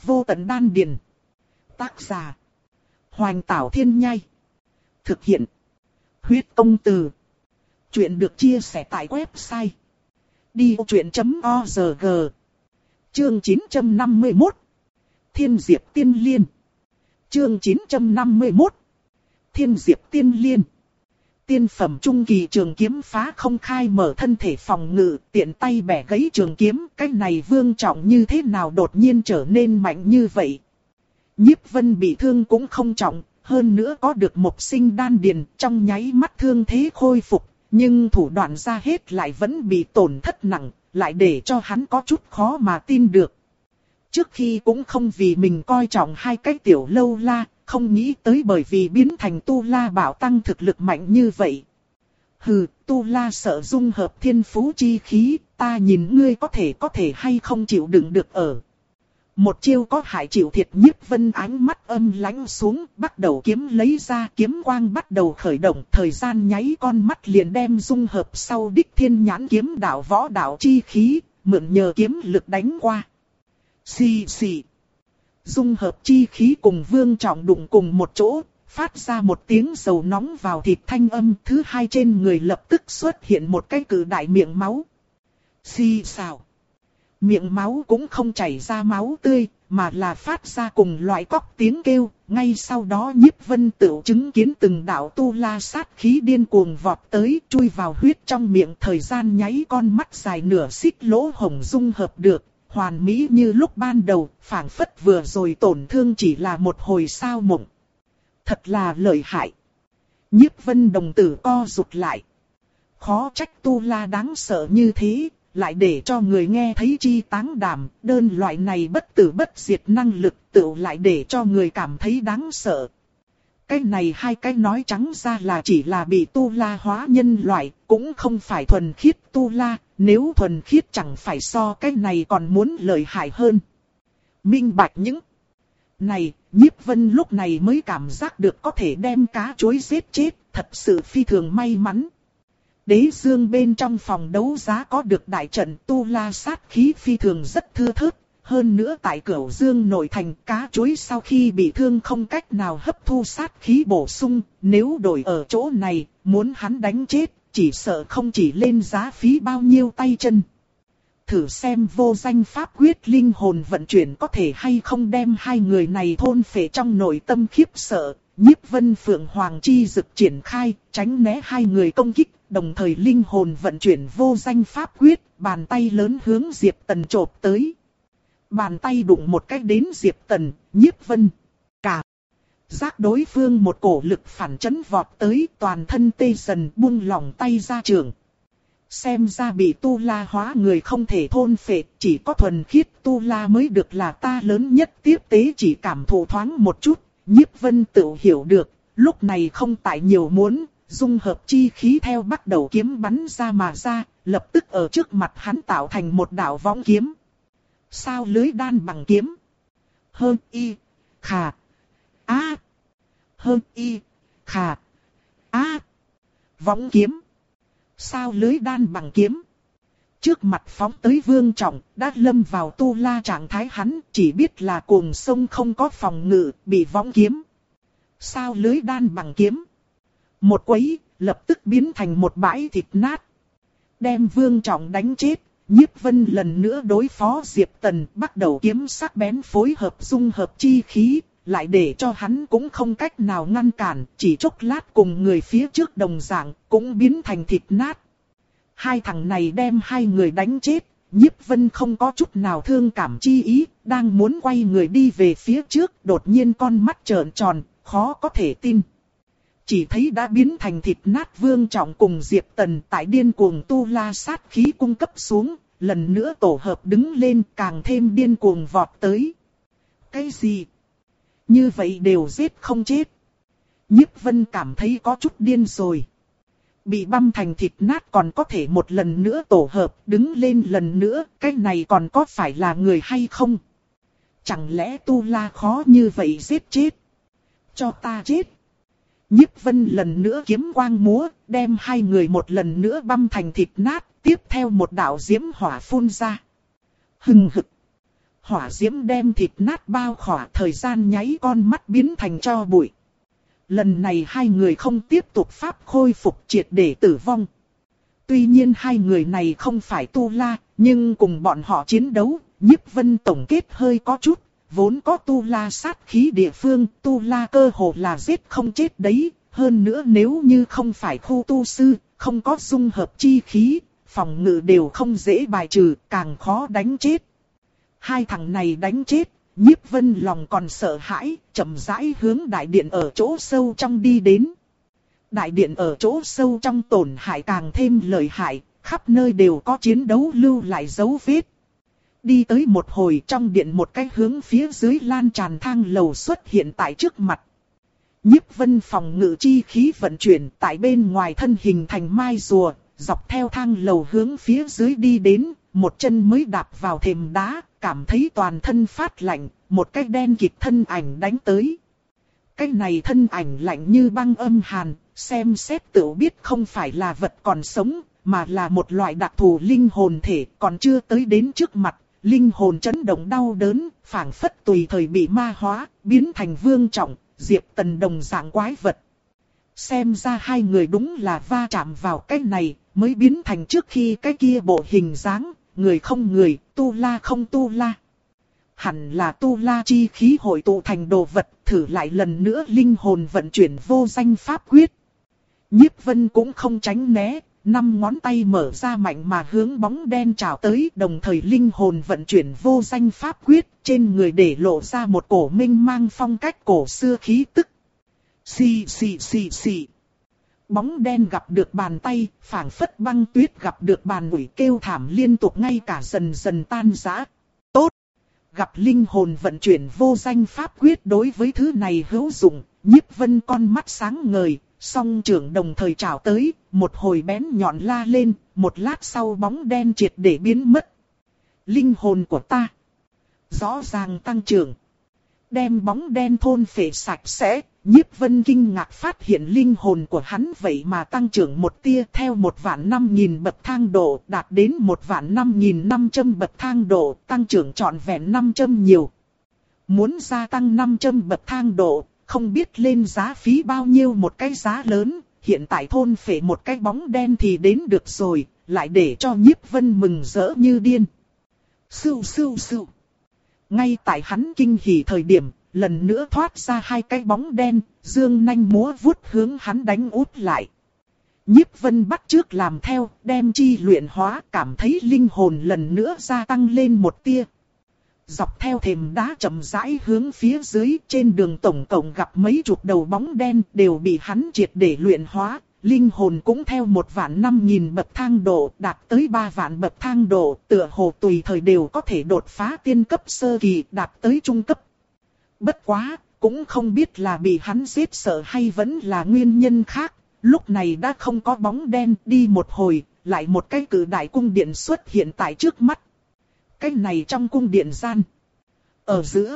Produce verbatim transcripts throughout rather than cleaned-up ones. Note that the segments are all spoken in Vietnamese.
Vô tận đan điền. Tác giả. Hoành Tảo Thiên Nhai. Thực hiện. Huyết Công Từ. Chuyện được chia sẻ tại website đi vô chuyện chấm org. Chương chín trăm năm mươi mốt. Thiên Diệp Tiên Liên. Chương chín trăm năm mươi mốt. Thiên Diệp Tiên Liên. Tiên phẩm trung kỳ trường kiếm phá không khai mở thân thể phòng ngự, tiện tay bẻ gãy trường kiếm, cái này Vương Trọng như thế nào đột nhiên trở nên mạnh như vậy. Nhiếp Vân bị thương cũng không trọng, hơn nữa có được một sinh đan điền, trong nháy mắt thương thế khôi phục, nhưng thủ đoạn ra hết lại vẫn bị tổn thất nặng, lại để cho hắn có chút khó mà tin được. Trước khi cũng không vì mình coi trọng hai cái tiểu lâu la, không nghĩ tới bởi vì biến thành tu la bảo tăng thực lực mạnh như vậy. Hừ, tu la sợ dung hợp thiên phú chi khí, ta nhìn ngươi có thể có thể hay không chịu đựng được ở. Một chiêu có hại chịu thiệt. Nhiếp Vân ánh mắt âm lãnh xuống, bắt đầu kiếm lấy ra, kiếm quang bắt đầu khởi động, thời gian nháy con mắt liền đem dung hợp sau đích thiên nhãn kiếm đạo võ đạo chi khí, mượn nhờ kiếm lực đánh qua. Xì xì. Dung hợp chi khí cùng Vương Trọng đụng cùng một chỗ, phát ra một tiếng dầu nóng vào thịt thanh âm. Thứ hai trên người lập tức xuất hiện một cái cự đại miệng máu. Xì xào. Miệng máu cũng không chảy ra máu tươi, mà là phát ra cùng loại cóc tiếng kêu. Ngay sau đó Nhiếp Vân tự chứng kiến từng đạo tu la sát khí điên cuồng vọt tới, chui vào huyết trong miệng. Thời gian nháy con mắt dài nửa xích lỗ hổng dung hợp được, hoàn mỹ như lúc ban đầu, phảng phất vừa rồi tổn thương chỉ là một hồi sao mộng. Thật là lợi hại. Nhiếp Vân đồng tử co rụt lại. Khó trách tu la đáng sợ như thế, lại để cho người nghe thấy chi táng đảm. Đơn loại này bất tử bất diệt năng lực tự lại để cho người cảm thấy đáng sợ. Cái này hai cái nói trắng ra là chỉ là bị tu la hóa nhân loại, cũng không phải thuần khiết tu la. Nếu thuần khiết chẳng phải so cái này còn muốn lợi hại hơn. Minh bạch những này, Nhiếp Vân lúc này mới cảm giác được có thể đem cá chuối giết chết, thật sự phi thường may mắn. Đế Dương bên trong phòng đấu giá có được đại trận tu la sát khí phi thường rất thưa thớt. Hơn nữa tại Cửu Dương nội thành, cá chuối sau khi bị thương không cách nào hấp thu sát khí bổ sung. Nếu đổi ở chỗ này, muốn hắn đánh chết, chỉ sợ không chỉ lên giá phí bao nhiêu tay chân. Thử xem vô danh pháp quyết linh hồn vận chuyển có thể hay không đem hai người này thôn phệ trong nội tâm khiếp sợ. Nhiếp Vân Phượng Hoàng chi dực triển khai, tránh né hai người công kích, đồng thời linh hồn vận chuyển vô danh pháp quyết, bàn tay lớn hướng Diệp Tần chộp tới. Bàn tay đụng một cách đến Diệp Tần, Nhiếp Vân cả giác đối phương một cổ lực phản chấn vọt tới, toàn thân tê dần buông lỏng tay ra trường. Xem ra bị tu la hóa người không thể thôn phệ, chỉ có thuần khiết tu la mới được là ta lớn nhất. Tiếp tế chỉ cảm thụ thoáng một chút, Nhiếp Vân tự hiểu được, lúc này không tại nhiều muốn, dung hợp chi khí theo bắt đầu kiếm bắn ra mà ra, lập tức ở trước mặt hắn tạo thành một đạo võng kiếm. Sao lưới đan bằng kiếm. Hơn y, khà, á. Hơn y, khà, á. Võng kiếm. Sao lưới đan bằng kiếm. Trước mặt phóng tới Vương Trọng, đã lâm vào tu la trạng thái, hắn chỉ biết là cuồng sông không có phòng ngự, bị võng kiếm. Sao lưới đan bằng kiếm. Một quấy, lập tức biến thành một bãi thịt nát. Đem Vương Trọng đánh chết, Nhiếp Vân lần nữa đối phó Diệp Tần, bắt đầu kiếm sắc bén phối hợp dung hợp chi khí, lại để cho hắn cũng không cách nào ngăn cản, chỉ chốc lát cùng người phía trước đồng dạng, cũng biến thành thịt nát. Hai thằng này đem hai người đánh chết, Nhiếp Vân không có chút nào thương cảm chi ý, đang muốn quay người đi về phía trước, đột nhiên con mắt trợn tròn, khó có thể tin. Chỉ thấy đã biến thành thịt nát Vương Trọng cùng Diệp Tần tại điên cuồng tu la sát khí cung cấp xuống, lần nữa tổ hợp đứng lên càng thêm điên cuồng vọt tới. Cái gì? Như vậy đều giết không chết. Nhiếp Vân cảm thấy có chút điên rồi. Bị băm thành thịt nát còn có thể một lần nữa tổ hợp đứng lên lần nữa, cái này còn có phải là người hay không? Chẳng lẽ tu la khó như vậy giết chết? Cho ta chết. Nhiếp Vân lần nữa kiếm quang múa, đem hai người một lần nữa băm thành thịt nát, tiếp theo một đạo diễm hỏa phun ra. Hừng hực. hỏa diễm đem thịt nát bao khỏa, thời gian nháy con mắt biến thành tro bụi. Lần này hai người không tiếp tục pháp khôi phục, triệt để tử vong. Tuy nhiên hai người này không phải Tu La, nhưng cùng bọn họ chiến đấu, Nhiếp Vân tổng kết hơi có chút. Vốn có Tu La sát khí địa phương, Tu La cơ hồ là giết không chết đấy. Hơn nữa nếu như không phải khu tu sư, không có dung hợp chi khí, phòng ngự đều không dễ bài trừ, càng khó đánh chết. Hai thằng này đánh chết, Nhiếp Vân lòng còn sợ hãi, chậm rãi hướng đại điện ở chỗ sâu trong đi đến. Đại điện ở chỗ sâu trong tổn hại càng thêm lợi hại, khắp nơi đều có chiến đấu lưu lại dấu vết. Đi tới một hồi, trong điện một cái hướng phía dưới lan tràn thang lầu xuất hiện tại trước mặt. Nhiếp Vân phòng ngự chi khí vận chuyển, tại bên ngoài thân hình thành mai rùa, dọc theo thang lầu hướng phía dưới đi đến, một chân mới đạp vào thềm đá, cảm thấy toàn thân phát lạnh, một cái đen kịt thân ảnh đánh tới. Cái này thân ảnh lạnh như băng âm hàn, xem xét tự biết không phải là vật còn sống, mà là một loại đặc thù linh hồn thể, còn chưa tới đến trước mặt, linh hồn chấn động đau đớn, phảng phất tùy thời bị ma hóa, biến thành vương trọng, Diệp Tần đồng dạng quái vật. Xem ra hai người đúng là va chạm vào cái này, mới biến thành trước khi cái kia bộ hình dáng, người không người, Tu La không Tu La. Hẳn là Tu La chi khí hội tụ thành đồ vật, thử lại lần nữa linh hồn vận chuyển vô danh pháp quyết. Nhiếp Vân cũng không tránh né, năm ngón tay mở ra mạnh mà hướng bóng đen trào tới, đồng thời linh hồn vận chuyển vô danh pháp quyết, trên người để lộ ra một cổ minh mang phong cách cổ xưa khí tức. Xì xì xì xì. Bóng đen gặp được bàn tay, phảng phất băng tuyết gặp được bàn ủi, kêu thảm liên tục, ngay cả dần dần tan rã. Tốt! Gặp linh hồn vận chuyển vô danh pháp quyết đối với thứ này hữu dụng, Nhiếp Vân con mắt sáng ngời, song trưởng đồng thời trào tới, một hồi bén nhọn la lên, một lát sau bóng đen triệt để biến mất. Linh hồn của ta rõ ràng tăng trưởng. Đem bóng đen thôn phệ sạch sẽ, Nhiếp Vân kinh ngạc phát hiện linh hồn của hắn vậy mà tăng trưởng một tia, theo một vạn năm nghìn bậc thang độ đạt đến một vạn năm nghìn năm trăm bậc thang độ, tăng trưởng trọn vẹn năm trăm nhiều. Muốn gia tăng năm trăm bậc thang độ, không biết lên giá phí bao nhiêu một cái giá lớn, hiện tại thôn phệ một cái bóng đen thì đến được rồi, lại để cho Nhiếp Vân mừng rỡ như điên. Sưu sưu sưu. Ngay tại hắn kinh hỉ thời điểm, lần nữa thoát ra hai cái bóng đen, dương nanh múa vuốt hướng hắn đánh úp lại. Nhiếp Vân bắt trước làm theo, đem chi luyện hóa, cảm thấy linh hồn lần nữa gia tăng lên một tia. Dọc theo thềm đá chậm rãi hướng phía dưới, trên đường tổng cộng gặp mấy chục đầu bóng đen đều bị hắn triệt để luyện hóa. Linh hồn cũng theo một vạn năm nghìn bậc thang độ đạt tới ba vạn bậc thang độ, tựa hồ tùy thời đều có thể đột phá tiên cấp sơ kỳ đạt tới trung cấp. Bất quá, cũng không biết là bị hắn giết sợ hay vẫn là nguyên nhân khác, lúc này đã không có bóng đen, đi một hồi, lại một cái cử đại cung điện xuất hiện tại trước mắt. Cái này trong cung điện gian. Ở giữa,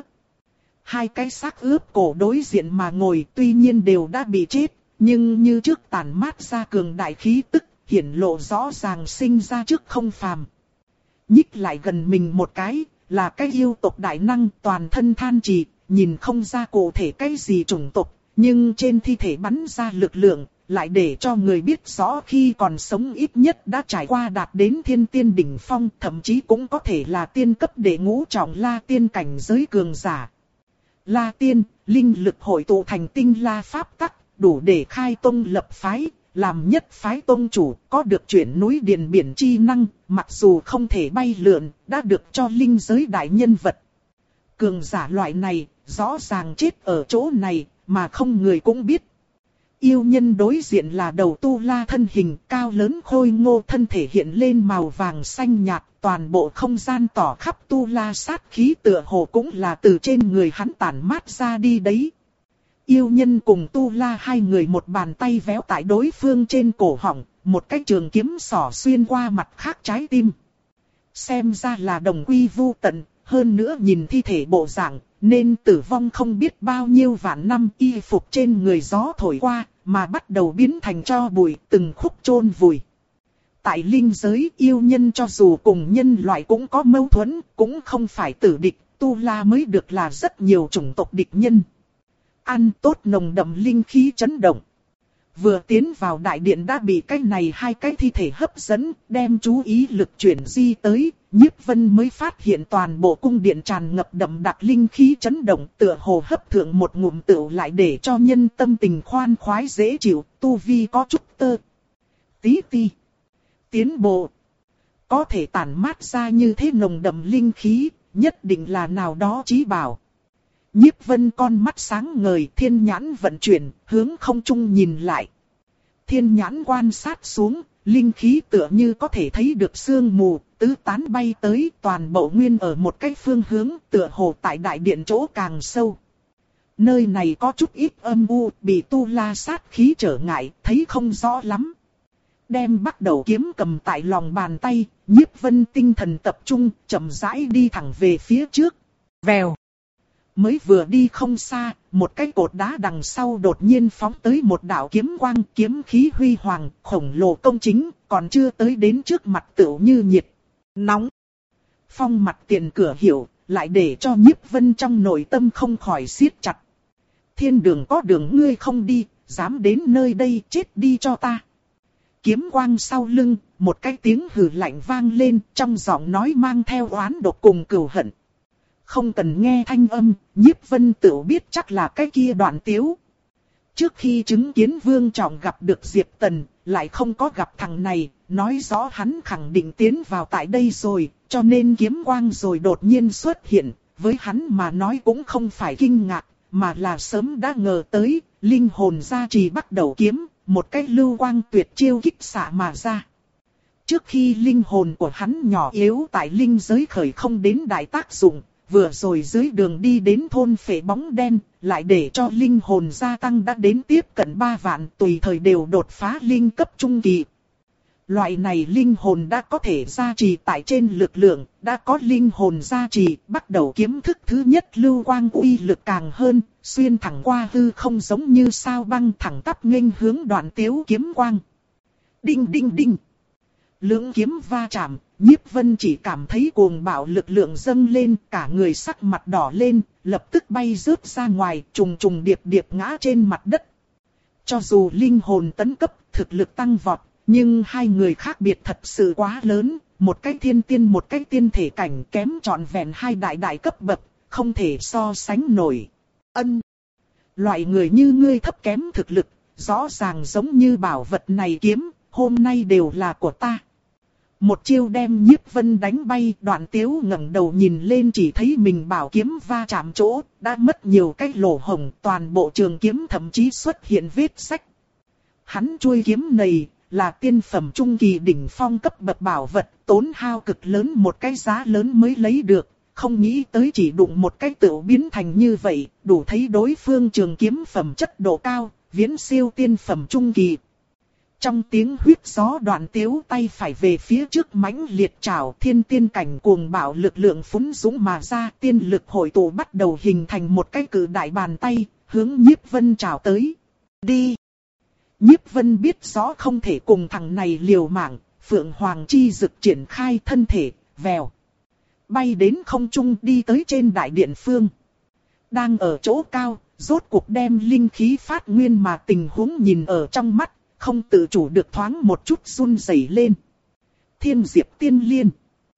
hai cái xác ướp cổ đối diện mà ngồi, tuy nhiên đều đã bị chết, nhưng như trước tản mát ra cường đại khí tức, hiển lộ rõ ràng sinh ra trước không phàm. Nhích lại gần mình một cái, là cái yêu tộc đại năng toàn thân than trì, nhìn không ra cụ thể cái gì chủng tộc, nhưng trên thi thể bắn ra lực lượng, lại để cho người biết rõ khi còn sống ít nhất đã trải qua đạt đến thiên tiên đỉnh phong, thậm chí cũng có thể là tiên cấp đệ ngũ trọng La Tiên cảnh giới cường giả. La Tiên, linh lực hội tụ thành tinh la pháp tắc, đủ để khai tông lập phái, làm nhất phái tông chủ, có được chuyển núi điền biển chi năng, mặc dù không thể bay lượn, đã được cho linh giới đại nhân vật. Cường giả loại này, rõ ràng chết ở chỗ này, mà không người cũng biết. Yêu nhân đối diện là đầu Tu La thân hình cao lớn khôi ngô, thân thể hiện lên màu vàng xanh nhạt, toàn bộ không gian tỏ khắp Tu La sát khí, tựa hồ cũng là từ trên người hắn tản mát ra đi đấy. Yêu nhân cùng Tu La hai người một bàn tay véo tại đối phương trên cổ họng, một cái trường kiếm xỏ xuyên qua mặt khác trái tim. Xem ra là đồng quy vu tận, hơn nữa nhìn thi thể bộ dạng, nên tử vong không biết bao nhiêu vạn năm, y phục trên người gió thổi qua, mà bắt đầu biến thành tro bụi, từng khúc chôn vùi. Tại linh giới, yêu nhân cho dù cùng nhân loại cũng có mâu thuẫn, cũng không phải tử địch, Tu La mới được là rất nhiều chủng tộc địch nhân. Ăn tốt nồng đậm linh khí chấn động. Vừa tiến vào đại điện đã bị cái này hai cái thi thể hấp dẫn, đem chú ý lực chuyển di tới, Nhiếp Vân mới phát hiện toàn bộ cung điện tràn ngập đậm đặc linh khí chấn động, tựa hồ hấp thượng một ngụm tựu lại để cho nhân tâm tình khoan khoái dễ chịu, tu vi có chút tơ. Tí ti. Tiến bộ. Có thể tản mát ra như thế nồng đậm linh khí, nhất định là nào đó chí bảo. Nhiếp Vân con mắt sáng ngời, thiên nhãn vận chuyển, hướng không trung nhìn lại. Thiên nhãn quan sát xuống, linh khí tựa như có thể thấy được sương mù, tứ tán bay tới, toàn bộ nguyên ở một cái phương hướng, tựa hồ tại đại điện chỗ càng sâu. Nơi này có chút ít âm u, bị tu la sát khí trở ngại, thấy không rõ lắm. Đem bắt đầu kiếm cầm tại lòng bàn tay, Nhiếp Vân tinh thần tập trung, chậm rãi đi thẳng về phía trước. Vèo. Mới vừa đi không xa, một cái cột đá đằng sau đột nhiên phóng tới một đạo kiếm quang, kiếm khí huy hoàng, khổng lồ công chính, còn chưa tới đến trước mặt tựu như nhiệt, nóng. Phong mặt tiền cửa hiểu, lại để cho Nhiếp Vân trong nội tâm không khỏi siết chặt. Thiên đường có đường ngươi không đi, dám đến nơi đây chết đi cho ta. Kiếm quang sau lưng, một cái tiếng hừ lạnh vang lên, trong giọng nói mang theo oán độc cùng cừu hận. Không cần nghe thanh âm, Nhiếp Vân tự biết chắc là cái kia Đoạn Tiếu. Trước khi chứng kiến Vương Trọng gặp được Diệp Tần, lại không có gặp thằng này, nói rõ hắn khẳng định tiến vào tại đây rồi, cho nên kiếm quang rồi đột nhiên xuất hiện, với hắn mà nói cũng không phải kinh ngạc, mà là sớm đã ngờ tới, linh hồn gia trì bắt đầu kiếm, một cái lưu quang tuyệt chiêu kích xạ mà ra. Trước khi linh hồn của hắn nhỏ yếu tại linh giới khởi không đến đại tác dụng, vừa rồi dưới đường đi đến thôn phệ bóng đen, lại để cho linh hồn gia tăng đã đến tiếp cận ba vạn, tùy thời đều đột phá linh cấp trung kỳ. Loại này linh hồn đã có thể gia trì tại trên lực lượng, đã có linh hồn gia trì, bắt đầu kiếm thức thứ nhất lưu quang uy lực càng hơn, xuyên thẳng qua hư không giống như sao băng thẳng tắp nghênh hướng Đoạn Tiếu kiếm quang. Đinh đinh đinh. Lưỡng kiếm va chạm, Nhiếp Vân chỉ cảm thấy cuồng bạo lực lượng dâng lên, cả người sắc mặt đỏ lên, lập tức bay rớt ra ngoài, trùng trùng điệp điệp ngã trên mặt đất. Cho dù linh hồn tấn cấp, thực lực tăng vọt, nhưng hai người khác biệt thật sự quá lớn, một cái thiên tiên một cái tiên thể cảnh kém trọn vẹn hai đại đại cấp bậc, không thể so sánh nổi. Ân. Loại người như ngươi thấp kém thực lực, rõ ràng giống như bảo vật này kiếm, hôm nay đều là của ta. Một chiêu đem Nhiếp Vân đánh bay, Đoạn Tiếu ngẩng đầu nhìn lên chỉ thấy mình bảo kiếm va chạm chỗ, đã mất nhiều cái lỗ hổng, toàn bộ trường kiếm thậm chí xuất hiện vết rách. Hắn chuôi kiếm này là tiên phẩm trung kỳ đỉnh phong cấp bậc bảo vật, tốn hao cực lớn một cái giá lớn mới lấy được, không nghĩ tới chỉ đụng một cái tựu biến thành như vậy, đủ thấy đối phương trường kiếm phẩm chất độ cao, viễn siêu tiên phẩm trung kỳ. Trong tiếng huyết gió, Đoạn Tiếu tay phải về phía trước mãnh liệt trảo, thiên tiên cảnh cuồng bạo lực lượng phún dũng mà ra, tiên lực hội tụ bắt đầu hình thành một cái cự đại bàn tay, hướng Nhiếp Vân trảo tới. Đi! Nhiếp Vân biết rõ không thể cùng thằng này liều mạng, Phượng Hoàng chi dực triển khai thân thể, vèo. Bay đến không trung đi tới trên đại điện phương. Đang ở chỗ cao, rốt cuộc đem linh khí phát nguyên mà tình huống nhìn ở trong mắt. Không tự chủ được thoáng một chút run rẩy lên. Thiên Diệp Tiên Liên.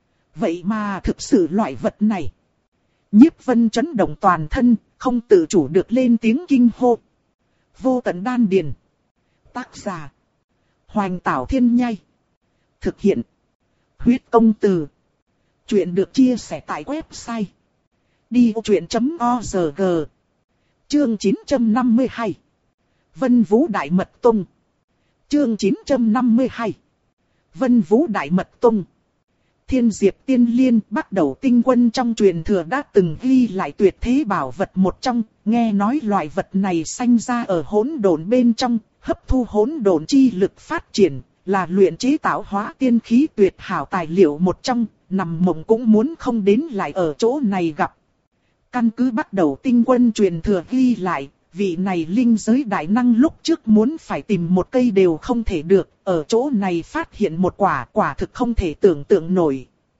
Vậy mà thực sự loại vật này. Nhiếp Vân chấn động toàn thân, không tự chủ được lên tiếng kinh hô. Vô Tận Đan Điền. Tác giả. Hoành Tảo Thiên Nhai. Thực hiện. Huyết Công Từ. Chuyện được chia sẻ tại website. đi ô chuyện chấm org. Chương chín trăm năm mươi hai. Vân Vũ Đại Mật Tông. Chương chín trăm năm mươi hai. Vân Vũ Đại Mật Tông. Thiên Diệp Tiên Liên bắt đầu tinh quân trong truyền thừa đã từng ghi lại tuyệt thế bảo vật một trong, nghe nói loại vật này sanh ra ở hỗn độn bên trong, hấp thu hỗn độn chi lực phát triển, là luyện chế tạo hóa tiên khí tuyệt hảo tài liệu một trong, nằm mộng cũng muốn không đến lại ở chỗ này gặp. Căn cứ bắt đầu tinh quân truyền thừa ghi lại, vị này linh giới đại năng lúc trước muốn phải tìm một cây đều không thể được, ở chỗ này phát hiện một quả, quả thực không thể tưởng tượng nổi.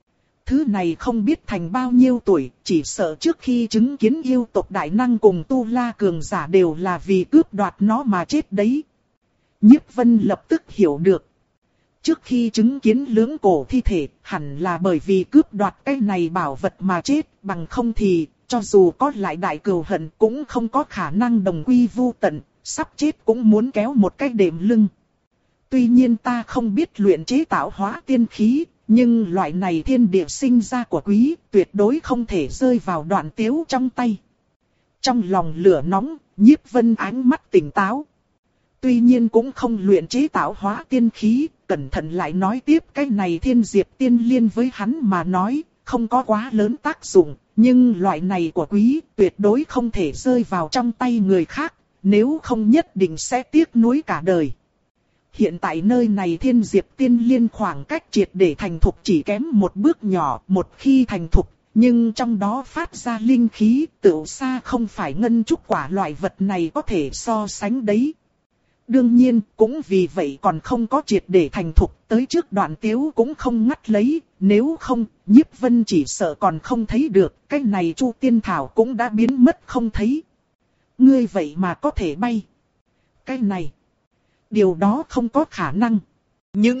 thứ này không biết thành bao nhiêu tuổi, chỉ sợ trước khi chứng kiến yêu tộc đại năng cùng tu la cường giả đều là vì cướp đoạt nó mà chết đấy. Nhiếp Vân lập tức hiểu được. Trước khi chứng kiến lưỡng cổ thi thể, hẳn là bởi vì cướp đoạt cái này bảo vật mà chết, bằng không thì, cho dù có lại đại cừu hận cũng không có khả năng đồng quy vu tận, sắp chết cũng muốn kéo một cái đệm lưng. Tuy nhiên ta không biết luyện chế tạo hóa tiên khí, nhưng loại này thiên địa sinh ra của quý, tuyệt đối không thể rơi vào Đoạn Tiếu trong tay. Trong lòng lửa nóng, Nhiếp Vân ánh mắt tỉnh táo. Tuy nhiên cũng không luyện chế tạo hóa tiên khí, cẩn thận lại nói tiếp cái này thiên diệp tiên liên với hắn mà nói, không có quá lớn tác dụng, nhưng loại này của quý tuyệt đối không thể rơi vào trong tay người khác, nếu không nhất định sẽ tiếc nuối cả đời. Hiện tại nơi này thiên diệp tiên liên khoảng cách triệt để thành thục chỉ kém một bước nhỏ, một khi thành thục, nhưng trong đó phát ra linh khí tựu xa không phải ngân trúc quả loại vật này có thể so sánh đấy. Đương nhiên, cũng vì vậy còn không có triệt để thành thục, tới trước Đoạn Tiếu cũng không ngắt lấy, nếu không, Nhiếp Vân chỉ sợ còn không thấy được, cái này Chu Tiên Thảo cũng đã biến mất không thấy. Ngươi vậy mà có thể bay. Cái này, điều đó không có khả năng. Những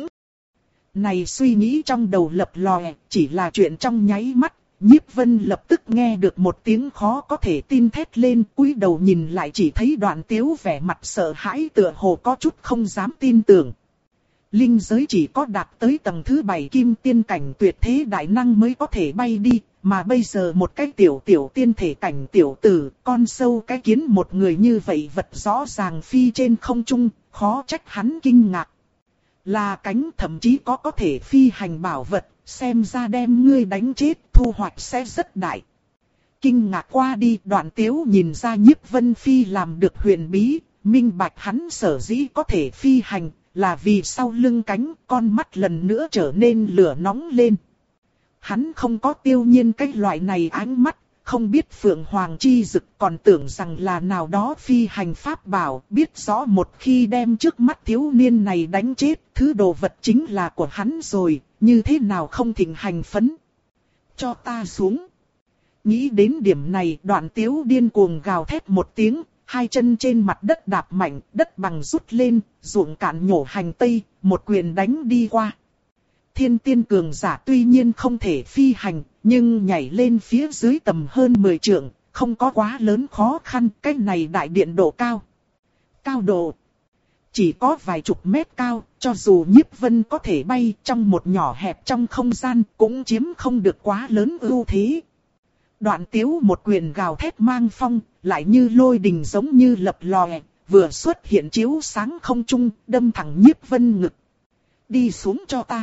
này suy nghĩ trong đầu lập lòe, chỉ là chuyện trong nháy mắt. Nhiếp Vân lập tức nghe được một tiếng khó có thể tin thét lên, cúi đầu nhìn lại chỉ thấy Đoạn Tiếu vẻ mặt sợ hãi tựa hồ có chút không dám tin tưởng. Linh giới chỉ có đạt tới tầng thứ bảy kim tiên cảnh tuyệt thế đại năng mới có thể bay đi, mà bây giờ một cái tiểu tiểu tiên thể cảnh tiểu tử, con sâu cái kiến một người như vậy vật rõ ràng phi trên không trung, khó trách hắn kinh ngạc. Là cánh thậm chí có có thể phi hành bảo vật, xem ra đem ngươi đánh chết thu hoạch sẽ rất đại. Kinh ngạc qua đi, Đoạn Tiếu nhìn ra Nhiếp Vân Phi làm được huyền bí, minh bạch hắn sở dĩ có thể phi hành, là vì sau lưng cánh, con mắt lần nữa trở nên lửa nóng lên. Hắn không có Tiêu Nhiên cái loại này ánh mắt, không biết Phượng Hoàng chi dực, còn tưởng rằng là nào đó phi hành pháp bảo, biết rõ một khi đem trước mắt thiếu niên này đánh chết, thứ đồ vật chính là của hắn rồi, như thế nào không thịnh hành phấn. Cho ta xuống. Nghĩ đến điểm này, Đoạn Tiếu điên cuồng gào thét một tiếng, hai chân trên mặt đất đạp mạnh, đất bằng rút lên, ruộng cạn nhổ hành tây, một quyền đánh đi qua. Thiên tiên cường giả tuy nhiên không thể phi hành, nhưng nhảy lên phía dưới tầm hơn mười trượng, không có quá lớn khó khăn, cái này đại điện độ cao. Cao độ chỉ có vài chục mét cao, cho dù Nhiếp Vân có thể bay trong một nhỏ hẹp trong không gian, cũng chiếm không được quá lớn ưu thế. Đoạn Tiếu một quyền gào thét mang phong, lại như lôi đình giống như lập lòe, vừa xuất hiện chiếu sáng không trung, đâm thẳng Nhiếp Vân ngực. Đi xuống cho ta.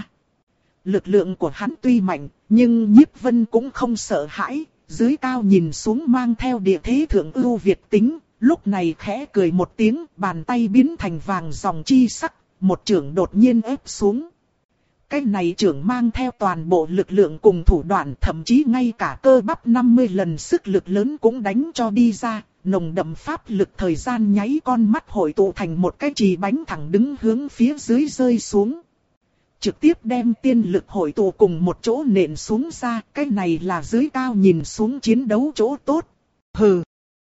Lực lượng của hắn tuy mạnh, nhưng Nhiếp Vân cũng không sợ hãi, dưới cao nhìn xuống mang theo địa thế thượng ưu việt tính, lúc này khẽ cười một tiếng, bàn tay biến thành vàng dòng chi sắc, một chưởng đột nhiên ép xuống. Cái này chưởng mang theo toàn bộ lực lượng cùng thủ đoạn, thậm chí ngay cả cơ bắp năm mươi lần sức lực lớn cũng đánh cho đi ra, nồng đậm pháp lực thời gian nháy con mắt hội tụ thành một cái chì bánh thẳng đứng hướng phía dưới rơi xuống. Trực tiếp đem tiên lực hội tụ cùng một chỗ nện xuống ra, cái này là dưới cao nhìn xuống chiến đấu chỗ tốt. Hừ,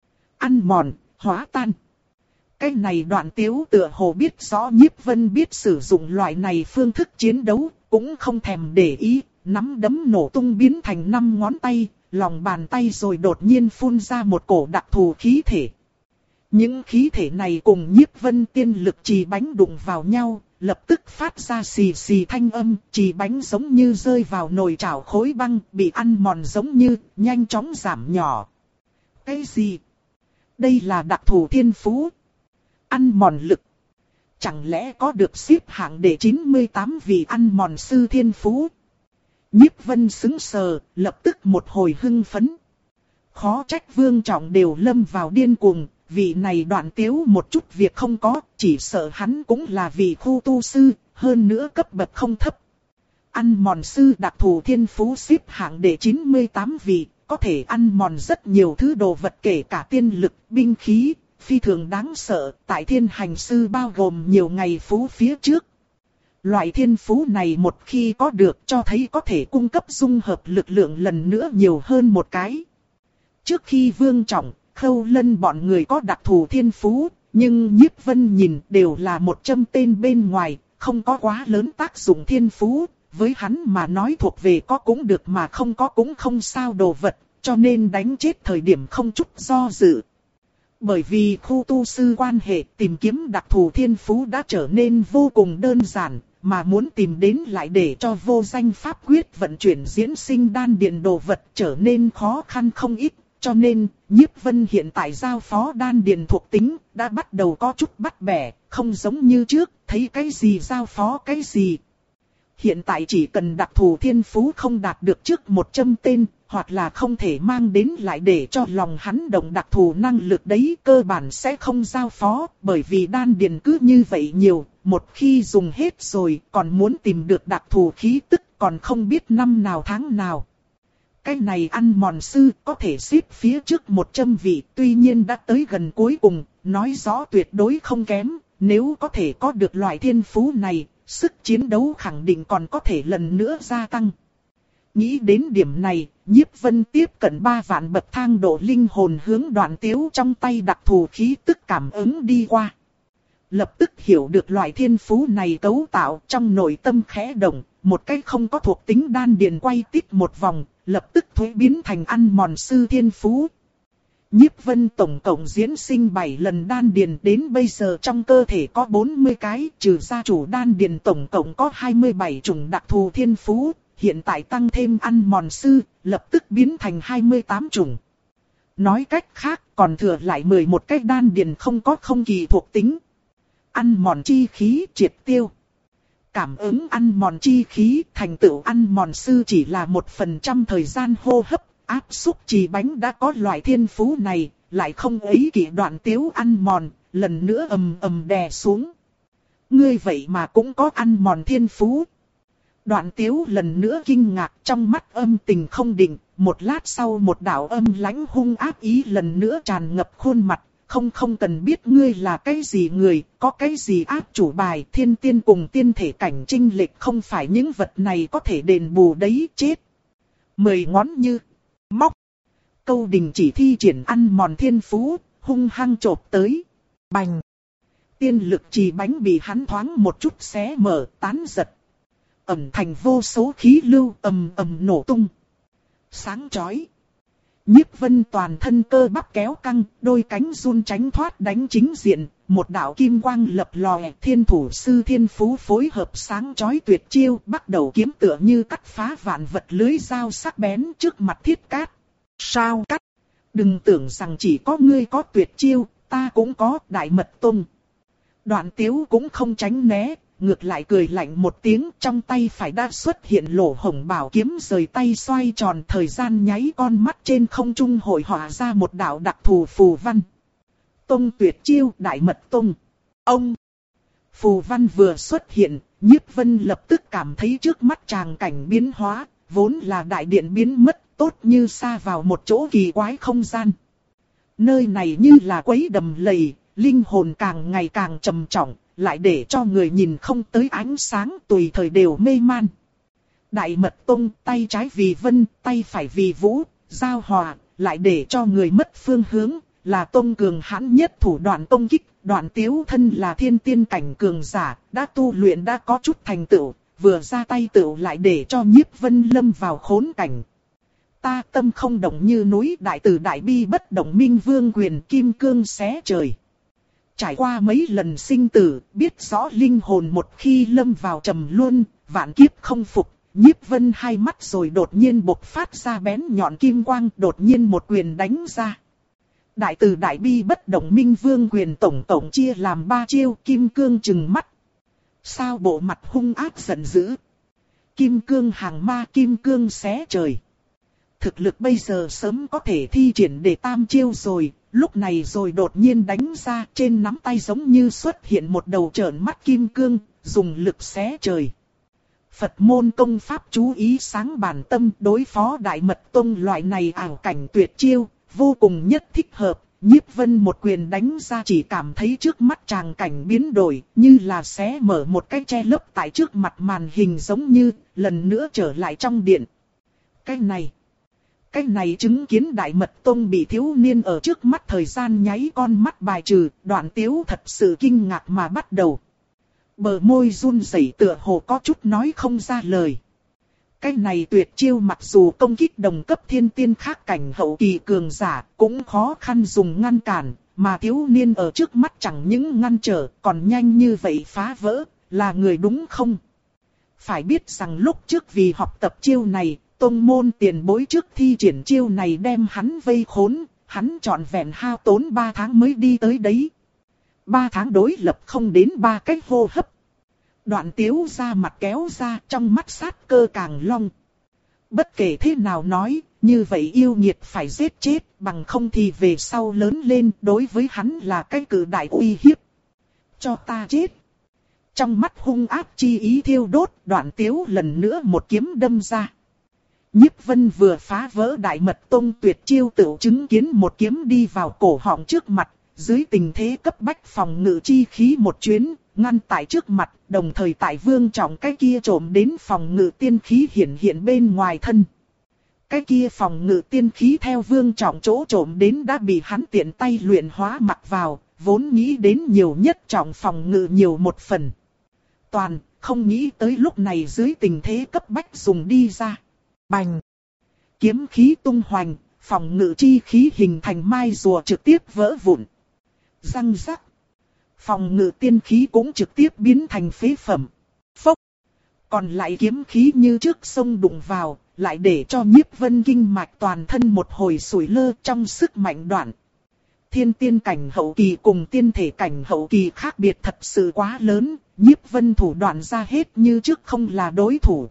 ăn mòn, hóa tan. Cái này Đoạn Tiếu tựa hồ biết rõ Nhiếp Vân biết sử dụng loại này phương thức chiến đấu, cũng không thèm để ý, nắm đấm nổ tung biến thành năm ngón tay, lòng bàn tay rồi đột nhiên phun ra một cổ đặc thù khí thể. Những khí thể này cùng Nhiếp Vân tiên lực chì bánh đụng vào nhau, lập tức phát ra xì xì thanh âm, chì bánh giống như rơi vào nồi chảo khối băng, bị ăn mòn giống như, nhanh chóng giảm nhỏ. Cái gì? Đây là đặc thù thiên phú. Ăn mòn lực. Chẳng lẽ có được xếp hạng để chín mươi tám vị ăn mòn sư thiên phú? Nhiếp Vân sững sờ, lập tức một hồi hưng phấn. Khó trách Vương Trọng đều lâm vào điên cuồng, vị này Đoạn Tiếu một chút việc không có, chỉ sợ hắn cũng là vị khu tu sư, hơn nữa cấp bậc không thấp. Ăn mòn sư đặc thù thiên phú xếp hạng để chín mươi tám vị, có thể ăn mòn rất nhiều thứ đồ vật kể cả tiên lực, binh khí, phi thường đáng sợ, tại thiên hành sư bao gồm nhiều ngày phú phía trước. Loại thiên phú này một khi có được cho thấy có thể cung cấp dung hợp lực lượng lần nữa nhiều hơn một cái. Trước khi Vương Trọng, Khâu Lân bọn người có đặc thù thiên phú, nhưng Nhiếp Vân nhìn đều là một châm tên bên ngoài, không có quá lớn tác dụng thiên phú, với hắn mà nói thuộc về có cũng được mà không có cũng không sao đồ vật, cho nên đánh chết thời điểm không chút do dự. Bởi vì khu tu sư quan hệ tìm kiếm đặc thù thiên phú đã trở nên vô cùng đơn giản, mà muốn tìm đến lại để cho vô danh pháp quyết vận chuyển diễn sinh đan điền đồ vật trở nên khó khăn không ít. Cho nên, Nhiếp Vân hiện tại giao phó đan điền thuộc tính, đã bắt đầu có chút bắt bẻ, không giống như trước, thấy cái gì giao phó cái gì. Hiện tại chỉ cần đặc thù thiên phú không đạt được trước một châm tên, hoặc là không thể mang đến lại để cho lòng hắn động đặc thù năng lực đấy, cơ bản sẽ không giao phó, bởi vì đan điền cứ như vậy nhiều, một khi dùng hết rồi, còn muốn tìm được đặc thù khí tức, còn không biết năm nào tháng nào. Cái này ăn mòn sư có thể xếp phía trước một châm vị, tuy nhiên đã tới gần cuối cùng, nói rõ tuyệt đối không kém, nếu có thể có được loại thiên phú này, sức chiến đấu khẳng định còn có thể lần nữa gia tăng. Nghĩ đến điểm này, Nhiếp Vân tiếp cận ba vạn bậc thang độ linh hồn hướng Đoạn Tiếu trong tay đặc thù khí tức cảm ứng đi qua. Lập tức hiểu được loại thiên phú này cấu tạo, trong nội tâm khẽ động, một cái không có thuộc tính đan điền quay tít một vòng, lập tức thuế biến thành ăn mòn sư thiên phú. Nhiếp Vân tổng cộng diễn sinh bảy lần đan điền, đến bây giờ trong cơ thể có bốn mươi cái, trừ ra chủ đan điền tổng cộng có hai mươi bảy chủng đặc thù thiên phú, hiện tại tăng thêm ăn mòn sư, lập tức biến thành hai mươi tám chủng. Nói cách khác, còn thừa lại mười một cái đan điền không có không kỳ thuộc tính. Ăn mòn chi khí triệt tiêu. Cảm ứng ăn mòn chi khí, thành tựu ăn mòn sư chỉ là một phần trăm thời gian hô hấp. Áp xúc trì bánh đã có loại thiên phú này, lại không ấy kỷ Đoạn Tiếu ăn mòn, lần nữa ầm ầm đè xuống. Ngươi vậy mà cũng có ăn mòn thiên phú. Đoạn Tiếu lần nữa kinh ngạc, trong mắt âm tình không định, một lát sau một đạo âm lãnh hung ác ý lần nữa tràn ngập khuôn mặt. Không không cần biết ngươi là cái gì người, có cái gì áp chủ bài, thiên tiên cùng tiên thể cảnh chênh lệch không phải những vật này có thể đền bù đấy, chết. Mười ngón như móc. Câu đình chỉ thi triển ăn mòn thiên phú, hung hăng chộp tới. Bành. Tiên lực trì bánh bị hắn thoáng một chút xé mở, tán giật. Ẩm thành vô số khí lưu ầm ầm nổ tung. Sáng chói. Nhiếp Vân toàn thân cơ bắp kéo căng, đôi cánh run tránh thoát đánh chính diện, một đạo kim quang lập lòe, thiên thủ sư thiên phú phối hợp sáng chói tuyệt chiêu, bắt đầu kiếm tựa như cắt phá vạn vật lưới dao sắc bén trước mặt Thiết Cát. Sao cắt? Đừng tưởng rằng chỉ có ngươi có tuyệt chiêu, ta cũng có, Đại Mật Tông. Đoạn Tiếu cũng không tránh né, ngược lại cười lạnh một tiếng, trong tay phải đã xuất hiện lỗ hổng bảo kiếm, rời tay xoay tròn, thời gian nháy, con mắt trên không trung hội họa ra một đạo đặc thù phù văn. Tông tuyệt chiêu, Đại Mật Tông. Ông! Phù văn vừa xuất hiện, Nhiếp Vân lập tức cảm thấy trước mắt tràng cảnh biến hóa, vốn là đại điện biến mất, tốt như xa vào một chỗ kỳ quái không gian. Nơi này như là quấy đầm lầy, linh hồn càng ngày càng trầm trọng, lại để cho người nhìn không tới ánh sáng, tùy thời đều mê man. Đại Mật Tông, tay trái vì vân, tay phải vì vũ, giao hòa, lại để cho người mất phương hướng, là tông cường hãn nhất thủ đoạn công kích. Đoạn Tiếu thân là thiên tiên cảnh cường giả, đã tu luyện đã có chút thành tựu, vừa ra tay tựu lại để cho Nhiếp Vân lâm vào khốn cảnh. Ta tâm không động như núi, đại từ đại bi bất động, minh vương quyền, kim cương xé trời. Trải qua mấy lần sinh tử, biết rõ linh hồn một khi lâm vào trầm luân, vạn kiếp không phục. Nhiếp Vân hai mắt rồi đột nhiên bộc phát ra bén nhọn kim quang, đột nhiên một quyền đánh ra. Đại từ đại bi bất động minh vương quyền tổng tổng chia làm ba chiêu, kim cương trừng mắt. Sao bộ mặt hung ác giận dữ. Kim cương hàng ma, kim cương xé trời. Thực lực bây giờ sớm có thể thi triển để tam chiêu rồi, lúc này rồi đột nhiên đánh ra, trên nắm tay giống như xuất hiện một đầu trợn mắt kim cương, dùng lực xé trời. Phật môn công pháp chú ý sáng bản tâm, đối phó Đại Mật Tông loại này ảo cảnh tuyệt chiêu, vô cùng nhất thích hợp. Nhiếp Vân một quyền đánh ra chỉ cảm thấy trước mắt tràng cảnh biến đổi, như là xé mở một cái che lấp tại trước mặt màn hình giống như, lần nữa trở lại trong điện. Cái này, cái này chứng kiến Đại Mật Tông bị thiếu niên ở trước mắt thời gian nháy con mắt bài trừ, Đoạn Tiếu thật sự kinh ngạc mà bắt đầu. Bờ môi run rẩy tựa hồ có chút nói không ra lời. Cái này tuyệt chiêu mặc dù công kích đồng cấp thiên tiên khác cảnh hậu kỳ cường giả cũng khó khăn dùng ngăn cản, mà thiếu niên ở trước mắt chẳng những ngăn trở còn nhanh như vậy phá vỡ, là người đúng không? Phải biết rằng lúc trước vì học tập chiêu này, tông môn tiền bối trước thi triển chiêu này đem hắn vây khốn, hắn trọn vẹn hao tốn ba tháng mới đi tới đấy. ba tháng đối lập không đến ba cách hô hấp. Đoạn Tiếu ra mặt kéo ra, trong mắt sát cơ càng long. Bất kể thế nào nói, như vậy yêu nghiệt phải giết chết, bằng không thì về sau lớn lên đối với hắn là cái cự đại uy hiếp. Cho ta chết. Trong mắt hung ác chi ý thiêu đốt, Đoạn Tiếu lần nữa một kiếm đâm ra. Nhiếp Vân vừa phá vỡ Đại Mật Tông tuyệt chiêu tự chứng kiến một kiếm đi vào cổ họng trước mặt, dưới tình thế cấp bách phòng ngự chi khí một chuyến, ngăn tại trước mặt, đồng thời tại Vương Trọng cái kia trộm đến phòng ngự tiên khí hiển hiện bên ngoài thân. Cái kia phòng ngự tiên khí theo Vương Trọng chỗ trộm đến đã bị hắn tiện tay luyện hóa mặc vào, vốn nghĩ đến nhiều nhất trọng phòng ngự nhiều một phần. Toàn, không nghĩ tới lúc này dưới tình thế cấp bách dùng đi ra. Bành! Kiếm khí tung hoành, phòng ngự chi khí hình thành mai rùa trực tiếp vỡ vụn. Răng rắc! Phòng ngự tiên khí cũng trực tiếp biến thành phế phẩm. Phốc! Còn lại kiếm khí như trước sông đụng vào, lại để cho Nhiếp Vân kinh mạch toàn thân một hồi sủi lơ trong sức mạnh đoạn. Thiên tiên cảnh hậu kỳ cùng tiên thể cảnh hậu kỳ khác biệt thật sự quá lớn, Nhiếp Vân thủ đoạn ra hết như trước không là đối thủ.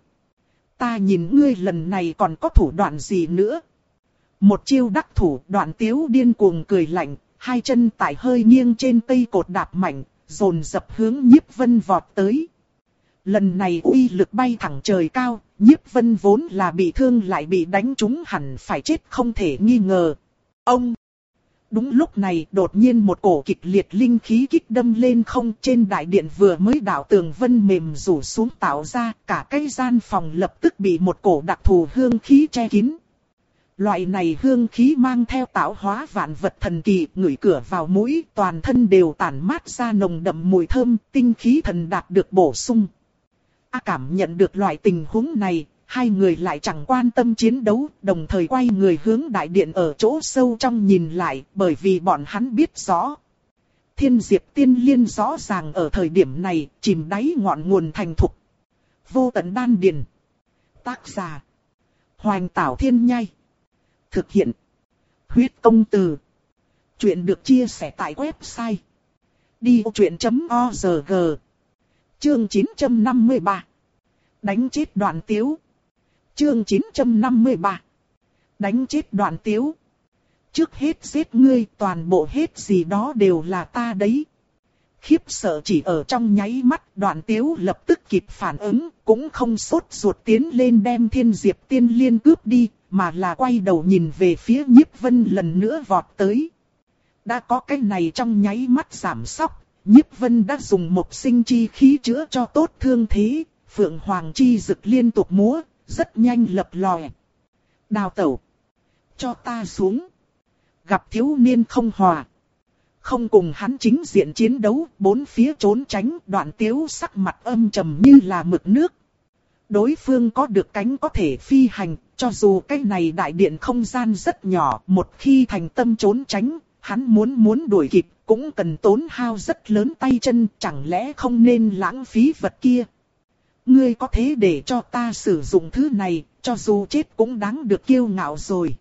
Ta nhìn ngươi lần này còn có thủ đoạn gì nữa? Một chiêu đắc thủ, Đoạn Tiếu điên cuồng cười lạnh, hai chân tại hơi nghiêng trên cây cột đạp mạnh, dồn dập hướng Nhiếp Vân vọt tới. Lần này uy lực bay thẳng trời cao, Nhiếp Vân vốn là bị thương lại bị đánh trúng hẳn phải chết không thể nghi ngờ. Ông! Đúng lúc này đột nhiên một cổ kịch liệt linh khí kích đâm lên không, trên đại điện vừa mới đạo tường vân mềm rủ xuống tạo ra, cả cái gian phòng lập tức bị một cổ đặc thù hương khí che kín. Loại này hương khí mang theo tạo hóa vạn vật thần kỳ, ngửi cửa vào mũi, toàn thân đều tản mát ra nồng đậm mùi thơm, tinh khí thần đạt được bổ sung. A cảm nhận được loại tình huống này, hai người lại chẳng quan tâm chiến đấu, đồng thời quay người hướng đại điện ở chỗ sâu trong nhìn lại, bởi vì bọn hắn biết rõ. Thiên Diệp Tiên Liên rõ ràng ở thời điểm này, chìm đáy ngọn nguồn thành thục. Vô tận đan điền. Tác giả: Hoành Tảo Thiên Nhai. Thực hiện: Huyết Công Từ. Chuyện được chia sẻ tại website đi ô chuyện chấm org. Chương chín trăm năm mươi ba. Đánh chết Đoạn Tiếu. Chương chín trăm năm mươi ba. Đánh chết Đoạn Tiếu. Trước hết giết ngươi, toàn bộ hết gì đó đều là ta đấy. Khiếp sợ chỉ ở trong nháy mắt, Đoạn Tiếu lập tức kịp phản ứng, cũng không sốt ruột tiến lên đem Thiên Diệp Tiên Liên cướp đi, mà là quay đầu nhìn về phía Nhiếp Vân lần nữa vọt tới. Đã có cái này trong nháy mắt giảm sóc, Nhiếp Vân đã dùng một sinh chi khí chữa cho tốt thương thế, Phượng Hoàng chi dực liên tục múa, rất nhanh lập lòe. Đào tẩu! Cho ta xuống! Gặp thiếu niên không hòa. Không cùng hắn chính diện chiến đấu, bốn phía trốn tránh, Đoạn Tiếu sắc mặt âm trầm như là mực nước. Đối phương có được cánh có thể phi hành, cho dù cái này đại điện không gian rất nhỏ, một khi thành tâm trốn tránh, hắn muốn muốn đuổi kịp, cũng cần tốn hao rất lớn tay chân, chẳng lẽ không nên lãng phí vật kia. Ngươi có thế để cho ta sử dụng thứ này, cho dù chết cũng đáng được kiêu ngạo rồi.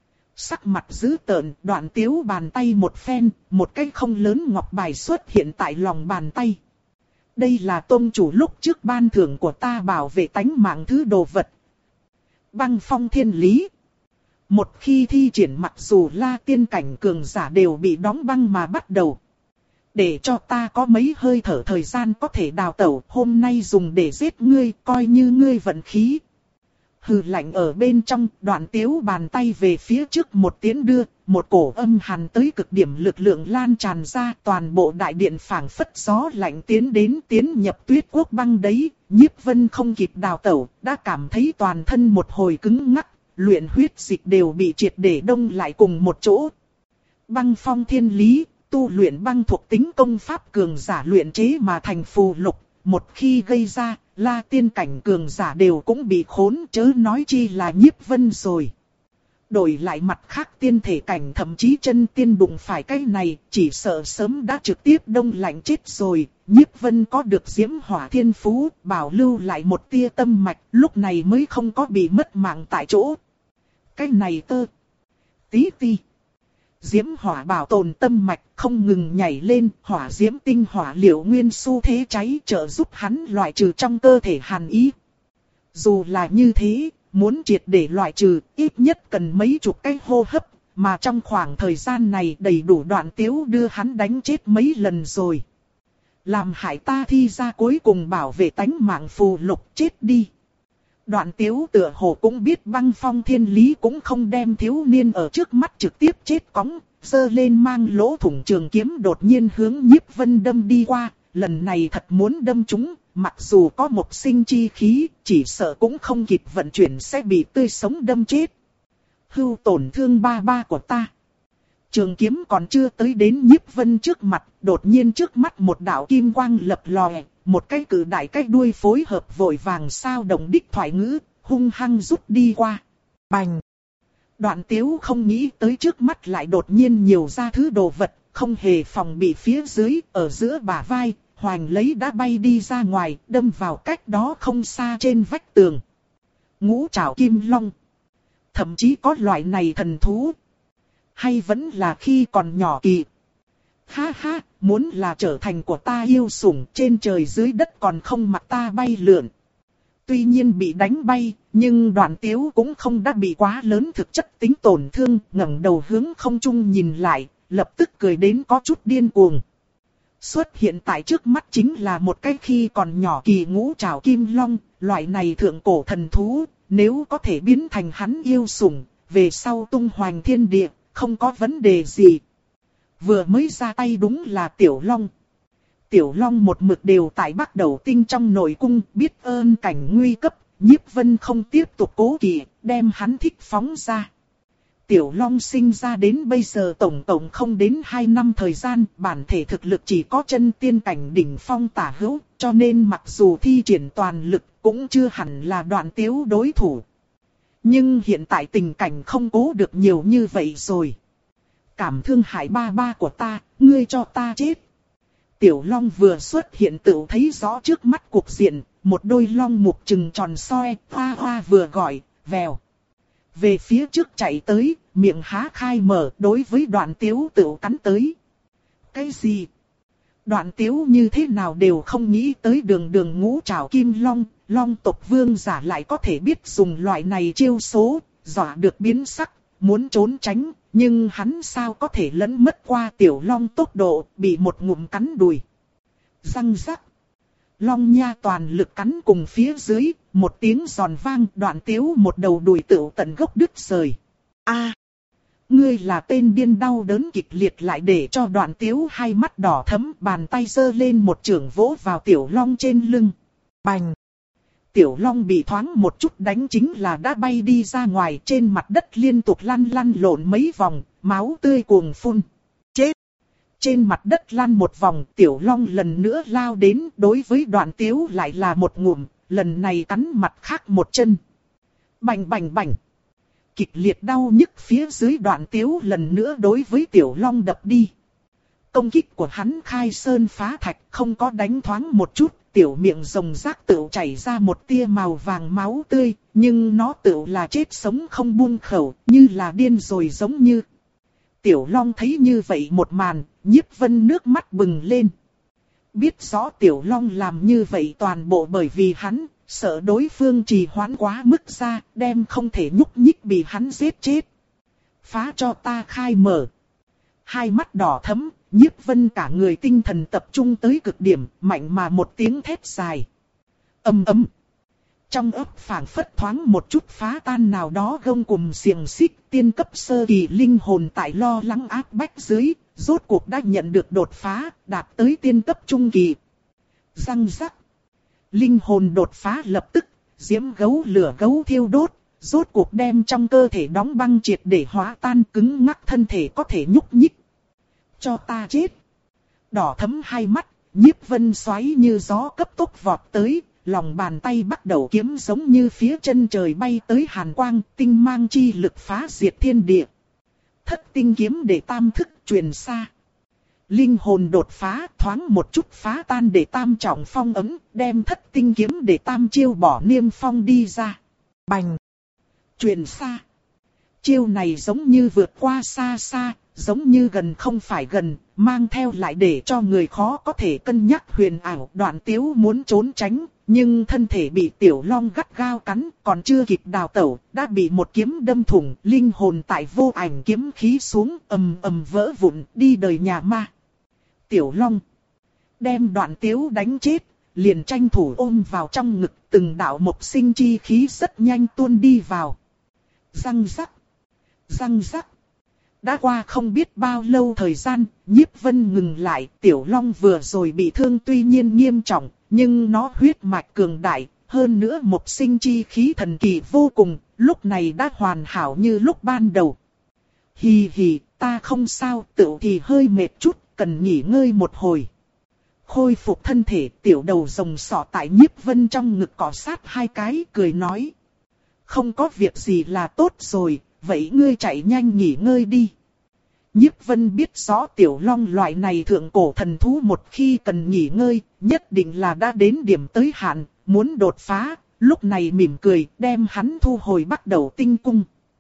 Sắc mặt dữ tợn, Đoạn Tiếu bàn tay một phen, một cái không lớn ngọc bài xuất hiện tại lòng bàn tay. Đây là tông chủ lúc trước ban thưởng của ta bảo vệ tánh mạng thứ đồ vật. Băng phong thiên lý. Một khi thi triển mặc dù là tiên cảnh cường giả đều bị đóng băng mà bắt đầu. Để cho ta có mấy hơi thở thời gian có thể đào tẩu, hôm nay dùng để giết ngươi, coi như ngươi vận khí. hừ lạnh ở bên trong, Đoạn Tiếu bàn tay về phía trước một tiến đưa, một cổ âm hàn tới cực điểm lực lượng lan tràn ra, toàn bộ đại điện phảng phất gió lạnh tiến đến tiến nhập tuyết quốc băng đấy. Nhiếp Vân không kịp đào tẩu, đã cảm thấy toàn thân một hồi cứng ngắc, luyện huyết dịch đều bị triệt để đông lại cùng một chỗ. Băng phong thiên lý, tu luyện băng thuộc tính công pháp cường giả luyện chế mà thành phù lục, một khi gây ra, La tiên cảnh cường giả đều cũng bị khốn, chớ nói chi là Nhiếp Vân rồi. Đổi lại mặt khác tiên thể cảnh thậm chí chân tiên đụng phải cái này, chỉ sợ sớm đã trực tiếp đông lạnh chết rồi. Nhiếp Vân có được diễm hỏa thiên phú, bảo lưu lại một tia tâm mạch, lúc này mới không có bị mất mạng tại chỗ. Cái này tơ, tí ti. Diễm hỏa bảo tồn tâm mạch không ngừng nhảy lên, hỏa diễm tinh hỏa liệu nguyên xu thế cháy trợ giúp hắn loại trừ trong cơ thể hàn ý. Dù là như thế, muốn triệt để loại trừ, ít nhất cần mấy chục cái hô hấp, mà trong khoảng thời gian này đầy đủ Đoạn Tiếu đưa hắn đánh chết mấy lần rồi. Làm hại ta thi ra cuối cùng bảo vệ tánh mạng phù lục, chết đi. Đoạn Tiếu tựa hồ cũng biết băng phong thiên lý cũng không đem thiếu niên ở trước mắt trực tiếp chết cóng, giơ lên mang lỗ thủng trường kiếm đột nhiên hướng Nhiếp Vân đâm đi qua, lần này thật muốn đâm chúng, mặc dù có một sinh chi khí, chỉ sợ cũng không kịp vận chuyển sẽ bị tươi sống đâm chết. Hưu tổn thương ba ba của ta. Trường kiếm còn chưa tới đến Nhiếp Vân trước mặt, đột nhiên trước mắt một đạo kim quang lập lòe, một cái cử đại cái đuôi phối hợp vội vàng sao động đích thoại ngữ, hung hăng rút đi qua. Bành! Đoạn Tiếu không nghĩ tới trước mắt lại đột nhiên nhiều ra thứ đồ vật, không hề phòng bị phía dưới, ở giữa bả vai, hoành lấy đã bay đi ra ngoài, đâm vào cách đó không xa trên vách tường. Ngũ trảo kim long. Thậm chí có loại này thần thú. Hay vẫn là khi còn nhỏ kỳ. Ha ha, muốn là trở thành của ta yêu sủng, trên trời dưới đất còn không mặc ta bay lượn. Tuy nhiên bị đánh bay, nhưng Đoạn Tiếu cũng không đã bị quá lớn thực chất tính tổn thương, ngẩng đầu hướng không trung nhìn lại, lập tức cười đến có chút điên cuồng. Xuất hiện tại trước mắt chính là một cái khi còn nhỏ kỳ ngũ trảo kim long, loại này thượng cổ thần thú, nếu có thể biến thành hắn yêu sủng, về sau tung hoành thiên địa, không có vấn đề gì. Vừa mới ra tay đúng là Tiểu Long. Tiểu Long một mực đều tại Bắc Đầu Tinh trong nội cung, biết ơn cảnh nguy cấp, Nhiếp Vân không tiếp tục cố kỵ, đem hắn thích phóng ra. Tiểu Long sinh ra đến bây giờ tổng tổng không đến hai năm thời gian, bản thể thực lực chỉ có chân tiên cảnh đỉnh phong tả hữu, cho nên mặc dù thi triển toàn lực cũng chưa hẳn là Đoạn Tiếu đối thủ. Nhưng hiện tại tình cảnh không cố được nhiều như vậy rồi. Cảm thương hại ba ba của ta, ngươi cho ta chết. Tiểu Long vừa xuất hiện tự thấy rõ trước mắt cục diện, một đôi long mục trừng tròn soi, hoa hoa vừa gọi, vèo. Về phía trước chạy tới, miệng há khai mở, đối với Đoạn Tiếu tự cắn tới. Cái gì? Đoạn Tiếu như thế nào đều không nghĩ tới đường đường ngũ trảo kim long, long tộc vương giả lại có thể biết dùng loại này chiêu số, dọa được biến sắc, muốn trốn tránh, nhưng hắn sao có thể lẫn mất qua Tiểu Long tốc độ, bị một ngụm cắn đùi. Răng rắc. Long nha toàn lực cắn cùng phía dưới, một tiếng giòn vang, Đoạn Tiếu một đầu đùi tựu tận gốc đứt rời. A, ngươi là tên điên, đau đớn kịch liệt lại để cho Đoạn Tiếu hai mắt đỏ thẫm, bàn tay giơ lên một chưởng vỗ vào Tiểu Long trên lưng. Bành! Tiểu Long bị thoáng một chút đánh chính là đã bay đi ra ngoài, trên mặt đất liên tục lăn lăn lộn mấy vòng, máu tươi cuồng phun. Chết! Trên mặt đất lăn một vòng, Tiểu Long lần nữa lao đến, đối với Đoạn Tiếu lại là một ngụm, lần này cắn mặt khác một chân. Bành bành bành! Kịch liệt đau nhức phía dưới Đoạn Tiếu lần nữa đối với Tiểu Long đập đi. Công kích của hắn khai sơn phá thạch, không có đánh thoáng một chút, tiểu miệng rồng rác tựu chảy ra một tia màu vàng máu tươi, nhưng nó tựu là chết sống không buông khẩu, như là điên rồi giống như. Tiểu Long thấy như vậy một màn, Nhiếp Vân nước mắt bừng lên. Biết rõ Tiểu Long làm như vậy toàn bộ bởi vì hắn, sợ đối phương trì hoãn quá mức ra, đem không thể nhúc nhích bị hắn giết chết. Phá cho ta khai mở. Hai mắt đỏ thẫm, Nhiếp Vân cả người tinh thần tập trung tới cực điểm, mạnh mà một tiếng thét dài. Ầm ầm. Trong ấp phảng phất thoáng một chút phá tan nào đó gông cùm xiềng xích, tiên cấp sơ kỳ linh hồn tại lo lắng áp bách dưới, rốt cuộc đã nhận được đột phá, đạt tới tiên cấp trung kỳ. Răng rắc. Linh hồn đột phá lập tức, diễm gấu lửa gấu thiêu đốt, rốt cuộc đem trong cơ thể đóng băng triệt để hóa tan, cứng ngắc thân thể có thể nhúc nhích. Cho ta chết. Đỏ thấm hai mắt, Nhiếp Vân xoáy như gió cấp tốc vọt tới, lòng bàn tay bắt đầu kiếm giống như phía chân trời bay tới hàn quang, tinh mang chi lực phá diệt thiên địa. Thất tinh kiếm để tam thức truyền xa. Linh hồn đột phá, thoáng một chút phá tan để tam trọng phong ấm, đem thất tinh kiếm để tam chiêu bỏ niêm phong đi ra. Bành! Truyền xa. Chiêu này giống như vượt qua xa xa, giống như gần không phải gần, mang theo lại để cho người khó có thể cân nhắc huyền ảo. Đoạn Tiếu muốn trốn tránh, nhưng thân thể bị Tiểu Long gắt gao cắn, còn chưa kịp đào tẩu, đã bị một kiếm đâm thủng, linh hồn tại vô ảnh kiếm khí xuống, ầm ầm vỡ vụn, đi đời nhà ma. Tiểu Long đem Đoạn Tiếu đánh chết, liền tranh thủ ôm vào trong ngực, từng đạo mộc sinh chi khí rất nhanh tuôn đi vào. Răng rắc, răng rắc. Đã qua không biết bao lâu thời gian, Nhiếp Vân ngừng lại. Tiểu Long vừa rồi bị thương tuy nhiên nghiêm trọng, nhưng nó huyết mạch cường đại, hơn nữa mộc sinh chi khí thần kỳ vô cùng, lúc này đã hoàn hảo như lúc ban đầu. Hì hì, ta không sao, tựu thì hơi mệt chút, cần nghỉ ngơi một hồi. Khôi phục thân thể, tiểu đầu rồng sọ tại Nhiếp Vân trong ngực cọ sát hai cái, cười nói. Không có việc gì là tốt rồi, vậy ngươi chạy nhanh nghỉ ngơi đi. Nhiếp Vân biết rõ Tiểu Long loại này thượng cổ thần thú một khi cần nghỉ ngơi, nhất định là đã đến điểm tới hạn, muốn đột phá, lúc này mỉm cười, đem hắn thu hồi bắt đầu tinh cung.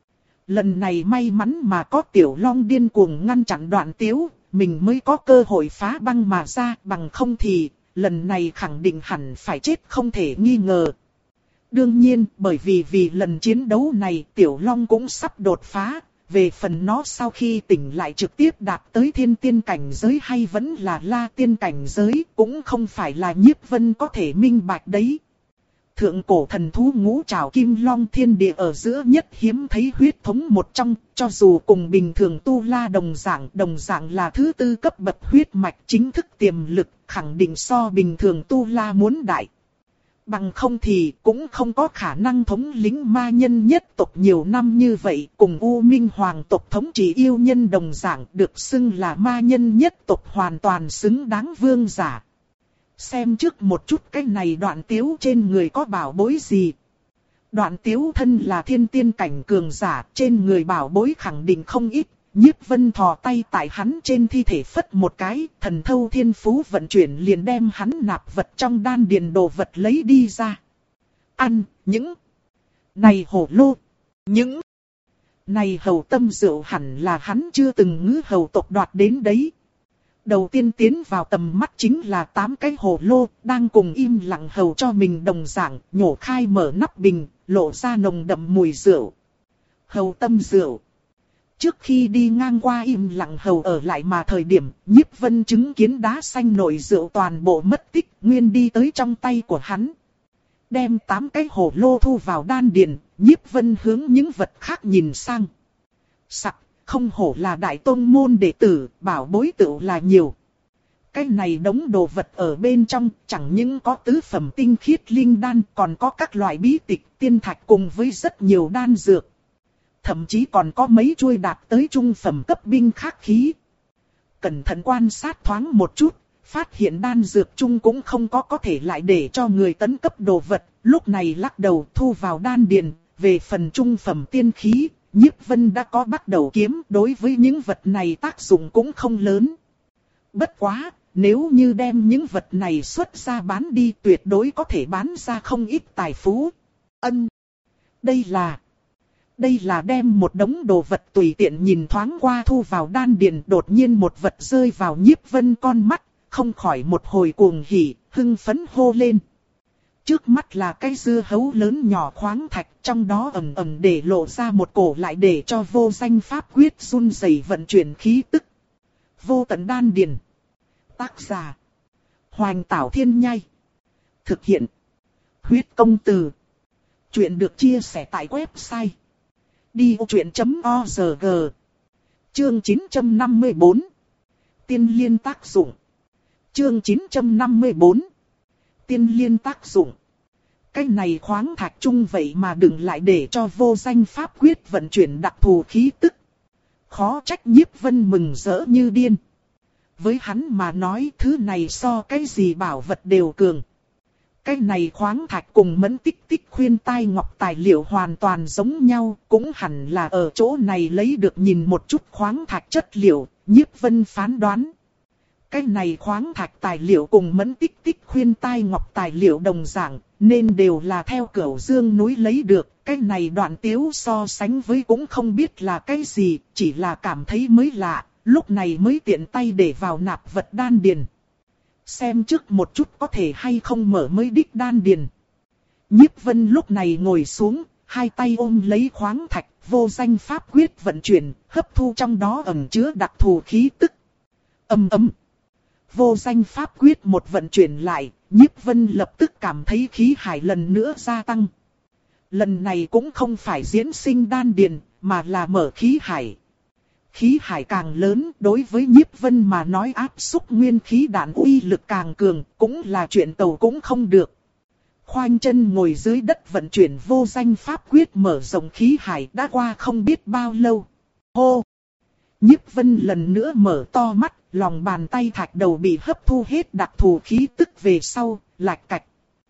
Lần này may mắn mà có Tiểu Long điên cuồng ngăn chặn Đoạn Tiếu, mình mới có cơ hội phá băng mà ra, bằng không thì, lần này khẳng định hẳn phải chết không thể nghi ngờ. Đương nhiên, bởi vì vì lần chiến đấu này Tiểu Long cũng sắp đột phá, về phần nó sau khi tỉnh lại trực tiếp đạt tới thiên tiên cảnh giới hay vẫn là la tiên cảnh giới cũng không phải là Nhiếp Vân có thể minh bạch đấy. Thượng cổ thần thú ngũ trảo kim long thiên địa ở giữa nhất hiếm thấy huyết thống một trong, cho dù cùng bình thường tu la đồng dạng, đồng dạng là thứ tư cấp bậc huyết mạch chính thức tiềm lực, khẳng định so bình thường tu la muốn đại. Bằng không thì cũng không có khả năng thống lĩnh ma nhân nhất tộc nhiều năm như vậy, cùng U Minh Hoàng tộc thống trị yêu nhân đồng dạng được xưng là ma nhân nhất tộc hoàn toàn xứng đáng vương giả. Xem trước một chút cái này Đoạn Tiếu trên người có bảo bối gì. Đoạn Tiếu thân là thiên tiên cảnh cường giả, trên người bảo bối khẳng định không ít. Nhiếp Vân thò tay tại hắn trên thi thể phất một cái, thần thâu thiên phú vận chuyển liền đem hắn nạp vật trong đan điền đồ vật lấy đi ra. Ăn, những này hổ lô, những này hầu tâm rượu hẳn là hắn chưa từng ngữ hầu tộc đoạt đến đấy. Đầu tiên tiến vào tầm mắt chính là tám cái hồ lô, đang cùng im lặng hầu cho mình đồng dạng, nhổ khai mở nắp bình, lộ ra nồng đậm mùi rượu. Hầu tâm rượu. Trước khi đi ngang qua im lặng hầu ở lại mà thời điểm, Nhiếp Vân chứng kiến đá xanh nồi rượu toàn bộ mất tích, nguyên đi tới trong tay của hắn. Đem tám cái hồ lô thu vào đan điền, Nhiếp Vân hướng những vật khác nhìn sang. Sặc, không hổ là đại tôn môn đệ tử, bảo bối tựu là nhiều. Cái này đống đồ vật ở bên trong, chẳng những có tứ phẩm tinh khiết linh đan, còn có các loại bí tịch, tiên thạch cùng với rất nhiều đan dược. Thậm chí còn có mấy chuôi đạt tới trung phẩm cấp binh khắc khí. Cẩn thận quan sát thoáng một chút, phát hiện đan dược chung cũng không có có thể lại để cho người tấn cấp đồ vật. Lúc này lắc đầu thu vào đan điền, về phần trung phẩm tiên khí, Nhiếp Vân đã có bắt đầu kiếm, đối với những vật này tác dụng cũng không lớn. Bất quá, nếu như đem những vật này xuất ra bán đi tuyệt đối có thể bán ra không ít tài phú. Ân, đây là... Đây là đem một đống đồ vật tùy tiện nhìn thoáng qua thu vào đan điền, đột nhiên một vật rơi vào Nhiếp Vân con mắt, không khỏi một hồi cuồng hỉ, hưng phấn hô lên. Trước mắt là cái dưa hấu lớn nhỏ khoáng thạch, trong đó ẩn ẩn để lộ ra một cổ lại để cho vô danh pháp quyết run rẩy vận chuyển khí tức. Vô tận đan điền. Tác giả: Hoành Tảo Thiên Nhai. Thực hiện: Huyết Công Từ. Chuyện được chia sẻ tại website đi ô chuyện chấm org. Chương chín trăm năm mươi tư. Tiên liên tác dụng. Chương chín trăm năm mươi tư. Tiên liên tác dụng. Cái này khoáng thạch chung vậy mà đừng lại để cho vô danh pháp quyết vận chuyển đặc thù khí tức. Khó trách Nhiếp Vân mừng rỡ như điên. Với hắn mà nói thứ này so cái gì bảo vật đều cường. Cái này khoáng thạch cùng mẫn tích tích khuyên tai ngọc tài liệu hoàn toàn giống nhau, cũng hẳn là ở chỗ này lấy được nhìn một chút khoáng thạch chất liệu, Nhiếp Vân phán đoán. Cái này khoáng thạch tài liệu cùng mẫn tích tích khuyên tai ngọc tài liệu đồng dạng, nên đều là theo Cửu Dương núi lấy được. Cái này đoạn tiếu so sánh với cũng không biết là cái gì, chỉ là cảm thấy mới lạ, lúc này mới tiện tay để vào nạp vật đan điền. Xem trước một chút có thể hay không mở mới đích đan điền. Nhiếp Vân lúc này ngồi xuống, hai tay ôm lấy khoáng thạch, vô danh pháp quyết vận chuyển, hấp thu trong đó ẩn chứa đặc thù khí tức. Ầm ầm. Vô danh pháp quyết một vận chuyển lại, Nhiếp Vân lập tức cảm thấy khí hải lần nữa gia tăng. Lần này cũng không phải diễn sinh đan điền, mà là mở khí hải. Khí hải càng lớn, đối với Nhiếp Vân mà nói áp xúc nguyên khí đạn uy lực càng cường, cũng là chuyện tàu cũng không được. Khoanh chân ngồi dưới đất vận chuyển vô danh pháp quyết mở rộng khí hải đã qua không biết bao lâu. Hô! Nhiếp Vân lần nữa mở to mắt, lòng bàn tay thạch đầu bị hấp thu hết đặc thù khí tức về sau, lạch cạch.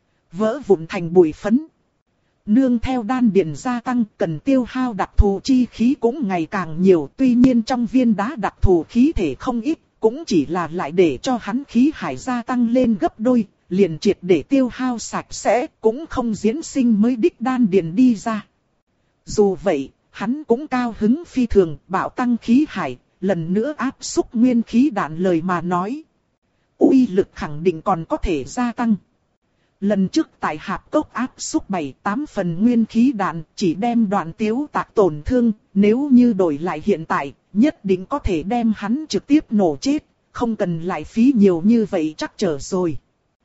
Vỡ vụn thành bụi phấn. Nương theo đan điền gia tăng, cần tiêu hao đặc thù chi khí cũng ngày càng nhiều. Tuy nhiên trong viên đá đặc thù khí thể không ít, cũng chỉ là lại để cho hắn khí hải gia tăng lên gấp đôi, liền triệt để tiêu hao sạch sẽ, cũng không diễn sinh mới đích đan điền đi ra. Dù vậy, hắn cũng cao hứng phi thường, bạo tăng khí hải, lần nữa áp xúc nguyên khí đạn lời mà nói. Uy lực khẳng định còn có thể gia tăng. Lần trước tại hạp cốc áp xúc bảy tám phần nguyên khí đạn chỉ đem Đoạn Tiếu tạc tổn thương, nếu như đổi lại hiện tại, nhất định có thể đem hắn trực tiếp nổ chết, không cần lại phí nhiều như vậy chắc trở rồi.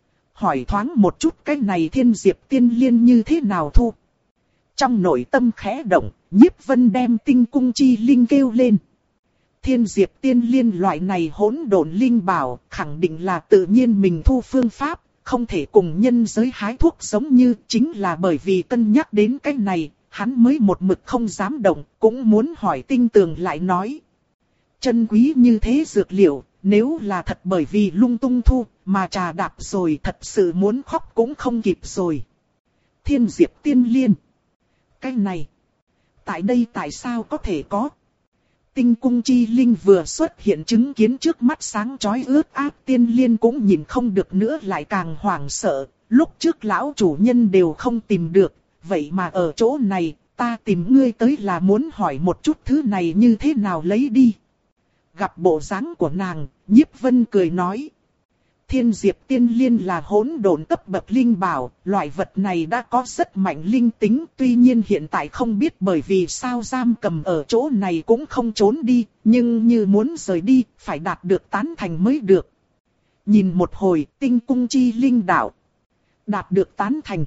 Hỏi thoáng một chút cái này Thiên Diệp Tiên Liên như thế nào thu? Trong nội tâm khẽ động, Nhiếp Vân đem Tinh Cung Chi Linh kêu lên. Thiên Diệp Tiên Liên loại này hỗn độn linh bảo, khẳng định là tự nhiên mình thu phương pháp. Không thể cùng nhân giới hái thuốc giống như, chính là bởi vì cân nhắc đến cái này, hắn mới một mực không dám động, cũng muốn hỏi tinh tường lại nói. Chân quý như thế dược liệu, nếu là thật bởi vì lung tung thu, mà trà đạp rồi thật sự muốn khóc cũng không kịp rồi. Thiên Diệp Tiên Liên. Cái này, tại đây tại sao có thể có? Tinh Cung Chi Linh vừa xuất hiện chứng kiến trước mắt sáng chói ướt át tiên liên cũng nhìn không được nữa lại càng hoảng sợ. Lúc trước lão chủ nhân đều không tìm được, vậy mà ở chỗ này, ta tìm ngươi tới là muốn hỏi một chút thứ này như thế nào lấy đi. Gặp bộ dáng của nàng, Nhiếp Vân cười nói. Thiên Diệp Tiên Liên là hỗn độn cấp bậc linh bảo, loại vật này đã có rất mạnh linh tính, tuy nhiên hiện tại không biết bởi vì sao giam cầm ở chỗ này cũng không trốn đi, nhưng như muốn rời đi, phải đạt được tán thành mới được. Nhìn một hồi, Tinh Cung Chi Linh đạo. Đạt được tán thành.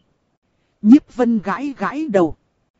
Nhiếp Vân gãi gãi đầu.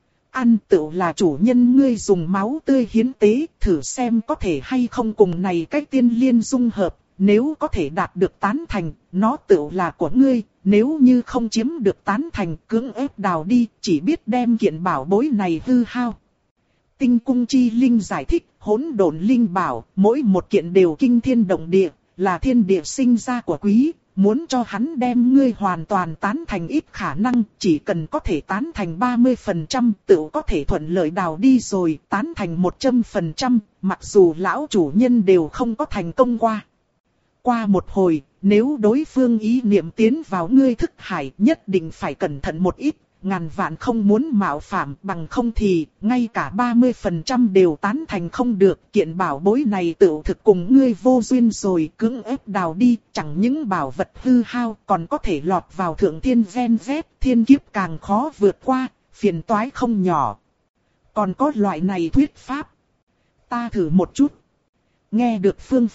Ăn tựu là chủ nhân ngươi dùng máu tươi hiến tế, thử xem có thể hay không cùng này cái tiên liên dung hợp. Nếu có thể đạt được tán thành, nó tựu là của ngươi, nếu như không chiếm được tán thành, cưỡng ép đào đi, chỉ biết đem kiện bảo bối này hư hao. Tinh Cung Chi Linh giải thích, hỗn độn linh bảo, mỗi một kiện đều kinh thiên động địa, là thiên địa sinh ra của quý, muốn cho hắn đem ngươi hoàn toàn tán thành ít khả năng, chỉ cần có thể tán thành ba mươi phần trăm, tựu có thể thuận lợi đào đi rồi, tán thành một trăm phần trăm, mặc dù lão chủ nhân đều không có thành công qua. Qua một hồi, nếu đối phương ý niệm tiến vào ngươi thức hải nhất định phải cẩn thận một ít, ngàn vạn không muốn mạo phạm bằng không thì, ngay cả ba mươi phần trăm đều tán thành không được. Kiện bảo bối này tự thực cùng ngươi vô duyên rồi, cưỡng ép đào đi, chẳng những bảo vật hư hao còn có thể lọt vào thượng thiên gen vét, thiên kiếp càng khó vượt qua, phiền toái không nhỏ. Còn có loại này thuyết pháp. Ta thử một chút. Nghe được phương pháp,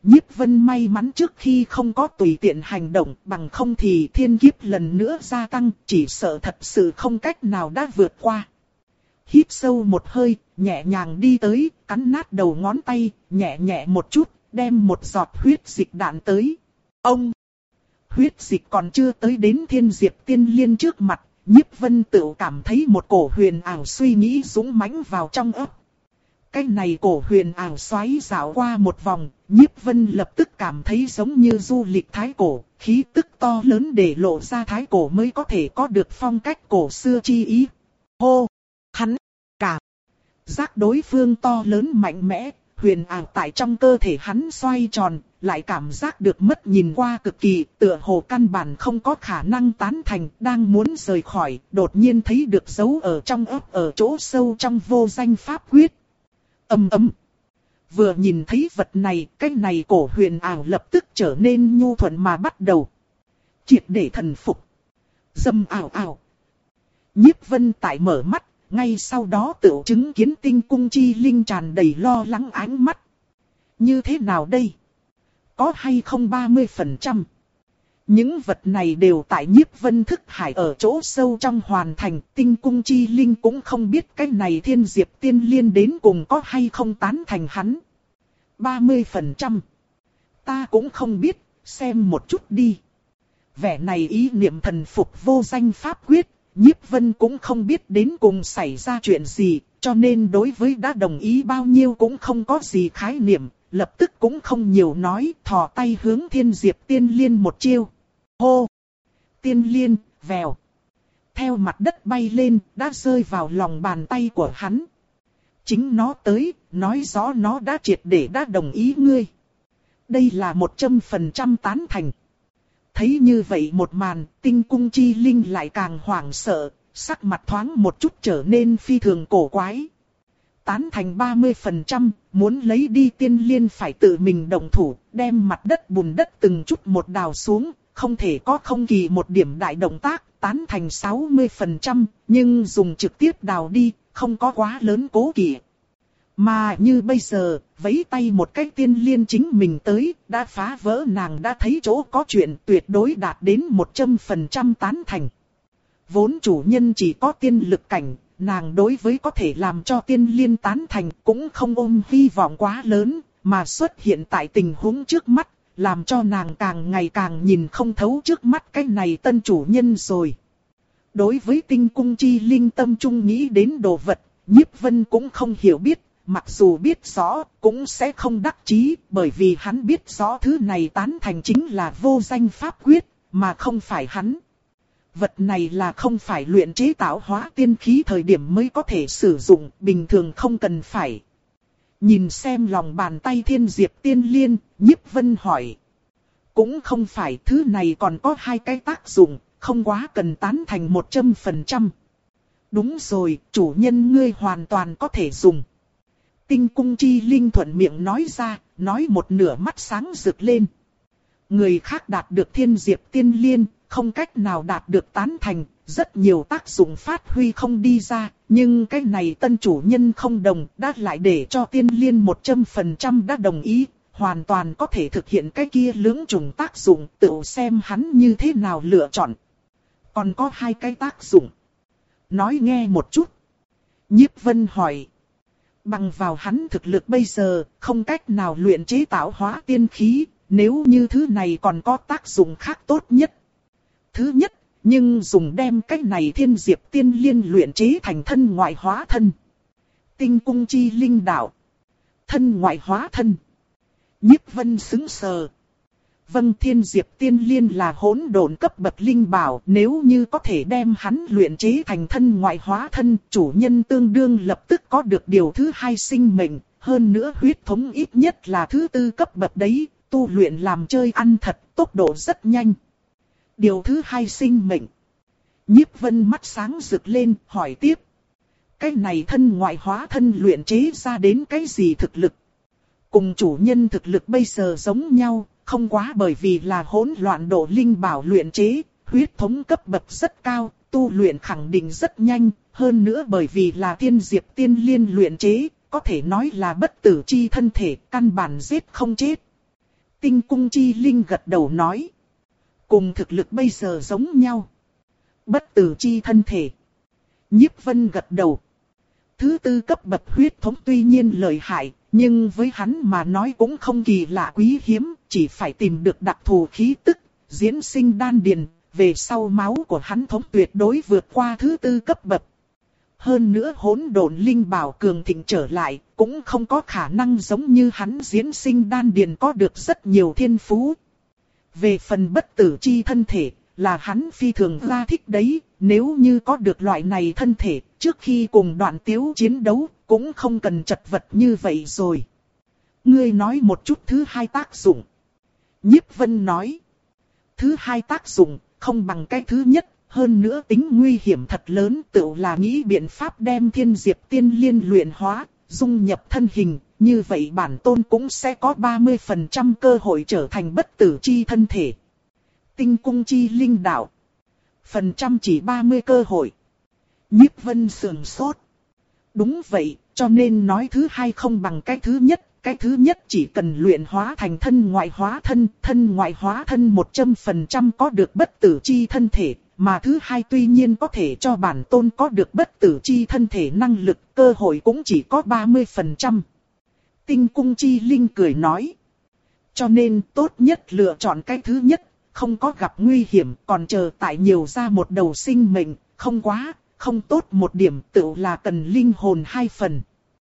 Nhiếp Vân may mắn trước khi không có tùy tiện hành động, bằng không thì thiên kiếp lần nữa gia tăng, chỉ sợ thật sự không cách nào đã vượt qua. Hít sâu một hơi, nhẹ nhàng đi tới, cắn nát đầu ngón tay, nhẹ nhẹ một chút, đem một giọt huyết dịch đạn tới. Ông! Huyết dịch còn chưa tới đến Thiên Diệp Tiên Liên trước mặt, Nhiếp Vân tự cảm thấy một cổ huyền ảo suy nghĩ dũng mãnh vào trong óc. Cái này cổ huyền ảo xoáy dạo qua một vòng, Nhiếp Vân lập tức cảm thấy giống như du lịch thái cổ, khí tức to lớn để lộ ra thái cổ mới có thể có được phong cách cổ xưa chi ý. Hô! Hắn! Cảm! Giác đối phương to lớn mạnh mẽ, huyền ảo tại trong cơ thể hắn xoay tròn, lại cảm giác được mất nhìn qua cực kỳ, tựa hồ căn bản không có khả năng tán thành, đang muốn rời khỏi, đột nhiên thấy được dấu ở trong ấp ở chỗ sâu trong vô danh pháp quyết. Ầm ầm. Vừa nhìn thấy vật này, cái này cổ huyền ảo lập tức trở nên nhu thuận mà bắt đầu. Triệt để thần phục. Dâm ảo ảo. Nhiếp Vân tại mở mắt, ngay sau đó tự chứng kiến tinh cung chi linh tràn đầy lo lắng ánh mắt. Như thế nào đây? Có hay không ba mươi phần trăm? Những vật này đều tại Nhiếp Vân thức hải ở chỗ sâu trong hoàn thành, tinh cung chi linh cũng không biết cái này Thiên Diệp Tiên Liên đến cùng có hay không tán thành hắn. ba mươi phần trăm. Ta cũng không biết, xem một chút đi. Vẻ này ý niệm thần phục vô danh pháp quyết, Nhiếp Vân cũng không biết đến cùng xảy ra chuyện gì, cho nên đối với đã đồng ý bao nhiêu cũng không có gì khái niệm, lập tức cũng không nhiều nói, thò tay hướng Thiên Diệp Tiên Liên một chiêu. Hô! Tiên Liên, vèo. Theo mặt đất bay lên, đã rơi vào lòng bàn tay của hắn. Chính nó tới, nói rõ nó đã triệt để đã đồng ý ngươi. Đây là một trăm phần trăm tán thành. Thấy như vậy một màn, tinh cung chi linh lại càng hoảng sợ, sắc mặt thoáng một chút trở nên phi thường cổ quái. Tán thành ba mươi phần trăm, muốn lấy đi Tiên Liên phải tự mình động thủ, đem mặt đất bùn đất từng chút một đào xuống, không thể có không kỳ một điểm đại động tác, tán thành sáu mươi phần trăm, nhưng dùng trực tiếp đào đi, không có quá lớn cố kỵ. Mà như bây giờ, vẫy tay một cái Tiên Liên chính mình tới, đã phá vỡ nàng đã thấy chỗ có chuyện tuyệt đối đạt đến một trăm phần trăm tán thành. Vốn chủ nhân chỉ có tiên lực cảnh, nàng đối với có thể làm cho Tiên Liên tán thành cũng không ôm hy vọng quá lớn, mà xuất hiện tại tình huống trước mắt, làm cho nàng càng ngày càng nhìn không thấu trước mắt cái này tân chủ nhân rồi. Đối với tinh cung chi linh tâm trung nghĩ đến đồ vật, Nhiếp Vân cũng không hiểu biết, mặc dù biết rõ cũng sẽ không đắc chí, bởi vì hắn biết rõ thứ này tán thành chính là vô danh pháp quyết, mà không phải hắn. Vật này là không phải luyện chế tạo hóa tiên khí thời điểm mới có thể sử dụng, bình thường không cần phải. Nhìn xem lòng bàn tay Thiên Diệp Tiên Liên, Nhiếp Vân hỏi. Cũng không phải, thứ này còn có hai cái tác dụng, không quá cần tán thành một trăm phần trăm. Đúng rồi, chủ nhân ngươi hoàn toàn có thể dùng. Tinh cung chi linh thuận miệng nói ra, nói một nửa mắt sáng rực lên. Người khác đạt được Thiên Diệp Tiên Liên, không cách nào đạt được tán thành, rất nhiều tác dụng phát huy không đi ra, nhưng cái này tân chủ nhân không đồng, đã lại để cho Tiên Liên một trăm phần trăm đã đồng ý, hoàn toàn có thể thực hiện cái kia lưỡng trùng tác dụng, tự xem hắn như thế nào lựa chọn. Còn có hai cái tác dụng. Nói nghe một chút. Nhiếp Vân hỏi. Bằng vào hắn thực lực bây giờ, không cách nào luyện chế tạo hóa tiên khí, nếu như thứ này còn có tác dụng khác tốt nhất. Thứ nhất, nhưng dùng đem cái này Thiên Diệp Tiên Liên luyện chế thành thân ngoại hóa thân. Tinh cung chi linh đạo. Thân ngoại hóa thân. Nhiếp Vân sững sờ. Vâng, Thiên Diệp Tiên Liên là hỗn độn cấp bậc linh bảo, nếu như có thể đem hắn luyện chế thành thân ngoại hóa thân, chủ nhân tương đương lập tức có được điều thứ hai sinh mệnh, hơn nữa huyết thống ít nhất là thứ tư cấp bậc đấy, tu luyện làm chơi ăn thật, tốc độ rất nhanh. Điều thứ hai sinh mệnh. Nhiếp Vân mắt sáng rực lên, hỏi tiếp. Cái này thân ngoại hóa thân luyện chế ra đến cái gì thực lực? Cùng chủ nhân thực lực bây giờ giống nhau, không quá bởi vì là hỗn loạn độ linh bảo luyện chế, huyết thống cấp bậc rất cao, tu luyện khẳng định rất nhanh, hơn nữa bởi vì là Thiên Diệp Tiên Liên luyện chế, có thể nói là bất tử chi thân thể, căn bản giết không chết. Tinh cung chi linh gật đầu nói. Cùng thực lực bây giờ giống nhau. Bất tử chi thân thể. Nhiếp Vân gật đầu. Thứ tư cấp bậc huyết thống tuy nhiên lợi hại, nhưng với hắn mà nói cũng không kỳ lạ quý hiếm, chỉ phải tìm được đặc thù khí tức, diễn sinh đan điền, về sau máu của hắn thống tuyệt đối vượt qua thứ tư cấp bậc. Hơn nữa hỗn độn linh bảo cường thịnh trở lại, cũng không có khả năng giống như hắn diễn sinh đan điền có được rất nhiều thiên phú. Về phần bất tử chi thân thể, là hắn phi thường ra thích đấy, nếu như có được loại này thân thể, trước khi cùng Đoạn Tiếu chiến đấu, cũng không cần chật vật như vậy rồi. Ngươi nói một chút thứ hai tác dụng. Nhiếp Vân nói. Thứ hai tác dụng, không bằng cái thứ nhất, hơn nữa tính nguy hiểm thật lớn, tự là nghĩ biện pháp đem Thiên Diệp Tiên Liên luyện hóa, dung nhập thân hình, như vậy bản tôn cũng sẽ có ba mươi phần trăm cơ hội trở thành bất tử chi thân thể. Tinh cung chi linh đạo. Phần trăm chỉ ba mươi cơ hội. Nhiếp Vân sườn sốt. Đúng vậy, cho nên nói thứ hai không bằng cái thứ nhất. Cái thứ nhất chỉ cần luyện hóa thành thân ngoại hóa thân, thân ngoại hóa thân một trăm phần trăm có được bất tử chi thân thể. Mà thứ hai tuy nhiên có thể cho bản tôn có được bất tử chi thân thể năng lực, cơ hội cũng chỉ có ba mươi phần trăm. Tinh cung chi linh cười nói. Cho nên tốt nhất lựa chọn cái thứ nhất. Không có gặp nguy hiểm, còn chờ tại nhiều ra một đầu sinh mệnh, không quá, không tốt một điểm tự là cần linh hồn hai phần.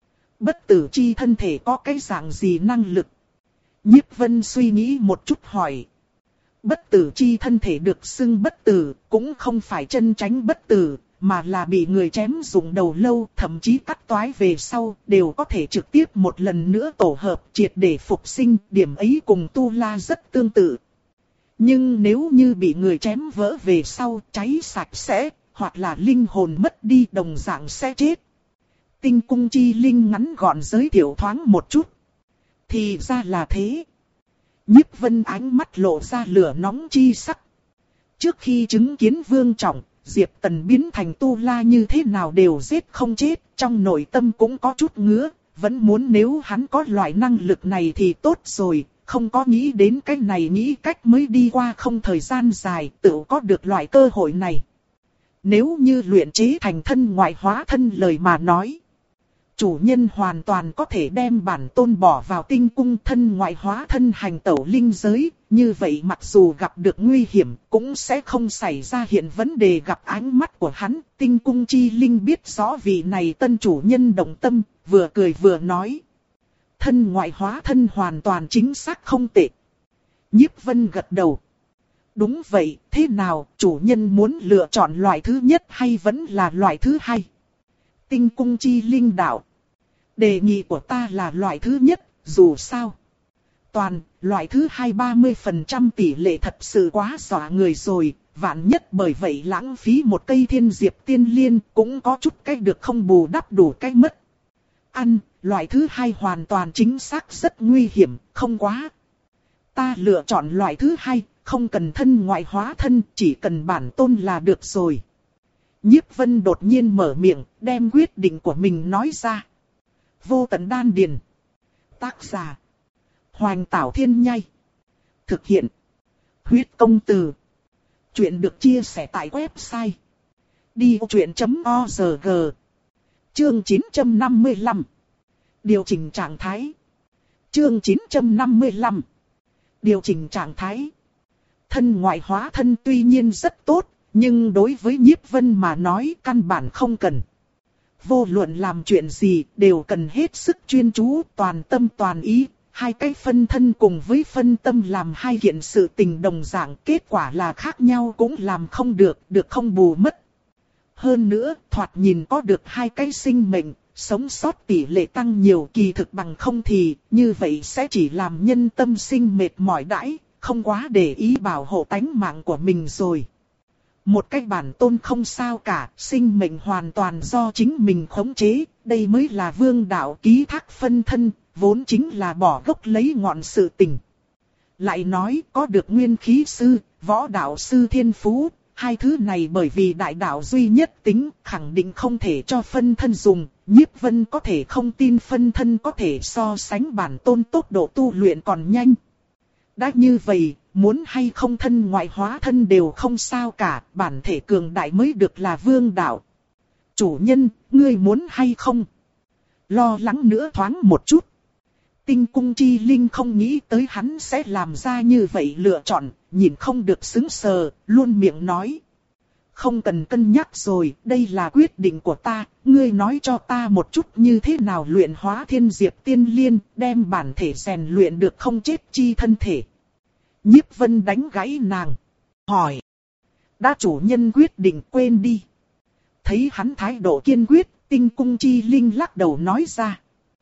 Bất tử chi thân thể có cái dạng gì năng lực? Nhiếp Vân suy nghĩ một chút hỏi. Bất tử chi thân thể được xưng bất tử, cũng không phải chân tránh bất tử, mà là bị người chém dùng đầu lâu, thậm chí cắt toái về sau, đều có thể trực tiếp một lần nữa tổ hợp triệt để phục sinh, điểm ấy cùng Tu La rất tương tự. Nhưng nếu như bị người chém vỡ về sau, cháy sạch sẽ, hoặc là linh hồn mất đi đồng dạng sẽ chết. Tinh cung chi linh ngắn gọn giới thiệu thoáng một chút. Thì ra là thế. Nhiếp Vân ánh mắt lộ ra lửa nóng chi sắc. Trước khi chứng kiến Vương Trọng, Diệp Tần biến thành Tu La như thế nào đều giết không chết, trong nội tâm cũng có chút ngứa, vẫn muốn nếu hắn có loại năng lực này thì tốt rồi. Không có nghĩ đến cái này nghĩ cách mới đi qua không thời gian dài tự có được loại cơ hội này. Nếu như luyện chế thành thân ngoại hóa thân lời mà nói. Chủ nhân hoàn toàn có thể đem bản tôn bỏ vào tinh cung thân ngoại hóa thân hành tẩu linh giới. Như vậy mặc dù gặp được nguy hiểm cũng sẽ không xảy ra hiện vấn đề gặp ánh mắt của hắn. Tinh cung chi linh biết rõ vị này tân chủ nhân động tâm, vừa cười vừa nói. Thân ngoại hóa thân hoàn toàn chính xác không tệ. Nhiếp Vân gật đầu. Đúng vậy, thế nào, chủ nhân muốn lựa chọn loại thứ nhất hay vẫn là loại thứ hai? Tinh cung chi linh đạo. Đề nghị của ta là loại thứ nhất, dù sao. Toàn, loại thứ hai ba mươi phần trăm tỷ lệ thật sự quá dọa người rồi, vạn nhất bởi vậy lãng phí một cây Thiên Diệp Tiên Liên cũng có chút cách được không bù đắp đủ cách mất. Ăn, loại thứ hai hoàn toàn chính xác rất nguy hiểm, không quá. Ta lựa chọn loại thứ hai, không cần thân ngoại hóa thân, chỉ cần bản tôn là được rồi. Nhiếp Vân đột nhiên mở miệng, đem quyết định của mình nói ra. Vô tận đan điền. Tác giả. Hoành Tảo Thiên Nhai. Thực hiện. Huyết công từ. Chuyện được chia sẻ tại website. đi vô chuyện chấm org. Chương chín trăm năm mươi lăm. Điều chỉnh trạng thái. Chương chín trăm năm mươi lăm. Điều chỉnh trạng thái. Thân ngoại hóa thân tuy nhiên rất tốt, nhưng đối với Nhiếp Vân mà nói căn bản không cần. Vô luận làm chuyện gì đều cần hết sức chuyên chú, toàn tâm toàn ý. Hai cái phân thân cùng với phân tâm làm hai kiện sự tình đồng dạng, kết quả là khác nhau cũng làm không được, được không bù mất. Hơn nữa, thoạt nhìn có được hai cái sinh mệnh, sống sót tỷ lệ tăng nhiều kỳ thực bằng không thì, như vậy sẽ chỉ làm nhân tâm sinh mệt mỏi đãi, không quá để ý bảo hộ tánh mạng của mình rồi. Một cái bản tôn không sao cả, sinh mệnh hoàn toàn do chính mình khống chế, đây mới là vương đạo ký thác phân thân, vốn chính là bỏ gốc lấy ngọn sự tình. Lại nói có được nguyên khí sư, võ đạo sư thiên phú, hai thứ này bởi vì đại đạo duy nhất tính, khẳng định không thể cho phân thân dùng. Nhiếp Vân có thể không tin phân thân có thể so sánh bản tôn tốc độ tu luyện còn nhanh. Đã như vậy, muốn hay không thân ngoại hóa thân đều không sao cả, bản thể cường đại mới được là vương đạo. Chủ nhân, ngươi muốn hay không? Lo lắng nữa thoáng một chút. Tinh cung chi linh không nghĩ tới hắn sẽ làm ra như vậy lựa chọn, nhìn không được sững sờ, luôn miệng nói. Không cần cân nhắc rồi, đây là quyết định của ta, ngươi nói cho ta một chút như thế nào luyện hóa thiên diệp tiên liên, đem bản thể rèn luyện được không chết chi thân thể. Nhiếp Vân đánh gãy nàng, hỏi. Đã chủ nhân quyết định quên đi. Thấy hắn thái độ kiên quyết, tinh cung chi linh lắc đầu nói ra.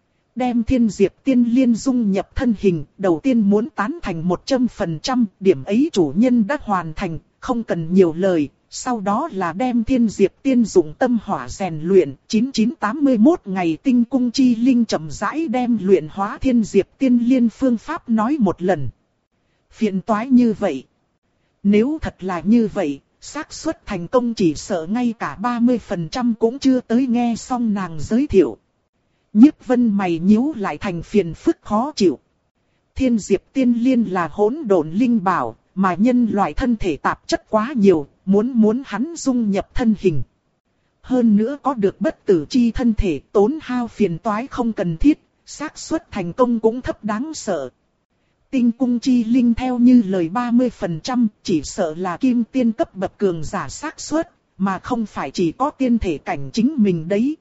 Đem thiên diệp tiên liên dung nhập thân hình, đầu tiên muốn tán thành một trăm phần trăm, điểm ấy chủ nhân đã hoàn thành, không cần nhiều lời. Sau đó là đem thiên diệp tiên dụng tâm hỏa rèn luyện, chín chín tám mươi mốt ngày tinh cung chi linh chậm rãi đem luyện hóa thiên diệp tiên liên phương pháp nói một lần. Phiền toái như vậy. Nếu thật là như vậy, xác suất thành công chỉ sợ ngay cả ba mươi phần trăm cũng chưa tới. Nghe xong nàng giới thiệu. Nhiếp Vân mày nhíu lại thành phiền phức khó chịu. Thiên diệp tiên liên là hỗn độn linh bảo, mà nhân loại thân thể tạp chất quá nhiều, muốn muốn hắn dung nhập thân hình. Hơn nữa có được bất tử chi thân thể, tốn hao phiền toái không cần thiết, xác suất thành công cũng thấp đáng sợ. Tinh cung chi linh theo như lời ba mươi phần trăm, chỉ sợ là kim tiên cấp bậc cường giả xác suất, mà không phải chỉ có tiên thể cảnh chính mình đấy.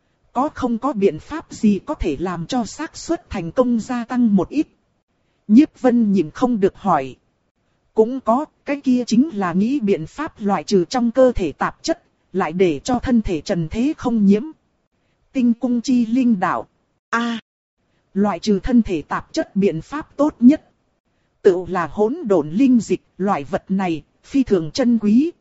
Có không có biện pháp gì có thể làm cho xác suất thành công gia tăng một ít? Nhiếp Vân nhìn không được hỏi. Cũng có, cái kia chính là nghĩ biện pháp loại trừ trong cơ thể tạp chất, lại để cho thân thể trần thế không nhiễm. Tinh cung chi linh đạo. A. À, loại trừ thân thể tạp chất biện pháp tốt nhất. Tự là hỗn độn linh dịch, loại vật này, phi thường chân quý.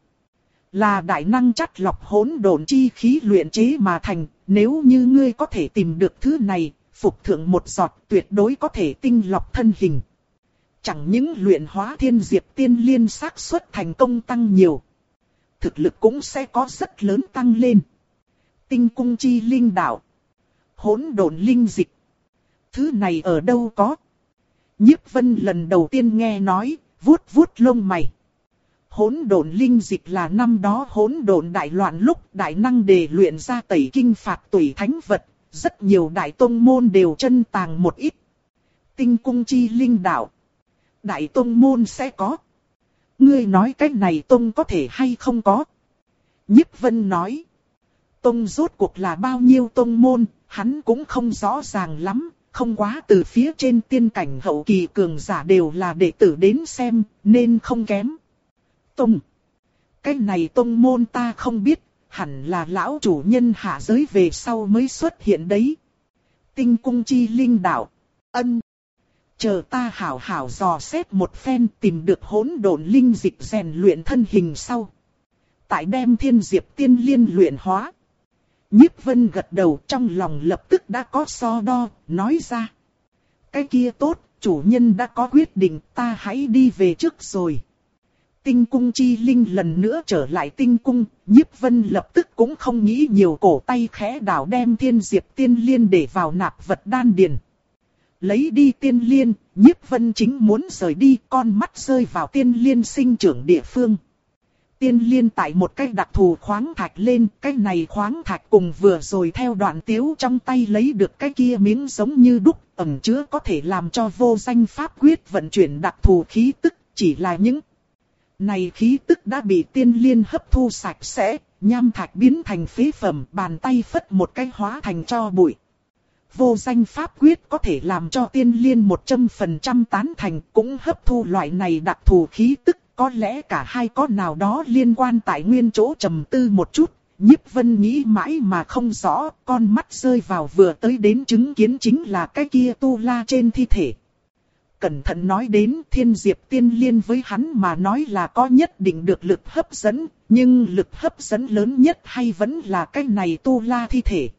Là đại năng chắt lọc hỗn độn chi khí luyện chế mà thành, nếu như ngươi có thể tìm được thứ này, phục thượng một giọt tuyệt đối có thể tinh lọc thân hình. Chẳng những luyện hóa thiên diệp tiên liên xác suất thành công tăng nhiều, thực lực cũng sẽ có rất lớn tăng lên. Tinh cung chi linh đạo. Hỗn độn linh dịch. Thứ này ở đâu có? Nhiếp Vân lần đầu tiên nghe nói, vuốt vuốt lông mày. Hỗn độn linh dịch là năm đó hỗn độn đại loạn lúc đại năng đề luyện ra tẩy kinh phạt tùy thánh vật, rất nhiều đại tông môn đều chân tàng một ít. Tinh cung chi linh đạo. Đại tông môn sẽ có. Ngươi nói cái này tông có thể hay không có? Nhiếp Vân nói. Tông rốt cuộc là bao nhiêu tông môn, hắn cũng không rõ ràng lắm, không quá từ phía trên tiên cảnh hậu kỳ cường giả đều là đệ tử đến xem, nên không kém. Tông. Cái này tông môn ta không biết, hẳn là lão chủ nhân hạ giới về sau mới xuất hiện đấy. Tinh cung chi linh đạo. Ân. Chờ ta hảo hảo dò xét một phen tìm được hỗn độn linh dịch rèn luyện thân hình sau. Tại đem thiên diệp tiên liên luyện hóa. Nhiếp Vân gật đầu trong lòng lập tức đã có so đo, nói ra. Cái kia tốt, chủ nhân đã có quyết định, ta hãy đi về trước rồi. Tinh cung chi linh lần nữa trở lại tinh cung, Nhiếp Vân lập tức cũng không nghĩ nhiều, cổ tay khẽ đảo đem thiên diệp tiên liên để vào nạp vật đan điền. Lấy đi tiên liên, Nhiếp Vân chính muốn rời đi, con mắt rơi vào tiên liên sinh trưởng địa phương. Tiên liên tại một cái đặc thù khoáng thạch lên, cái này khoáng thạch cùng vừa rồi theo đoạn tiếu trong tay lấy được cái kia miếng giống như đúc, ẩn chứa có thể làm cho vô danh pháp quyết vận chuyển đặc thù khí tức, chỉ là những này khí tức đã bị tiên liên hấp thu sạch sẽ, nham thạch biến thành phế phẩm, bàn tay phất một cái hóa thành tro bụi. Vô danh pháp quyết có thể làm cho tiên liên một trăm phần trăm tán thành, cũng hấp thu loại này đặc thù khí tức, có lẽ cả hai có nào đó liên quan tại nguyên chỗ trầm tư một chút. Nhiếp Vân nghĩ mãi mà không rõ, con mắt rơi vào vừa tới đến chứng kiến chính là cái kia tu la trên thi thể. Cẩn thận nói đến thiên diệp tiên liên với hắn mà nói là có nhất định được lực hấp dẫn, nhưng lực hấp dẫn lớn nhất hay vẫn là cái này tu la thi thể.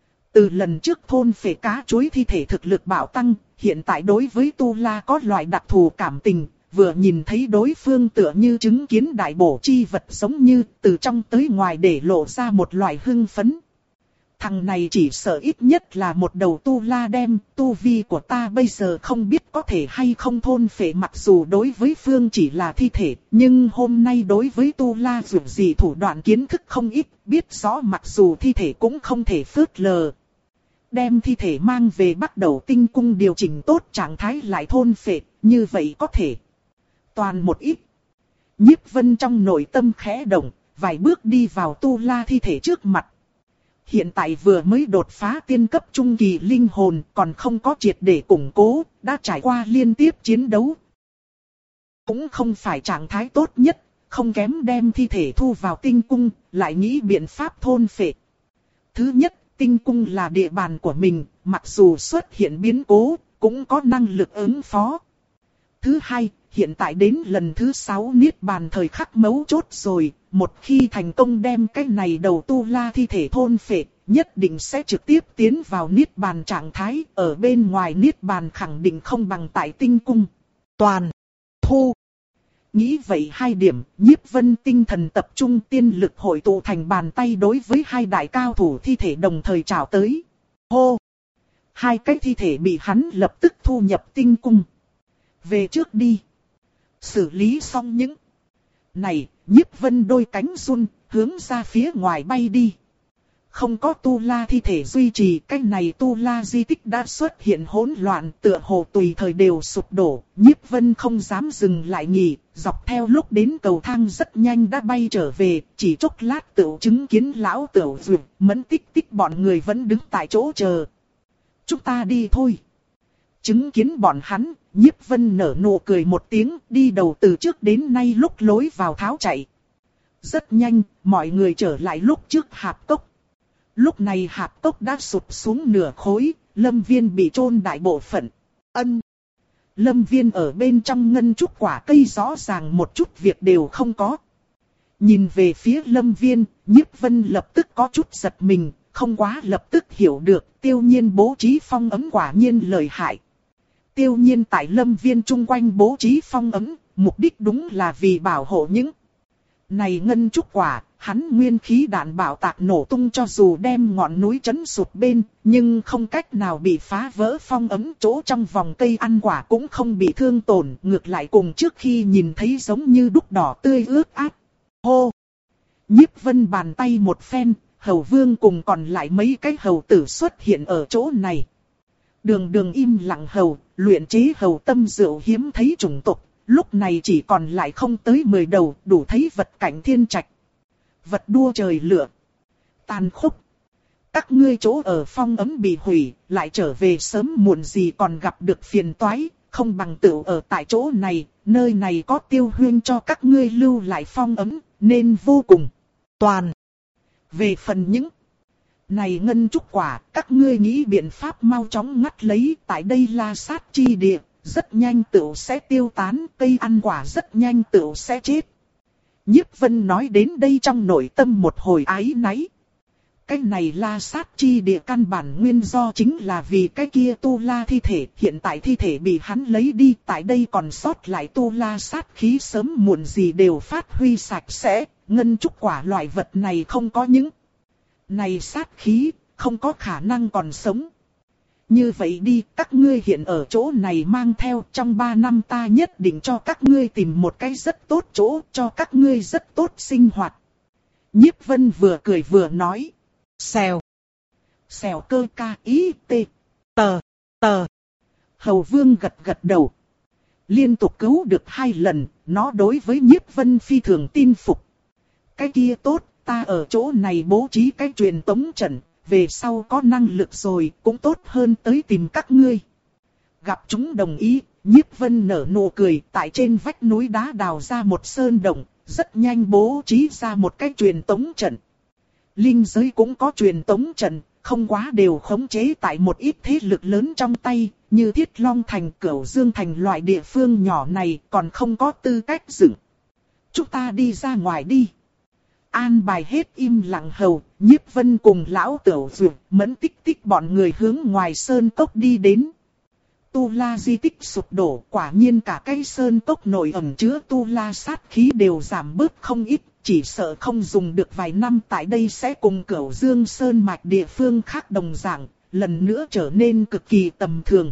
Từ lần trước thôn phệ cá chuối thi thể thực lực bạo tăng, hiện tại đối với tu la có loại đặc thù cảm tình, vừa nhìn thấy đối phương tựa như chứng kiến đại bổ chi vật giống như từ trong tới ngoài để lộ ra một loại hưng phấn. thằng này chỉ sợ ít nhất là một đầu tu la đem, tu vi của ta bây giờ không biết có thể hay không thôn phệ, mặc dù đối với Phương chỉ là thi thể, nhưng hôm nay đối với tu la dù gì thủ đoạn kiến thức không ít, biết rõ mặc dù thi thể cũng không thể phớt lờ. Đem thi thể mang về bắt đầu tinh cung điều chỉnh tốt trạng thái lại thôn phệ, như vậy có thể. Toàn một ít. Nhiếp Vân trong nội tâm khẽ động, vài bước đi vào tu la thi thể trước mặt. Hiện tại vừa mới đột phá tiên cấp trung kỳ linh hồn, còn không có triệt để củng cố, đã trải qua liên tiếp chiến đấu. Cũng không phải trạng thái tốt nhất, không kém đem thi thể thu vào tinh cung, lại nghĩ biện pháp thôn phệ. Thứ nhất, tinh cung là địa bàn của mình, mặc dù xuất hiện biến cố, cũng có năng lực ứng phó. Thứ hai, hiện tại đến lần thứ sáu niết bàn thời khắc mấu chốt rồi, một khi thành công đem cái này đầu tu la thi thể thôn phệ, nhất định sẽ trực tiếp tiến vào niết bàn trạng thái, ở bên ngoài niết bàn khẳng định không bằng tại tinh cung. Toàn thu. Nghĩ vậy hai điểm, Nhiếp Vân tinh thần tập trung, tiên lực hội tụ thành bàn tay đối với hai đại cao thủ thi thể đồng thời chào tới. Hô! Hai cái thi thể bị hắn lập tức thu nhập tinh cung. Về trước đi. Xử lý xong những này, Nhiếp Vân đôi cánh run, hướng ra phía ngoài bay đi. Không có tu la thi thể duy trì, cái này tu la di tích đã xuất hiện hỗn loạn, tựa hồ tùy thời đều sụp đổ. Nhiếp Vân không dám dừng lại nghỉ, dọc theo lúc đến cầu thang rất nhanh đã bay trở về, chỉ chốc lát tựu chứng kiến lão Tửu Dược, Mẫn Tích Tích bọn người vẫn đứng tại chỗ chờ. Chúng ta đi thôi. Chứng kiến bọn hắn, Nhiếp Vân nở nụ cười một tiếng, đi đầu từ trước đến nay lúc lối vào tháo chạy. Rất nhanh, mọi người trở lại lúc trước hạp cốc. Lúc này hạp cốc đã sụp xuống nửa khối, Lâm Viên bị chôn đại bộ phận. Ân. Lâm Viên ở bên trong ngân trúc quả cây rõ ràng một chút việc đều không có. Nhìn về phía Lâm Viên, Nhiếp Vân lập tức có chút giật mình, không quá lập tức hiểu được, Tiêu Nhiên bố trí phong ấm quả nhiên lợi hại. Tiêu Nhiên tại Lâm Viên chung quanh bố trí phong ấm, mục đích đúng là vì bảo hộ những này ngân trúc quả. Hắn nguyên khí đạn bạo tạc nổ tung cho dù đem ngọn núi chấn sụp bên, nhưng không cách nào bị phá vỡ phong ấm, chỗ trong vòng cây ăn quả cũng không bị thương tổn, ngược lại cùng trước khi nhìn thấy giống như đúc đỏ tươi ướt át. Hô! Nhiếp Vân bàn tay một phen, Hầu Vương cùng còn lại mấy cái hầu tử xuất hiện ở chỗ này. Đường đường im lặng hầu, luyện chế hầu tâm rượu hiếm thấy chủng tộc, lúc này chỉ còn lại không tới mười đầu, đủ thấy vật cảnh thiên trạch. Vật đua trời lửa. Tàn khốc. Các ngươi chỗ ở phong ấm bị hủy, lại trở về sớm muộn gì còn gặp được phiền toái, không bằng tự ở tại chỗ này, nơi này có Tiêu Huyên cho các ngươi lưu lại phong ấm, nên vô cùng toàn. Về phần những này ngân trúc quả, các ngươi nghĩ biện pháp mau chóng ngắt lấy, tại đây La Sát chi địa, rất nhanh tựu sẽ tiêu tán, cây ăn quả rất nhanh tựu sẽ chết. Nhiếp Vân nói đến đây trong nội tâm một hồi áy náy. Cái này La Sát chi địa căn bản nguyên do chính là vì cái kia tu la thi thể, hiện tại thi thể bị hắn lấy đi, tại đây còn sót lại tu la sát khí sớm muộn gì đều phát huy sạch sẽ, ngân trúc quả loại vật này không có những này sát khí, không có khả năng còn sống. Như vậy đi, các ngươi hiện ở chỗ này mang theo, trong ba năm ta nhất định cho các ngươi tìm một cái rất tốt chỗ, cho các ngươi rất tốt sinh hoạt. Nhiếp Vân vừa cười vừa nói. Xèo. Xèo cơ ca ý tê. Tờ. Tờ. Hầu Vương gật gật đầu. Liên tục cứu được hai lần, nó đối với Nhiếp Vân phi thường tin phục. Cái kia tốt, ta ở chỗ này bố trí cái truyền tống trận. Về sau có năng lực rồi cũng tốt hơn tới tìm các ngươi. Gặp chúng đồng ý, Nhiếp Vân nở nụ cười, tại trên vách núi đá đào ra một sơn động, rất nhanh bố trí ra một cái truyền tống trận. Linh giới cũng có truyền tống trận, không quá đều khống chế tại một ít thế lực lớn trong tay, như Thiết Long Thành, Cửu Dương Thành loại địa phương nhỏ này còn không có tư cách dựng. Chúng ta đi ra ngoài đi. An bài hết im lặng hầu, Nhiếp Vân cùng lão Tửu Dược, Mẫn Tích Tích bọn người hướng ngoài sơn cốc đi đến. Tu la di tích sụp đổ, quả nhiên cả cái sơn cốc nội ẩn chứa tu la sát khí đều giảm bớt không ít, chỉ sợ không dùng được vài năm tại đây sẽ cùng Cửu Dương Sơn mạch địa phương khác đồng dạng, lần nữa trở nên cực kỳ tầm thường.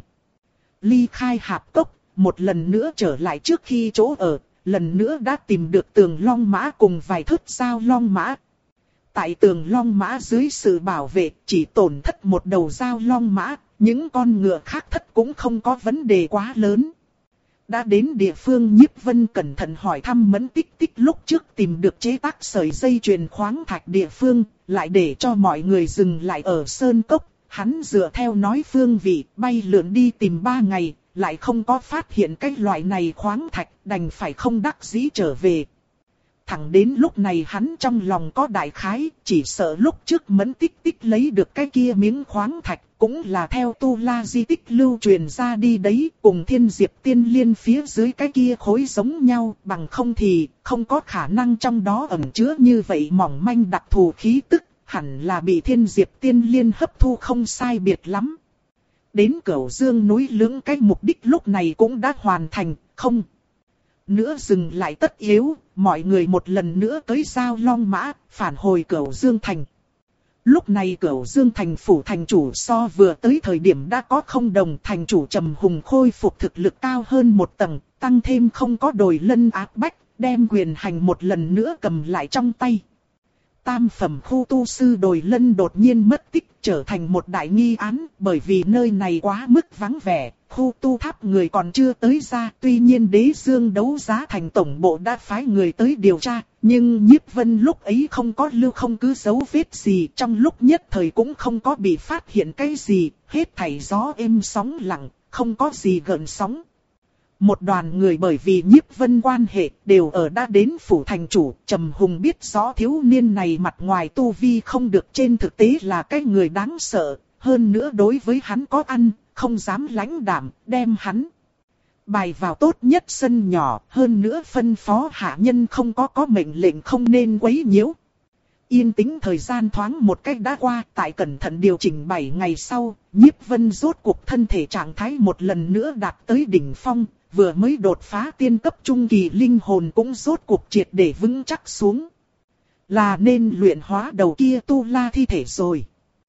Ly khai hạp cốc, một lần nữa trở lại trước khi chỗ ở, lần nữa đã tìm được Tường Long Mã cùng vài thớt dao long mã. Tại Tường Long Mã dưới sự bảo vệ, chỉ tổn thất một đầu dao long mã, những con ngựa khác thất cũng không có vấn đề quá lớn. Đã đến địa phương, Nhiếp Vân cẩn thận hỏi thăm Mẫn Tích Tích lúc trước tìm được chế tác sợi dây chuyền khoáng thạch địa phương, lại để cho mọi người dừng lại ở sơn cốc. Hắn dựa theo nói phương vị, bay lượn đi tìm ba ngày, lại không có phát hiện cái loại này khoáng thạch, đành phải không đắc dĩ trở về. Thẳng đến lúc này hắn trong lòng có đại khái, chỉ sợ lúc trước Mẫn Tích Tích lấy được cái kia miếng khoáng thạch, cũng là theo tu la di tích lưu truyền ra đi đấy, cùng Thiên Diệp Tiên Liên phía dưới cái kia khối giống nhau, bằng không thì không có khả năng trong đó ẩn chứa như vậy mỏng manh đặc thù khí tức, hẳn là bị Thiên Diệp Tiên Liên hấp thu không sai biệt lắm. Đến Cửu Dương núi lưỡng, cái mục đích lúc này cũng đã hoàn thành, không nữa dừng lại tất yếu, mọi người một lần nữa tới Giao Long Mã, phản hồi Cửu Dương thành. Lúc này Cửu Dương thành phủ thành chủ so vừa tới thời điểm đã có không đồng, thành chủ Trầm Hùng khôi phục thực lực cao hơn một tầng, tăng thêm không có đồi lân áp bách, đem quyền hành một lần nữa cầm lại trong tay. Tam phẩm khu tu sư đồi lân đột nhiên mất tích, trở thành một đại nghi án, bởi vì nơi này quá mức vắng vẻ, khu tu tháp người còn chưa tới ra. Tuy nhiên Đế Dương đấu giá thành tổng bộ đã phái người tới điều tra, nhưng Nhiếp Vân lúc ấy không có lưu không cứ dấu vết gì, trong lúc nhất thời cũng không có bị phát hiện cái gì, hết thảy gió êm sóng lặng, không có gì gợn sóng. Một đoàn người bởi vì Nhiếp Vân quan hệ đều ở đã đến phủ thành chủ, Trầm Hùng biết rõ thiếu niên này mặt ngoài tu vi không được, trên thực tế là cái người đáng sợ, hơn nữa đối với hắn có ăn, không dám lãnh đạm, đem hắn bài vào tốt nhất sân nhỏ, hơn nữa phân phó hạ nhân không có có mệnh lệnh không nên quấy nhiễu. Yên tĩnh thời gian thoáng một cách đã qua, tại cẩn thận điều chỉnh bảy ngày sau, Nhiếp Vân rốt cuộc thân thể trạng thái một lần nữa đạt tới đỉnh phong, vừa mới đột phá tiên cấp trung kỳ, linh hồn cũng rốt cuộc triệt để vững chắc xuống. Là nên luyện hóa đầu kia tu la thi thể rồi.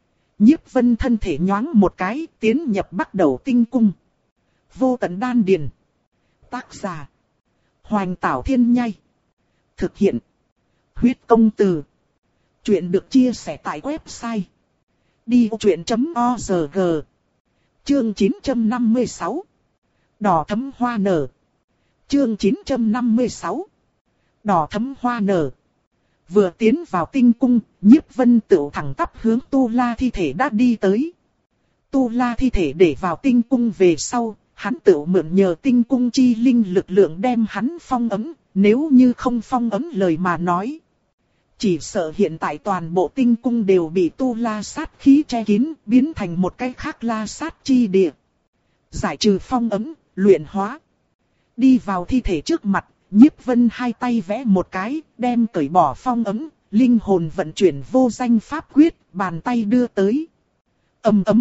Nhiếp Vân thân thể nhoáng một cái, tiến nhập bắt đầu tinh cung. Vô tận đan điền. Tác giả: Hoành Tảo Thiên Nhai. Thực hiện: Huyết Công Từ. Chuyện được chia sẻ tại website đi o chuyện chấm org. Chương chín trăm năm mươi sáu. Đỏ thắm hoa nở. Chương chín trăm năm mươi sáu. Đỏ thắm hoa nở. Vừa tiến vào tinh cung, Nhiếp Vân tựu thẳng tắp hướng tu la thi thể đã đi tới. Tu la thi thể để vào tinh cung về sau, hắn tựu mượn nhờ tinh cung chi linh lực lượng đem hắn phong ấm, nếu như không phong ấm lời mà nói, chỉ sợ hiện tại toàn bộ tinh cung đều bị tu la sát khí che kín, biến thành một cái khác la sát chi địa. Giải trừ phong ấm, luyện hóa. Đi vào thi thể trước mặt, Nhiếp Vân hai tay vẽ một cái, đem cởi bỏ phong ấm, linh hồn vận chuyển vô danh pháp quyết, bàn tay đưa tới. Ầm ầm.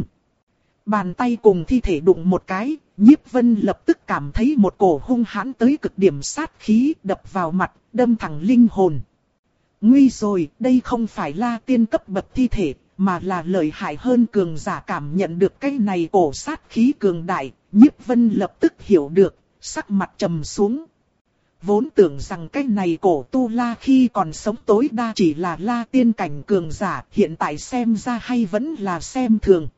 Bàn tay cùng thi thể đụng một cái, Nhiếp Vân lập tức cảm thấy một cổ hung hãn tới cực điểm sát khí đập vào mặt, đâm thẳng linh hồn. Nguy rồi, đây không phải là tiên cấp bậc thi thể, mà là lợi hại hơn cường giả. Cảm nhận được cái này cổ sát khí cường đại, Nhiếp Vân lập tức hiểu được, sắc mặt trầm xuống. Vốn tưởng rằng cái này cổ tu la khi còn sống tối đa chỉ là la tiên cảnh cường giả, hiện tại xem ra hay vẫn là xem thường.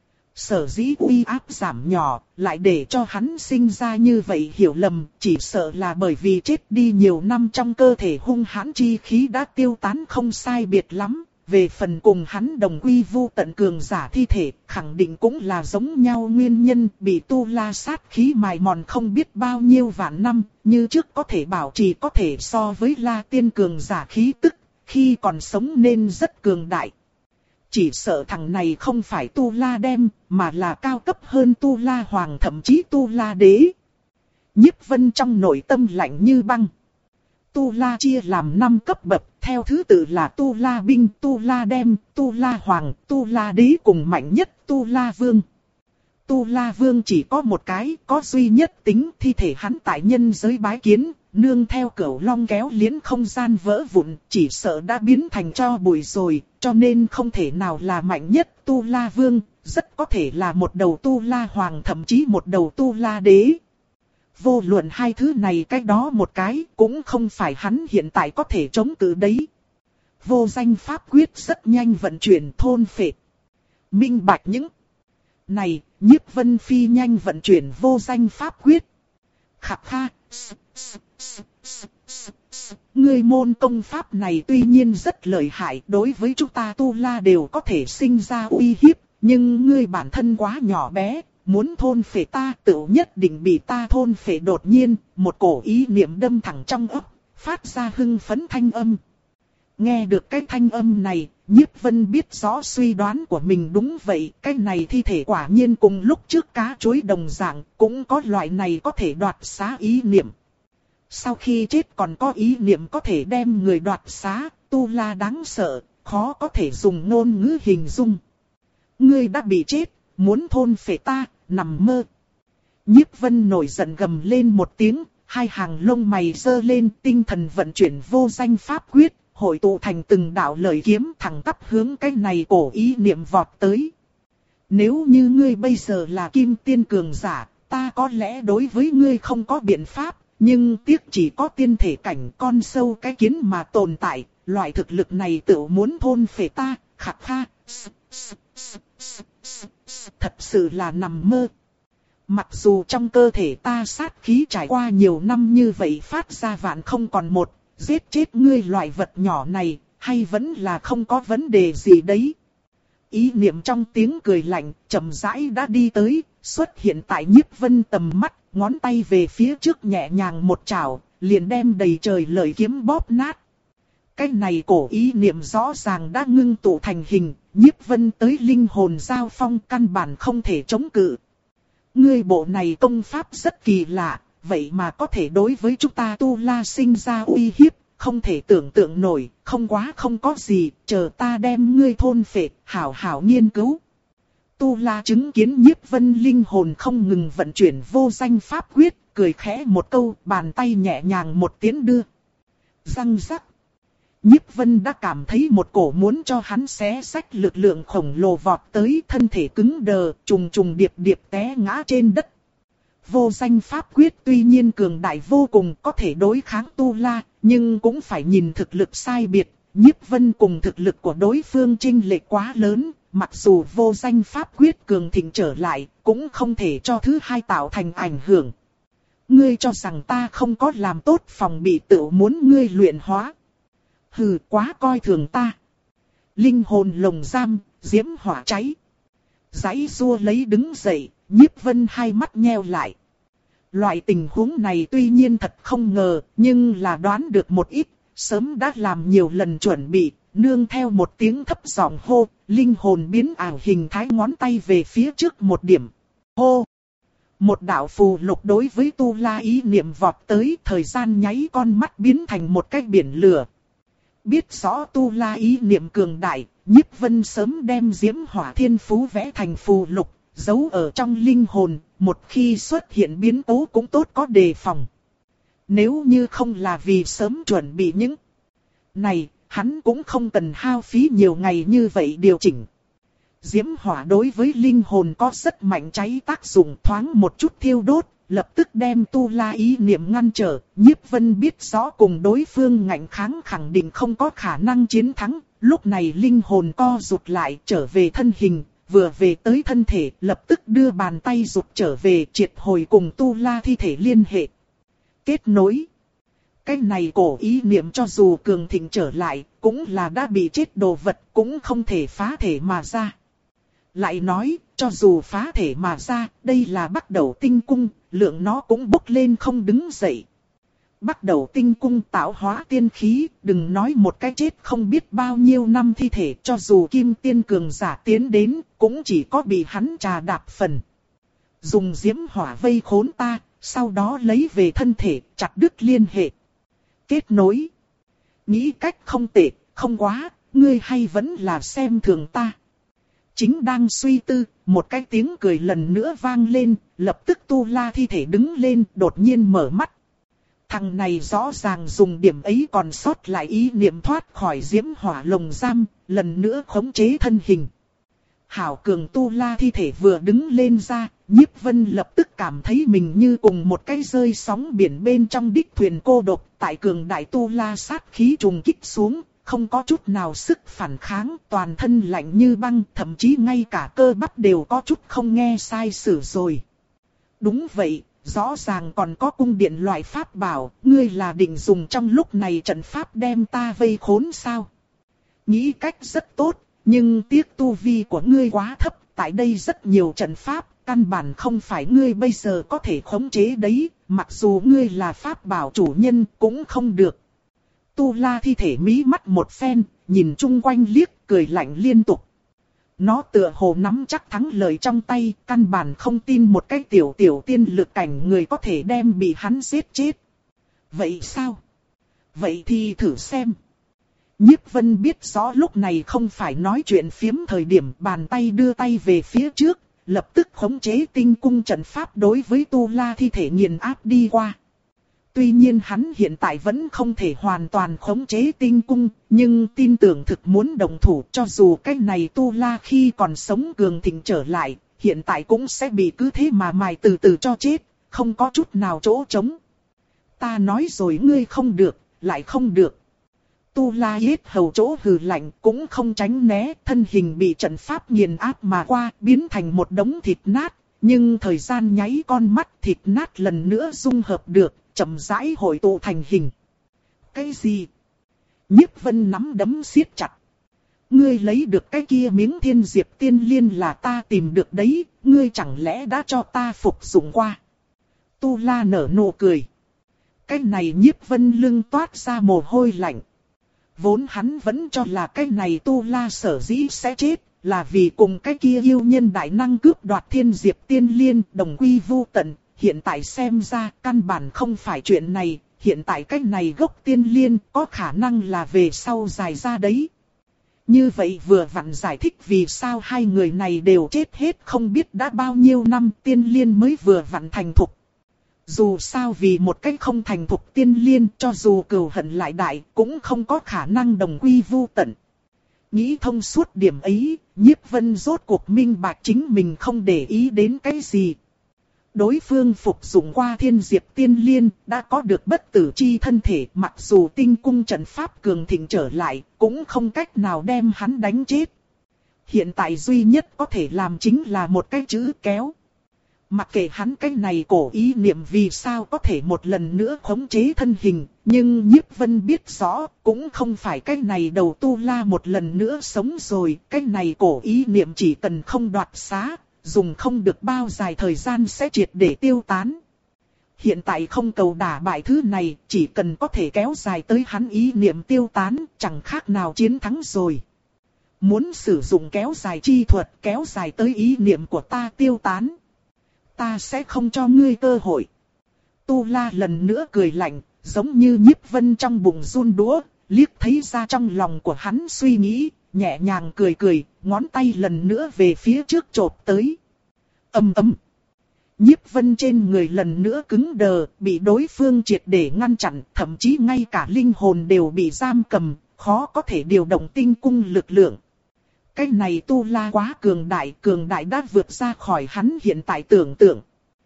Sở dĩ uy áp giảm nhỏ, lại để cho hắn sinh ra như vậy hiểu lầm, chỉ sợ là bởi vì chết đi nhiều năm trong cơ thể hung hãn chi khí đã tiêu tán không sai biệt lắm. Về phần cùng hắn đồng quy vu tận cường giả thi thể, khẳng định cũng là giống nhau nguyên nhân, bị tu la sát khí mài mòn không biết bao nhiêu vạn năm, như trước có thể bảo trì có thể so với la tiên cường giả khí tức, khi còn sống nên rất cường đại. Chỉ sợ thằng này không phải tu la đem, mà là cao cấp hơn tu la hoàng, thậm chí tu la đế. Nhiếp Vân trong nội tâm lạnh như băng. Tu la chia làm năm cấp bậc, theo thứ tự là tu la binh, tu la đem, tu la hoàng, tu la đế cùng mạnh nhất tu la vương. Tu la vương chỉ có một cái, có duy nhất tính, thi thể hắn tại nhân giới bái kiến, nương theo cửu long kéo liến không gian vỡ vụn, chỉ sợ đã biến thành tro bụi rồi, cho nên không thể nào là mạnh nhất Tu La Vương, rất có thể là một đầu Tu La Hoàng, thậm chí một đầu Tu La Đế. Vô luận hai thứ này cách đó một cái, cũng không phải hắn hiện tại có thể chống cự đấy. Vô danh pháp quyết rất nhanh vận chuyển thôn phệ. Minh bạch những này, Nhiếp Vân Phi nhanh vận chuyển vô danh pháp quyết. Khạp ha, ngươi môn công pháp này tuy nhiên rất lợi hại, đối với chúng ta Tu La đều có thể sinh ra uy hiếp, nhưng ngươi bản thân quá nhỏ bé, muốn thôn phệ ta tự nhất định bị ta thôn phệ. Đột nhiên, một cổ ý niệm đâm thẳng trong óc, phát ra hưng phấn thanh âm. Nghe được cái thanh âm này, Nhiếp Vân biết rõ suy đoán của mình đúng vậy, cái này thi thể quả nhiên cùng lúc trước cá chuối đồng dạng, cũng có loại này có thể đoạt xá ý niệm. Sau khi chết còn có ý niệm có thể đem người đoạt xá, Tu La đáng sợ, khó có thể dùng ngôn ngữ hình dung. Ngươi đã bị chết, muốn thôn phệ ta, nằm mơ. Nhiếp Vân nổi giận gầm lên một tiếng, hai hàng lông mày giơ lên, tinh thần vận chuyển vô danh pháp quyết, hội tụ thành từng đạo lợi kiếm thẳng tắp hướng cái này cổ ý niệm vọt tới. Nếu như ngươi bây giờ là kim tiên cường giả, ta có lẽ đối với ngươi không có biện pháp, nhưng tiếc chỉ có tiên thể cảnh con sâu cái kiến mà tồn tại, loại thực lực này tự muốn thôn phệ ta, khạc ha, thật sự là nằm mơ. Mặc dù trong cơ thể ta sát khí trải qua nhiều năm như vậy phát ra vạn không còn một, giết chết ngươi loại vật nhỏ này, hay vẫn là không có vấn đề gì đấy. Ý niệm trong tiếng cười lạnh, chậm rãi đã đi tới, xuất hiện tại Nhiếp Vân tầm mắt, ngón tay về phía trước nhẹ nhàng một chảo, liền đem đầy trời lợi kiếm bóp nát. Cái này cổ ý niệm rõ ràng đã ngưng tụ thành hình, Nhiếp Vân tới linh hồn giao phong căn bản không thể chống cự. Ngươi bộ này công pháp rất kỳ lạ, vậy mà có thể đối với chúng ta Tu La sinh ra uy hiếp, không thể tưởng tượng nổi, không quá không có gì, chờ ta đem ngươi thôn phệ, hảo hảo nghiên cứu. Tu La chứng kiến Nhiếp Vân linh hồn không ngừng vận chuyển vô danh pháp quyết, cười khẽ một câu, bàn tay nhẹ nhàng một tiến đưa. Răng rắc. Nhiếp Vân đã cảm thấy một cổ muốn cho hắn xé xách lực lượng khổng lồ vọt tới, thân thể cứng đờ, trùng trùng điệp điệp té ngã trên đất. Vô danh pháp quyết tuy nhiên cường đại vô cùng có thể đối kháng Tu La, nhưng cũng phải nhìn thực lực sai biệt. Nhiếp Vân cùng thực lực của đối phương chênh lệch quá lớn, mặc dù vô danh pháp quyết cường thịnh trở lại, cũng không thể cho thứ hai tạo thành ảnh hưởng. Ngươi cho rằng ta không có làm tốt phòng bị tự muốn ngươi luyện hóa. Hừ, quá coi thường ta. Linh hồn lồng giam, diễm hỏa cháy. Giãy giụa lấy đứng dậy, Nhiếp Vân hai mắt nheo lại. Loại tình huống này tuy nhiên thật không ngờ, nhưng là đoán được một ít, sớm đã làm nhiều lần chuẩn bị, nương theo một tiếng thấp giọng hô, linh hồn biến ảo hình thái ngón tay về phía trước một điểm. Hô! Một đạo phù lục đối với Tu La ý niệm vọt tới, thời gian nháy con mắt biến thành một cái biển lửa. Biết rõ Tu La ý niệm cường đại, Nhiếp Vân sớm đem diễm hỏa thiên phú vẽ thành phù lục, giấu ở trong linh hồn, một khi xuất hiện biến cố cũng tốt có đề phòng. Nếu như không là vì sớm chuẩn bị những này, hắn cũng không cần hao phí nhiều ngày như vậy điều chỉnh. Diễm hỏa đối với linh hồn có rất mạnh cháy tác dụng, thoáng một chút thiêu đốt, lập tức đem Tu La ý niệm ngăn trở. Nhiếp Vân biết rõ cùng đối phương ngạnh kháng khẳng định không có khả năng chiến thắng, lúc này linh hồn co rụt lại trở về thân hình, vừa về tới thân thể lập tức đưa bàn tay rụt trở về, triệt hồi cùng Tu La thi thể liên hệ. Kết nối. Cái này cổ ý niệm cho dù cường thịnh trở lại, cũng là đã bị chết đồ vật, cũng không thể phá thể mà ra. Lại nói, cho dù phá thể mà ra, đây là Bắc Đầu Tinh Cung, lượng nó cũng bốc lên không đứng dậy. Bắc Đầu Tinh Cung tạo hóa tiên khí, đừng nói một cái chết không biết bao nhiêu năm thi thể, cho dù kim tiên cường giả tiến đến, cũng chỉ có bị hắn trà đạp phần. Dùng diễm hỏa vây khốn ta, sau đó lấy về thân thể, chặt đứt liên hệ. Kết nối. Nghĩ cách không tệ, không quá, ngươi hay vẫn là xem thường ta. Chính đang suy tư, một cái tiếng cười lần nữa vang lên, lập tức Tu La thi thể đứng lên, đột nhiên mở mắt. Thằng này rõ ràng dùng điểm ấy còn sót lại ý niệm thoát khỏi diễm hỏa lồng giam, lần nữa khống chế thân hình. Hảo cường tu la thi thể vừa đứng lên ra, Nhiếp Vân lập tức cảm thấy mình như cùng một cái rơi sóng biển bên trong đích thuyền cô độc, tại cường đại tu la sát khí trùng kích xuống, không có chút nào sức phản kháng, toàn thân lạnh như băng, thậm chí ngay cả cơ bắp đều có chút không nghe sai sử rồi. Đúng vậy, rõ ràng còn có cung điện loại pháp bảo, ngươi là định dùng trong lúc này trận pháp đem ta vây khốn sao? Nghĩ cách rất tốt, nhưng tiếc tu vi của ngươi quá thấp, tại đây rất nhiều trận pháp, căn bản không phải ngươi bây giờ có thể khống chế đấy, mặc dù ngươi là pháp bảo chủ nhân cũng không được. Tu la thi thể mí mắt một phen, nhìn chung quanh liếc, cười lạnh liên tục. Nó tựa hồ nắm chắc thắng lợi trong tay, căn bản không tin một cái tiểu tiểu tiên lực cảnh người có thể đem bị hắn giết chết. Vậy sao? Vậy thì thử xem. Nhiếp Vân biết rõ lúc này không phải nói chuyện phiếm thời điểm, bàn tay đưa tay về phía trước, lập tức khống chế tinh cung trận pháp đối với tu la thi thể nghiền áp đi qua. Tuy nhiên hắn hiện tại vẫn không thể hoàn toàn khống chế tinh cung, nhưng tin tưởng thực muốn đồng thủ, cho dù cái này tu la khi còn sống cường thịnh trở lại, hiện tại cũng sẽ bị cứ thế mà mài từ từ cho chết, không có chút nào chỗ trống. Ta nói rồi ngươi không được, lại không được. Tu la yết hầu chỗ hừ lạnh cũng không tránh né, thân hình bị trận pháp nghiền áp mà qua, biến thành một đống thịt nát, nhưng thời gian nháy con mắt thịt nát lần nữa dung hợp được, chậm rãi hội tụ thành hình. Cái gì? Nhiếp Vân nắm đấm siết chặt. Ngươi lấy được cái kia miếng thiên diệp tiên liên là ta tìm được đấy, ngươi chẳng lẽ đã cho ta phục dụng qua? Tu la nở nụ cười. Cái này Nhiếp Vân lưng toát ra mồ hôi lạnh. Vốn hắn vẫn cho là cái này tu la sở dĩ sẽ chết, là vì cùng cái kia yêu nhân đại năng cướp đoạt thiên diệp tiên liên đồng quy vu tận. Hiện tại xem ra căn bản không phải chuyện này, hiện tại cái này gốc tiên liên có khả năng là về sau dài ra đấy. Như vậy vừa vặn giải thích vì sao hai người này đều chết hết không biết đã bao nhiêu năm tiên liên mới vừa vặn thành thục. Dù sao vì một cách không thành thục tiên liên cho dù cừu hận lại đại cũng không có khả năng đồng quy vu tận. Nghĩ thông suốt điểm ấy, Nhiếp Vân rốt cuộc minh bạch chính mình không để ý đến cái gì. Đối phương phục dụng qua thiên diệp tiên liên, đã có được bất tử chi thân thể, mặc dù tinh cung trận pháp cường thịnh trở lại, cũng không cách nào đem hắn đánh chết. Hiện tại duy nhất có thể làm chính là một cái chữ kéo. Mặc kệ hắn cái này cổ ý niệm vì sao có thể một lần nữa khống chế thân hình, nhưng Nhiếp Vân biết rõ, cũng không phải cái này đầu tu la một lần nữa sống rồi, cái này cổ ý niệm chỉ cần không đoạt xá, dùng không được bao dài thời gian sẽ triệt để tiêu tán. Hiện tại không cầu đả bại thứ này, chỉ cần có thể kéo dài tới hắn ý niệm tiêu tán, chẳng khác nào chiến thắng rồi. Muốn sử dụng kéo dài chi thuật, kéo dài tới ý niệm của ta tiêu tán. Ta sẽ không cho ngươi cơ hội. Tu La lần nữa cười lạnh, giống như Nhiếp Vân trong bụng run đũa, liếc thấy ra trong lòng của hắn suy nghĩ, nhẹ nhàng cười cười, ngón tay lần nữa về phía trước chộp tới. Ầm ầm. Nhiếp Vân trên người lần nữa cứng đờ, bị đối phương triệt để ngăn chặn, thậm chí ngay cả linh hồn đều bị giam cầm, khó có thể điều động tinh cung lực lượng. Cái này tu la quá cường đại, cường đại đã vượt ra khỏi hắn hiện tại tưởng tượng.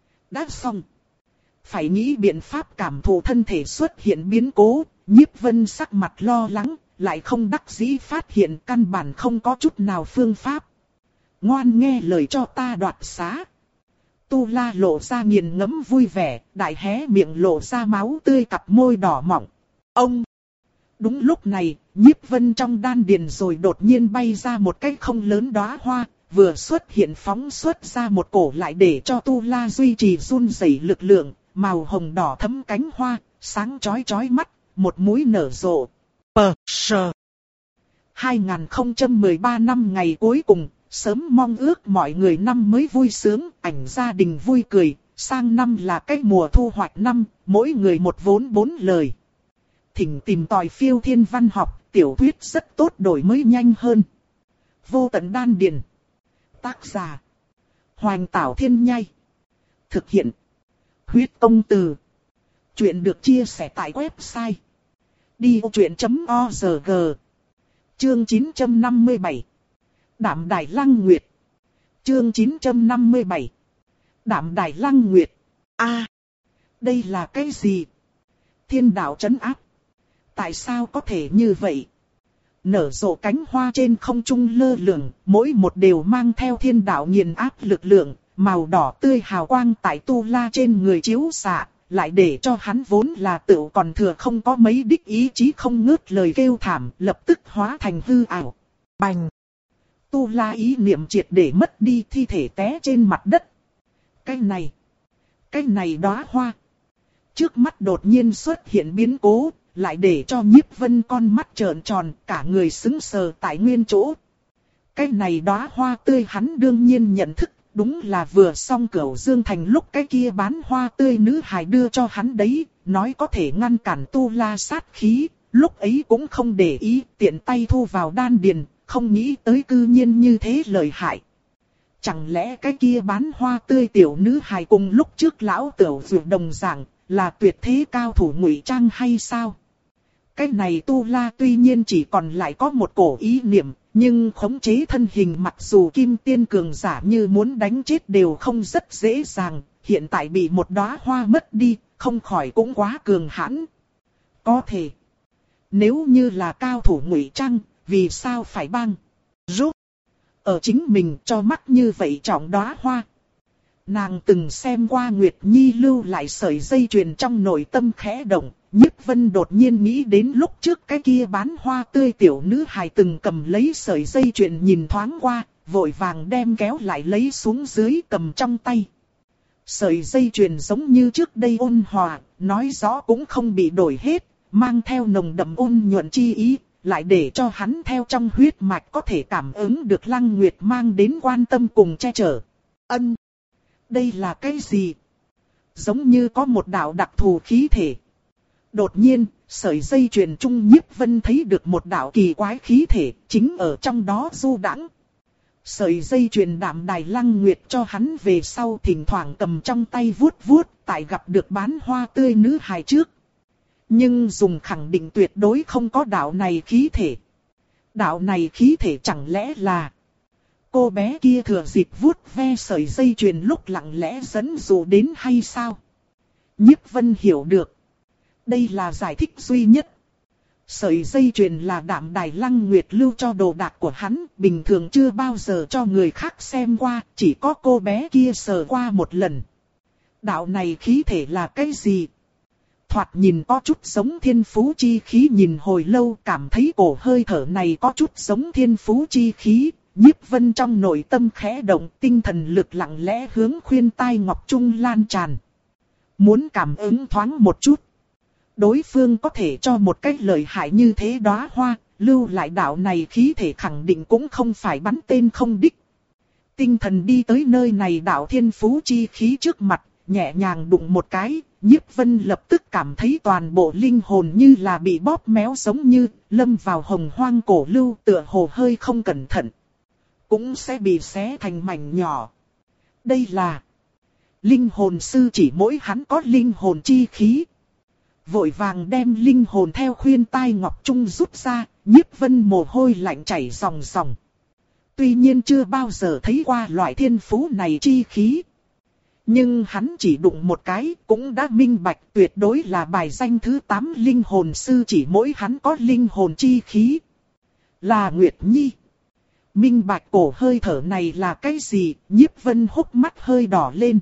Đã xong. Phải nghĩ biện pháp cảm thụ thân thể xuất hiện biến cố, Nhiếp Vân sắc mặt lo lắng, lại không đắc dĩ phát hiện căn bản không có chút nào phương pháp. Ngoan nghe lời cho ta đoạt xá. Tu la lộ ra nghiền ngẫm vui vẻ, đại hé miệng lộ ra máu tươi cặp môi đỏ mọng. Ông! Đúng lúc này, Nhiếp Vân trong đan điền rồi đột nhiên bay ra một cái không lớn đóa hoa, vừa xuất hiện phóng xuất ra một cổ lại để cho Tu La duy trì run rẩy lực lượng, màu hồng đỏ thấm cánh hoa, sáng chói chói mắt, một múi nở rộ. Pờ sờ. hai không một ba năm ngày cuối cùng, sớm mong ước mọi người năm mới vui sướng, ảnh gia đình vui cười, sang năm là cái mùa thu hoạch năm, mỗi người một vốn bốn lời. Thỉnh tìm tòi phiêu thiên văn học, tiểu thuyết rất tốt đổi mới nhanh hơn. Vô tận đan điền. Tác giả. Hoành Tảo Thiên Nhai. Thực hiện. Huyết Công Từ. Chuyện được chia sẻ tại website đi ô chuyện chấm org. Chương chín trăm năm mươi bảy. Đạm Đài Lăng Nguyệt. Chương chín trăm năm mươi bảy. Đạm Đài Lăng Nguyệt. A, à, đây là cái gì? Thiên đạo trấn áp. Tại sao có thể như vậy? Nở rộ cánh hoa trên không trung lơ lửng, mỗi một đều mang theo thiên đạo nghiền áp lực lượng, màu đỏ tươi hào quang tại Tu La trên người chiếu xạ, lại để cho hắn vốn là tựu còn thừa không có mấy đích ý chí không ngớt lời kêu thảm, lập tức hóa thành hư ảo. Bành! Tu La ý niệm triệt để mất đi, thi thể té trên mặt đất. Cái này! Cái này đóa hoa! Trước mắt đột nhiên xuất hiện biến cố, lại để cho Nhiếp Vân con mắt trợn tròn, cả người sững sờ tại nguyên chỗ. Cái này đóa hoa tươi hắn đương nhiên nhận thức, đúng là vừa xong Cửu Dương Thành lúc cái kia bán hoa tươi nữ hài đưa cho hắn đấy, nói có thể ngăn cản Tu La sát khí, lúc ấy cũng không để ý, tiện tay thu vào đan điền, không nghĩ tới cư nhiên như thế lợi hại. Chẳng lẽ cái kia bán hoa tươi tiểu nữ hài cùng lúc trước lão tiểu dược đồng dạng, là tuyệt thế cao thủ ngụy trang hay sao? Cái này Tu La tuy nhiên chỉ còn lại có một cổ ý niệm, nhưng khống chế thân hình mặc dù kim tiên cường giả như muốn đánh chết đều không rất dễ dàng, hiện tại bị một đóa hoa mất đi, không khỏi cũng quá cường hãn. Có thể, nếu như là cao thủ ngụy trang, vì sao phải băng rút ở chính mình cho mắt như vậy trọng đóa hoa? Nàng từng xem qua Nguyệt Nhi lưu lại sợi dây chuyền, trong nội tâm khẽ động, Nhiếp Vân đột nhiên nghĩ đến lúc trước cái kia bán hoa tươi tiểu nữ hài từng cầm lấy sợi dây chuyền nhìn thoáng qua, vội vàng đem kéo lại lấy xuống dưới cầm trong tay. Sợi dây chuyền giống như trước đây ôn hòa, nói rõ cũng không bị đổi hết, mang theo nồng đậm ôn nhuận chi ý, lại để cho hắn theo trong huyết mạch có thể cảm ứng được Lăng Nguyệt mang đến quan tâm cùng che chở. Ân! Đây là cái gì? Giống như có một đạo đặc thù khí thể. Đột nhiên, sợi dây chuyền trung Nhiếp Vân thấy được một đạo kỳ quái khí thể, chính ở trong đó du đãng. Sợi dây chuyền Đạm Đài Lăng Nguyệt cho hắn về sau thỉnh thoảng cầm trong tay vuốt vuốt, tại gặp được bán hoa tươi nữ hài trước. Nhưng dùng khẳng định tuyệt đối không có đạo này khí thể. Đạo này khí thể chẳng lẽ là... Cô bé kia thừa dịp vuốt ve sợi dây chuyền lúc lặng lẽ dẫn dụ đến hay sao? Nhiếp Vân hiểu được. Đây là giải thích duy nhất. Sợi dây chuyền là Đạm Đài Lăng Nguyệt lưu cho đồ đạc của hắn, bình thường chưa bao giờ cho người khác xem qua, chỉ có cô bé kia sờ qua một lần. Đạo này khí thể là cái gì? Thoạt nhìn có chút giống thiên phú chi khí, nhìn hồi lâu cảm thấy cổ hơi thở này có chút giống thiên phú chi khí. Nhiếp Vân trong nội tâm khẽ động, tinh thần lực lặng lẽ hướng khuyên tai ngọc trung lan tràn. Muốn cảm ứng thoáng một chút. Đối phương có thể cho một cách lợi hại như thế đóa hoa, lưu lại đạo này khí thể khẳng định cũng không phải bắn tên không đích. Tinh thần đi tới nơi này đạo thiên phú chi khí trước mặt, nhẹ nhàng đụng một cái, Nhiếp Vân lập tức cảm thấy toàn bộ linh hồn như là bị bóp méo, giống như lâm vào hồng hoang cổ lưu, tựa hồ hơi không cẩn thận cũng sẽ bị xé thành mảnh nhỏ. Đây là linh hồn sư chỉ mỗi hắn có linh hồn chi khí. Vội vàng đem linh hồn theo khuyên tai ngọc trung rút ra, Nhiếp Vân mồ hôi lạnh chảy ròng ròng. Tuy nhiên chưa bao giờ thấy qua loại thiên phú này chi khí. Nhưng hắn chỉ đụng một cái cũng đã minh bạch, tuyệt đối là bài danh thứ tám linh hồn sư chỉ mỗi hắn có linh hồn chi khí. Là Nguyệt Nhi. Minh bạch cổ hơi thở này là cái gì? Nhiếp Vân hốc mắt hơi đỏ lên.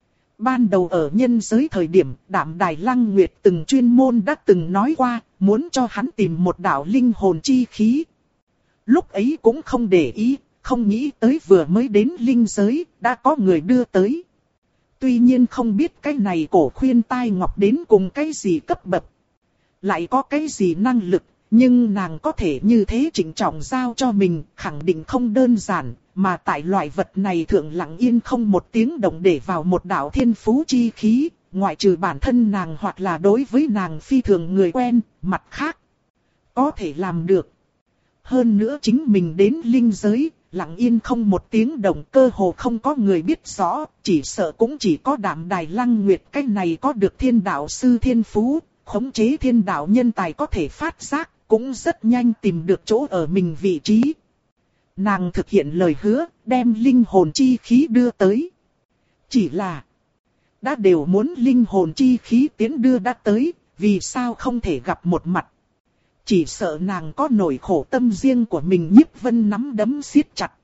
Ban đầu ở nhân giới thời điểm, Đạm Đài Lăng Nguyệt từng chuyên môn đã từng nói qua, muốn cho hắn tìm một đạo linh hồn chi khí. Lúc ấy cũng không để ý, không nghĩ tới vừa mới đến linh giới, đã có người đưa tới. Tuy nhiên không biết cái này cổ khuyên tai ngọc đến cùng cái gì cấp bậc, lại có cái gì năng lực. Nhưng nàng có thể như thế trịnh trọng giao cho mình, khẳng định không đơn giản, mà tại loại vật này thượng lặng yên không một tiếng động để vào một đạo thiên phú chi khí, ngoại trừ bản thân nàng hoặc là đối với nàng phi thường người quen, mặt khác có thể làm được. Hơn nữa chính mình đến linh giới, lặng yên không một tiếng động, cơ hồ không có người biết rõ, chỉ sợ cũng chỉ có Đạm Đài Lăng Nguyệt cái này có được thiên đạo sư thiên phú, khống chế thiên đạo nhân tài có thể phát giác, cũng rất nhanh tìm được chỗ ở mình vị trí. Nàng thực hiện lời hứa, đem linh hồn chi khí đưa tới. Chỉ là, đã đều muốn linh hồn chi khí tiến đưa đã tới, vì sao không thể gặp một mặt. Chỉ sợ nàng có nỗi khổ tâm riêng của mình. Nhiếp Vân nắm đấm siết chặt.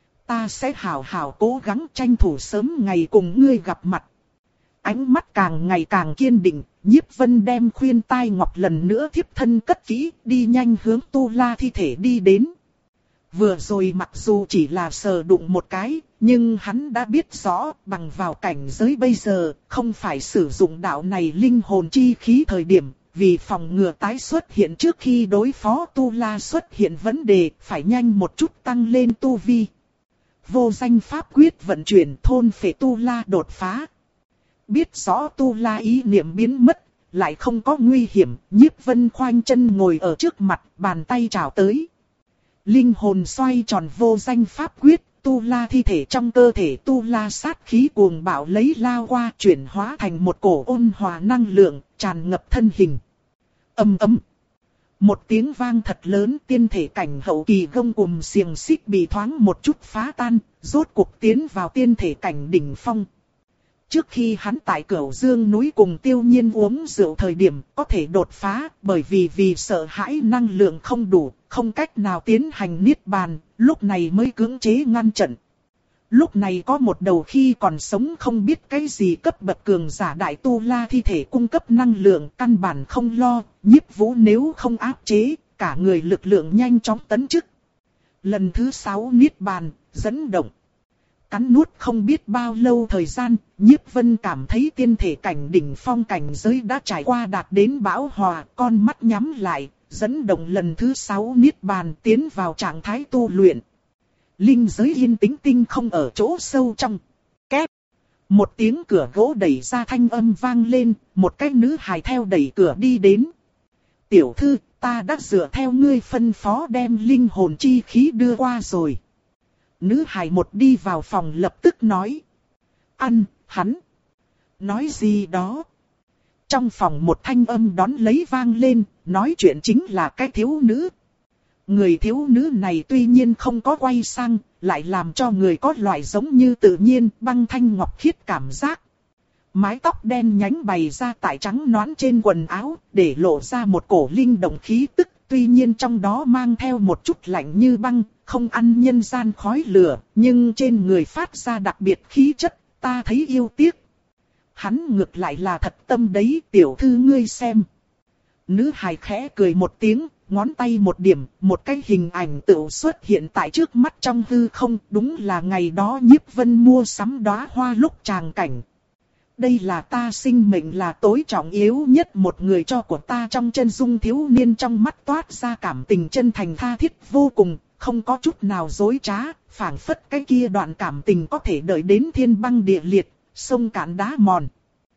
Ta sẽ hào hào cố gắng tranh thủ sớm ngày cùng ngươi gặp mặt. Ánh mắt càng ngày càng kiên định, Nhiếp Vân đem khuyên tai ngọc lần nữa thiếp thân cất kỹ, đi nhanh hướng Tu La thi thể đi đến. Vừa rồi mặc dù chỉ là sờ đụng một cái, nhưng hắn đã biết rõ, bằng vào cảnh giới bây giờ, không phải sử dụng đạo này linh hồn chi khí thời điểm, vì phòng ngừa tái xuất hiện trước khi đối phó Tu La xuất hiện vấn đề, phải nhanh một chút tăng lên tu vi. Vô danh pháp quyết vận chuyển, thôn phệ Tu La đột phá. Biết rõ Tu La ý niệm biến mất, lại không có nguy hiểm, Nhiếp Vân khoanh chân ngồi ở trước mặt, bàn tay chào tới. Linh hồn xoay tròn vô danh pháp quyết, Tu La thi thể trong cơ thể Tu La sát khí cuồng bạo lấy lao qua, chuyển hóa thành một cổ ôn hòa năng lượng, tràn ngập thân hình. Ầm ầm. Một tiếng vang thật lớn, tiên thể cảnh hậu kỳ gông cùm xiềng xích bị thoáng một chút phá tan, rốt cuộc tiến vào tiên thể cảnh đỉnh phong. Trước khi hắn tại Cửu Dương núi cùng Tiêu Nhiên uống rượu thời điểm có thể đột phá, bởi vì vì sợ hãi năng lượng không đủ, không cách nào tiến hành niết bàn, lúc này mới cưỡng chế ngăn trận. Lúc này có một đầu khi còn sống không biết cái gì cấp bậc cường giả đại tu la thi thể cung cấp năng lượng, căn bản không lo, Nhiếp Vũ nếu không áp chế, cả người lực lượng nhanh chóng tấn chức. Lần thứ sáu niết bàn, dẫn động. Cắn nuốt không biết bao lâu thời gian, Nhiếp Vân cảm thấy tiên thể cảnh đỉnh phong cảnh giới đã trải qua đạt đến bão hòa, con mắt nhắm lại, dẫn động lần thứ sáu niết bàn tiến vào trạng thái tu luyện. Linh giới yên tĩnh tinh không ở chỗ sâu trong. Kép. Một tiếng cửa gỗ đẩy ra thanh âm vang lên, một cái nữ hài theo đẩy cửa đi đến. Tiểu thư, ta đã dựa theo ngươi phân phó đem linh hồn chi khí đưa qua rồi. Nữ hài một đi vào phòng lập tức nói. Ăn, hắn. Nói gì đó. Trong phòng một thanh âm đón lấy vang lên, nói chuyện chính là cái thiếu nữ. Người thiếu nữ này tuy nhiên không có quay sang, lại làm cho người có loại giống như tự nhiên băng thanh ngọc khiết cảm giác. Mái tóc đen nhánh bày ra tại trắng nõn trên quần áo, để lộ ra một cổ linh động khí tức, tuy nhiên trong đó mang theo một chút lạnh như băng, không ăn nhân gian khói lửa, nhưng trên người phát ra đặc biệt khí chất, ta thấy yêu tiếc. Hắn ngược lại là thật tâm đấy, tiểu thư ngươi xem. Nữ hài khẽ cười một tiếng, ngón tay một điểm, một cái hình ảnh tựu xuất hiện tại trước mắt trong hư không, đúng là ngày đó Nhiếp Vân mua sắm đóa hoa lúc tràng cảnh. Đây là ta sinh mệnh là tối trọng yếu nhất một người cho của ta. Trong chân dung thiếu niên trong mắt toát ra cảm tình chân thành tha thiết vô cùng, không có chút nào dối trá, phảng phất cái kia đoạn cảm tình có thể đợi đến thiên băng địa liệt, sông cạn đá mòn.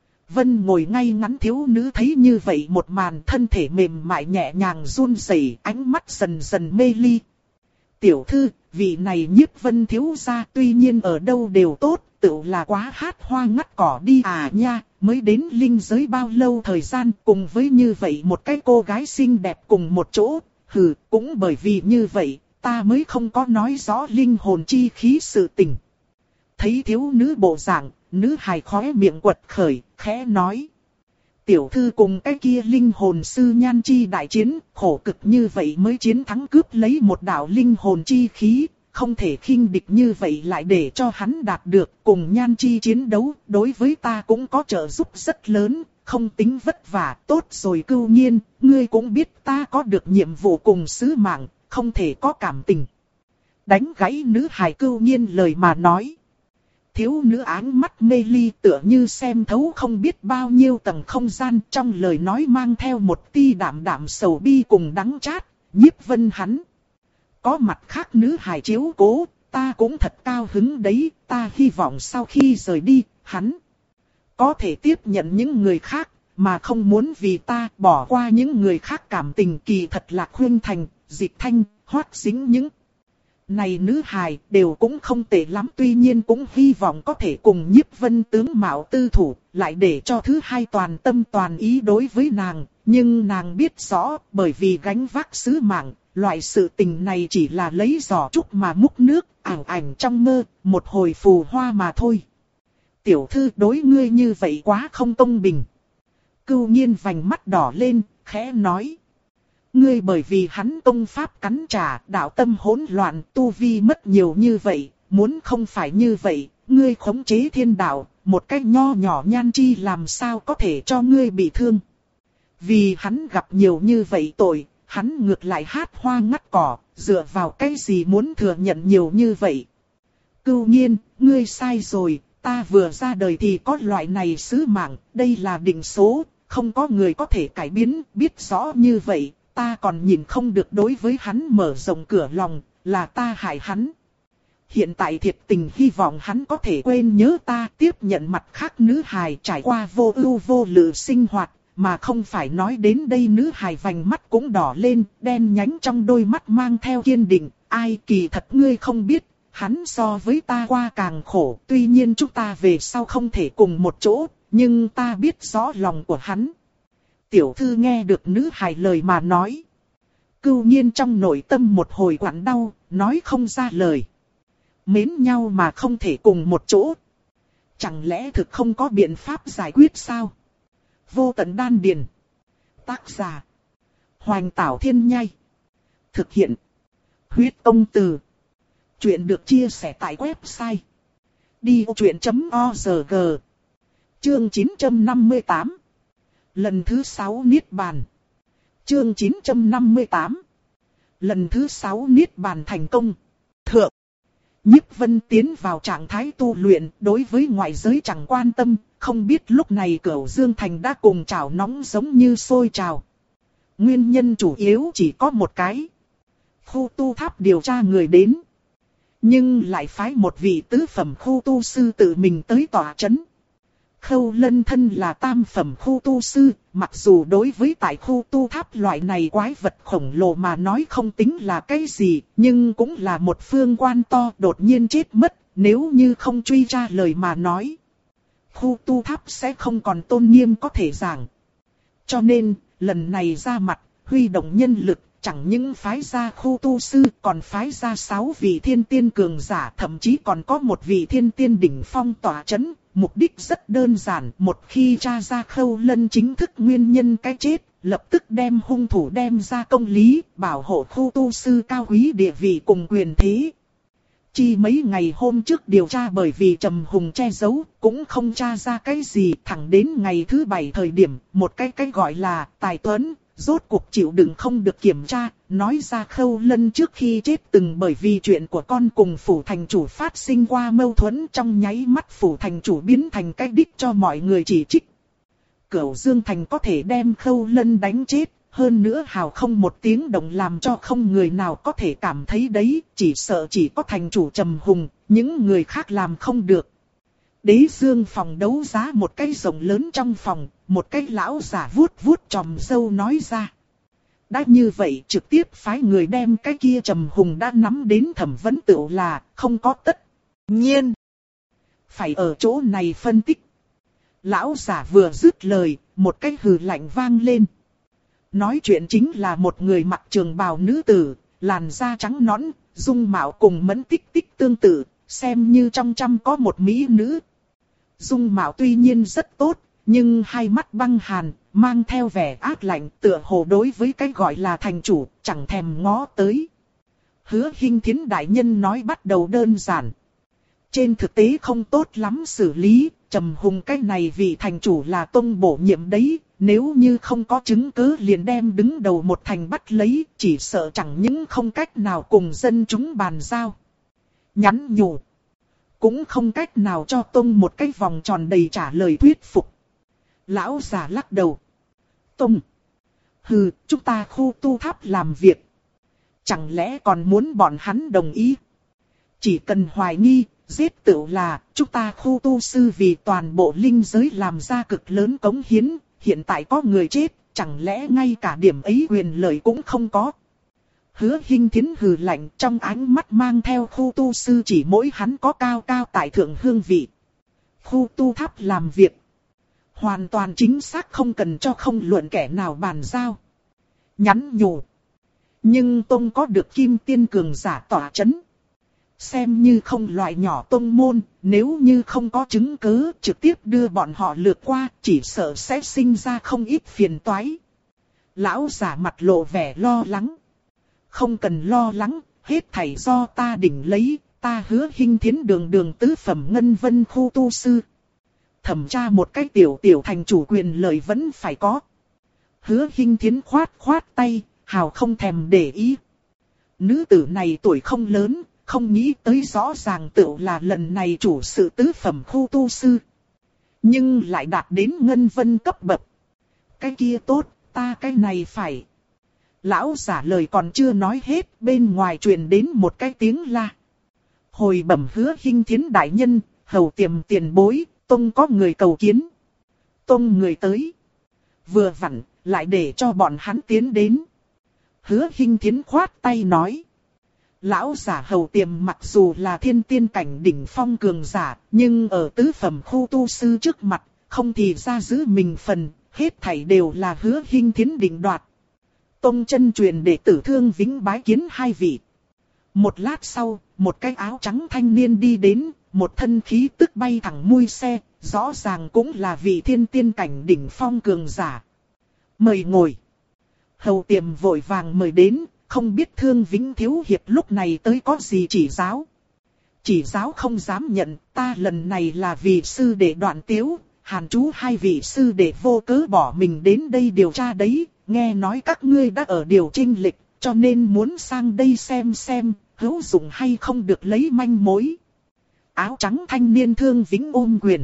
Vân ngồi ngay ngắn, thiếu nữ thấy như vậy một màn, thân thể mềm mại nhẹ nhàng run rẩy, ánh mắt dần dần mê ly. Tiểu thư, vị này Nhiếp Vân thiếu gia tuy nhiên ở đâu đều tốt, tự là quá hát hoa ngắt cỏ đi à nha, mới đến linh giới bao lâu thời gian, cùng với như vậy một cái cô gái xinh đẹp cùng một chỗ, hừ, cũng bởi vì như vậy, ta mới không có nói rõ linh hồn chi khí sự tình. Thấy thiếu nữ bộ dạng, nữ hài khóe miệng quật khởi, khẽ nói. Tiểu thư cùng cái kia linh hồn sư Nhan Chi đại chiến, khổ cực như vậy mới chiến thắng cướp lấy một đạo linh hồn chi khí, không thể khinh địch như vậy lại để cho hắn đạt được, cùng Nhan Chi chiến đấu, đối với ta cũng có trợ giúp rất lớn, không tính vất vả. Tốt rồi Cưu Nhiên, ngươi cũng biết ta có được nhiệm vụ cùng sứ mạng, không thể có cảm tình. Đánh gãy nữ hài Cưu Nhiên lời mà nói. Thiếu nữ áng mắt mê ly tựa như xem thấu không biết bao nhiêu tầng không gian, trong lời nói mang theo một tia đạm đạm sầu bi cùng đắng chát. Nhiếp Vân hắn có mặt khác nữ hài chiếu cố, ta cũng thật cao hứng đấy, ta hy vọng sau khi rời đi, hắn có thể tiếp nhận những người khác, mà không muốn vì ta bỏ qua những người khác. Cảm tình kỳ thật là Khuyên Thành, Dịch Thanh, Hoắc Dính những này nữ hài đều cũng không tệ lắm, tuy nhiên cũng hy vọng có thể cùng Nhiếp Vân tướng mạo tư thủ, lại để cho thứ hai toàn tâm toàn ý đối với nàng. Nhưng nàng biết rõ, bởi vì gánh vác sứ mạng, loại sự tình này chỉ là lấy giỏ trúc mà múc nước, ảo ảnh trong mơ, một hồi phù hoa mà thôi. Tiểu thư đối ngươi như vậy quá không công bình. Cưu Nhiên vành mắt đỏ lên, khẽ nói. Ngươi bởi vì hắn công pháp cắn trả, đạo tâm hỗn loạn, tu vi mất nhiều như vậy, muốn không phải như vậy, ngươi khống chế thiên đạo, một cách nho nhỏ nhan chi làm sao có thể cho ngươi bị thương. Vì hắn gặp nhiều như vậy tội, hắn ngược lại hát hoa ngắt cỏ, dựa vào cái gì muốn thừa nhận nhiều như vậy. Cưu Nhiên, ngươi sai rồi, ta vừa ra đời thì có loại này sứ mạng, đây là định số, không có người có thể cải biến, biết rõ như vậy, ta còn nhìn không được đối với hắn mở rộng cửa lòng, là ta hại hắn. Hiện tại thiệt tình hy vọng hắn có thể quên nhớ ta, tiếp nhận mặt khác nữ hài trải qua vô ưu vô lự sinh hoạt, mà không phải nói đến đây. Nữ hài vành mắt cũng đỏ lên, đen nhánh trong đôi mắt mang theo kiên định. Ai, kỳ thật ngươi không biết, hắn so với ta qua càng khổ, tuy nhiên chúng ta về sau không thể cùng một chỗ, nhưng ta biết rõ lòng của hắn. Tiểu thư nghe được nữ hài lời mà nói. Cưu Nhiên trong nội tâm một hồi quặn đau, nói không ra lời. Mến nhau mà không thể cùng một chỗ. Chẳng lẽ thực không có biện pháp giải quyết sao? Vô tận đan điền. Tác giả. Hoành Tảo Thiên Nhai. Thực hiện. Huyết Công Từ. Chuyện được chia sẻ tại website. đi ô chuyện chấm org. Chương chín trăm năm mươi tám. Lần thứ sáu Niết Bàn. Chương chín trăm năm mươi tám. Lần thứ sáu Niết Bàn thành công. Thượng. Nhiếp Vân tiến vào trạng thái tu luyện, đối với ngoại giới chẳng quan tâm, không biết lúc này Cửu Dương Thành đã cùng chảo nóng giống như sôi trào. Nguyên nhân chủ yếu chỉ có một cái. Khu tu tháp điều tra người đến, nhưng lại phái một vị tứ phẩm khu tu sư tự mình tới tòa trấn. Khâu Lân thân là tam phẩm khu tu sư, mặc dù đối với tại khu tu tháp loại này quái vật khổng lồ mà nói không tính là cái gì, nhưng cũng là một phương quan to đột nhiên chết mất, nếu như không truy ra lời mà nói. Khu tu tháp sẽ không còn tôn nghiêm có thể giảng. Cho nên, lần này ra mặt, huy động nhân lực, chẳng những phái ra khu tu sư, còn phái ra sáu vị thiên tiên cường giả, thậm chí còn có một vị thiên tiên đỉnh phong tỏa chấn. Mục đích rất đơn giản, một khi tra ra Khâu Lân chính thức nguyên nhân cái chết, lập tức đem hung thủ đem ra công lý, bảo hộ khu tu sư cao quý địa vị cùng quyền thế. Chi mấy ngày hôm trước điều tra bởi vì Trầm Hùng che giấu, cũng không tra ra cái gì, thẳng đến ngày thứ bảy thời điểm, một cái cái gọi là Tài Tuấn, rốt cuộc chịu đựng không được kiểm tra, nói ra Khâu Lân trước khi chết từng bởi vì chuyện của con cùng phủ thành chủ phát sinh qua mâu thuẫn, trong nháy mắt phủ thành chủ biến thành cái đích cho mọi người chỉ trích. Cửu Dương Thành có thể đem Khâu Lân đánh chết, hơn nữa hào không một tiếng động làm cho không người nào có thể cảm thấy đấy, chỉ sợ chỉ có thành chủ Trầm Hùng, những người khác làm không được. Đế Dương phòng đấu giá một cái rộng lớn trong phòng, một cái lão giả vuốt vuốt chòm râu nói ra. Đã như vậy trực tiếp phái người đem cái kia Trầm Hùng đã nắm đến thẩm vấn tựu là không có tất nhiên. Phải ở chỗ này phân tích. Lão giả vừa dứt lời, một cái hừ lạnh vang lên. Nói chuyện chính là một người mặc trường bào nữ tử, làn da trắng nõn, dung mạo cùng Mẫn Tích Tích tương tự, xem như trong trăm có một mỹ nữ. Dung mạo tuy nhiên rất tốt, nhưng hai mắt băng hàn, mang theo vẻ ác lạnh, tựa hồ đối với cái gọi là thành chủ, chẳng thèm ngó tới. Hứa Hinh Thiến đại nhân nói bắt đầu đơn giản. Trên thực tế không tốt lắm xử lý, Trầm Hùng cái này vì thành chủ là tông bổ nhiệm đấy, nếu như không có chứng cứ liền đem đứng đầu một thành bắt lấy, chỉ sợ chẳng những không cách nào cùng dân chúng bàn giao. Nhắn nhủ. Cũng không cách nào cho Tông một cái vòng tròn đầy trả lời thuyết phục. Lão già lắc đầu. Tông. Hừ, chúng ta khu tu tháp làm việc. Chẳng lẽ còn muốn bọn hắn đồng ý? Chỉ cần hoài nghi, giết tựu là, chúng ta khu tu sư vì toàn bộ linh giới làm ra cực lớn cống hiến, hiện tại có người chết, chẳng lẽ ngay cả điểm ấy quyền lợi cũng không có? Hứa Hinh Thiến hừ lạnh, trong ánh mắt mang theo khu tu sư chỉ mỗi hắn có cao cao tại thượng hương vị. Khu tu tháp làm việc hoàn toàn chính xác, không cần cho không luận kẻ nào bàn giao. Nhắn nhủ. Nhưng Tông có được kim tiên cường giả tỏa chấn. Xem như không loại nhỏ tông môn, nếu như không có chứng cứ trực tiếp đưa bọn họ lượt qua, chỉ sợ sẽ sinh ra không ít phiền toái. Lão giả mặt lộ vẻ lo lắng. Không cần lo lắng, hết thảy do ta đỉnh lấy, ta Hứa Hinh Thiến đường đường tứ phẩm ngân vân khu tu sư. Thẩm tra một cái tiểu tiểu thành chủ quyền lợi vẫn phải có. Hứa Hinh Thiến khoát khoát tay, hào không thèm để ý. Nữ tử này tuổi không lớn, không nghĩ tới rõ ràng tựu là lần này chủ sự tứ phẩm khu tu sư. Nhưng lại đạt đến ngân vân cấp bậc. Cái kia tốt, ta cái này phải. Lão giả lời còn chưa nói hết, bên ngoài truyền đến một cái tiếng la. Hồi bẩm Hứa Hinh Thiến đại nhân, hầu tiềm tiền bối, Tông có người cầu kiến. Tông người tới. Vừa vặn, lại để cho bọn hắn tiến đến. Hứa Hinh Thiến khoát tay nói. Lão giả hầu tiềm mặc dù là thiên tiên cảnh đỉnh phong cường giả, nhưng ở tứ phẩm khu tu sư trước mặt, không thì ra giữ mình phần, hết thảy đều là Hứa Hinh Thiến định đoạt. Tông chân truyền đệ tử Thương Vĩnh bái kiến hai vị. Một lát sau, một cái áo trắng thanh niên đi đến, một thân khí tức bay thẳng mui xe, rõ ràng cũng là vị thiên tiên cảnh đỉnh phong cường giả. Mời ngồi. Hầu tiềm vội vàng mời đến, không biết Thương Vĩnh thiếu hiệp lúc này tới có gì chỉ giáo. Chỉ giáo không dám nhận, ta lần này là vì sư đệ Đoạn Tiếu, Hàn Chú hai vị sư đệ vô cớ bỏ mình đến đây điều tra đấy, nghe nói các ngươi đã ở điều trinh lịch, cho nên muốn sang đây xem xem, hữu dụng hay không được lấy manh mối. Áo trắng thanh niên Thương Vĩnh ôm quyền.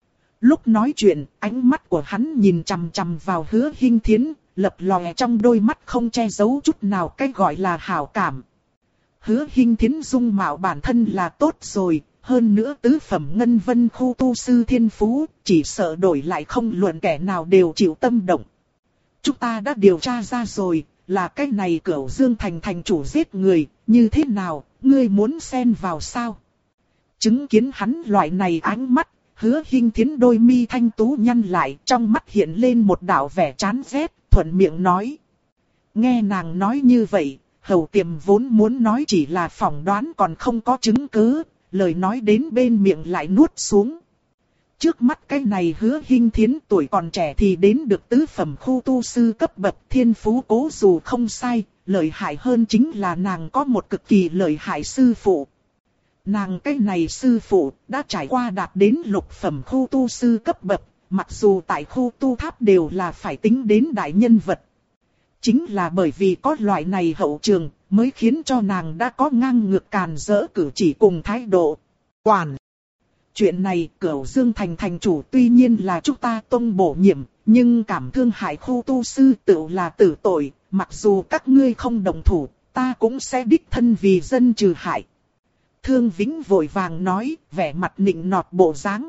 Lúc nói chuyện, ánh mắt của hắn nhìn chằm chằm vào Hứa Hinh Thiến, lập lòe trong đôi mắt không che giấu chút nào cái gọi là hảo cảm. Hứa Hinh Thiến dung mạo bản thân là tốt rồi, hơn nữa tứ phẩm ngân vân khu tu sư thiên phú, chỉ sợ đổi lại không luận kẻ nào đều chịu tâm động. Chúng ta đã điều tra ra rồi, là cái này Cửu Dương thành thành chủ giết người, như thế nào, ngươi muốn xen vào sao? Chứng kiến hắn loại này ánh mắt, Hứa Hinh Thiến đôi mi thanh tú nhăn lại, trong mắt hiện lên một đạo vẻ chán ghét, thuận miệng nói. Nghe nàng nói như vậy, hầu tiềm vốn muốn nói chỉ là phỏng đoán còn không có chứng cứ, lời nói đến bên miệng lại nuốt xuống. Trước mắt cái này Hứa Hinh Thiến tuổi còn trẻ thì đến được tứ phẩm khu tu sư cấp bậc, thiên phú cố dù không sai, lợi hại hơn chính là nàng có một cực kỳ lợi hại sư phụ. Nàng cái này sư phụ đã trải qua đạt đến lục phẩm khu tu sư cấp bậc, mặc dù tại khu tu tháp đều là phải tính đến đại nhân vật. Chính là bởi vì có loại này hậu trường mới khiến cho nàng đã có ngang ngược càn rỡ cử chỉ cùng thái độ. Quản! Chuyện này Cửu Dương thành thành chủ tuy nhiên là chúng ta tông bổ nhiệm, nhưng cảm thương hại khu tu sư tự là tử tội, mặc dù các ngươi không đồng thủ, ta cũng sẽ đích thân vì dân trừ hại. Thương Vĩnh vội vàng nói, vẻ mặt nịnh nọt bộ dáng.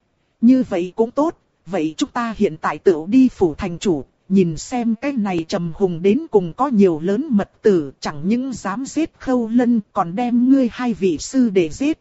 Như vậy cũng tốt, vậy chúng ta hiện tại tự đi phủ thành chủ, nhìn xem cái này Trầm Hùng đến cùng có nhiều lớn mật tử, chẳng những dám giết Khâu Lân còn đem ngươi hai vị sư để giết.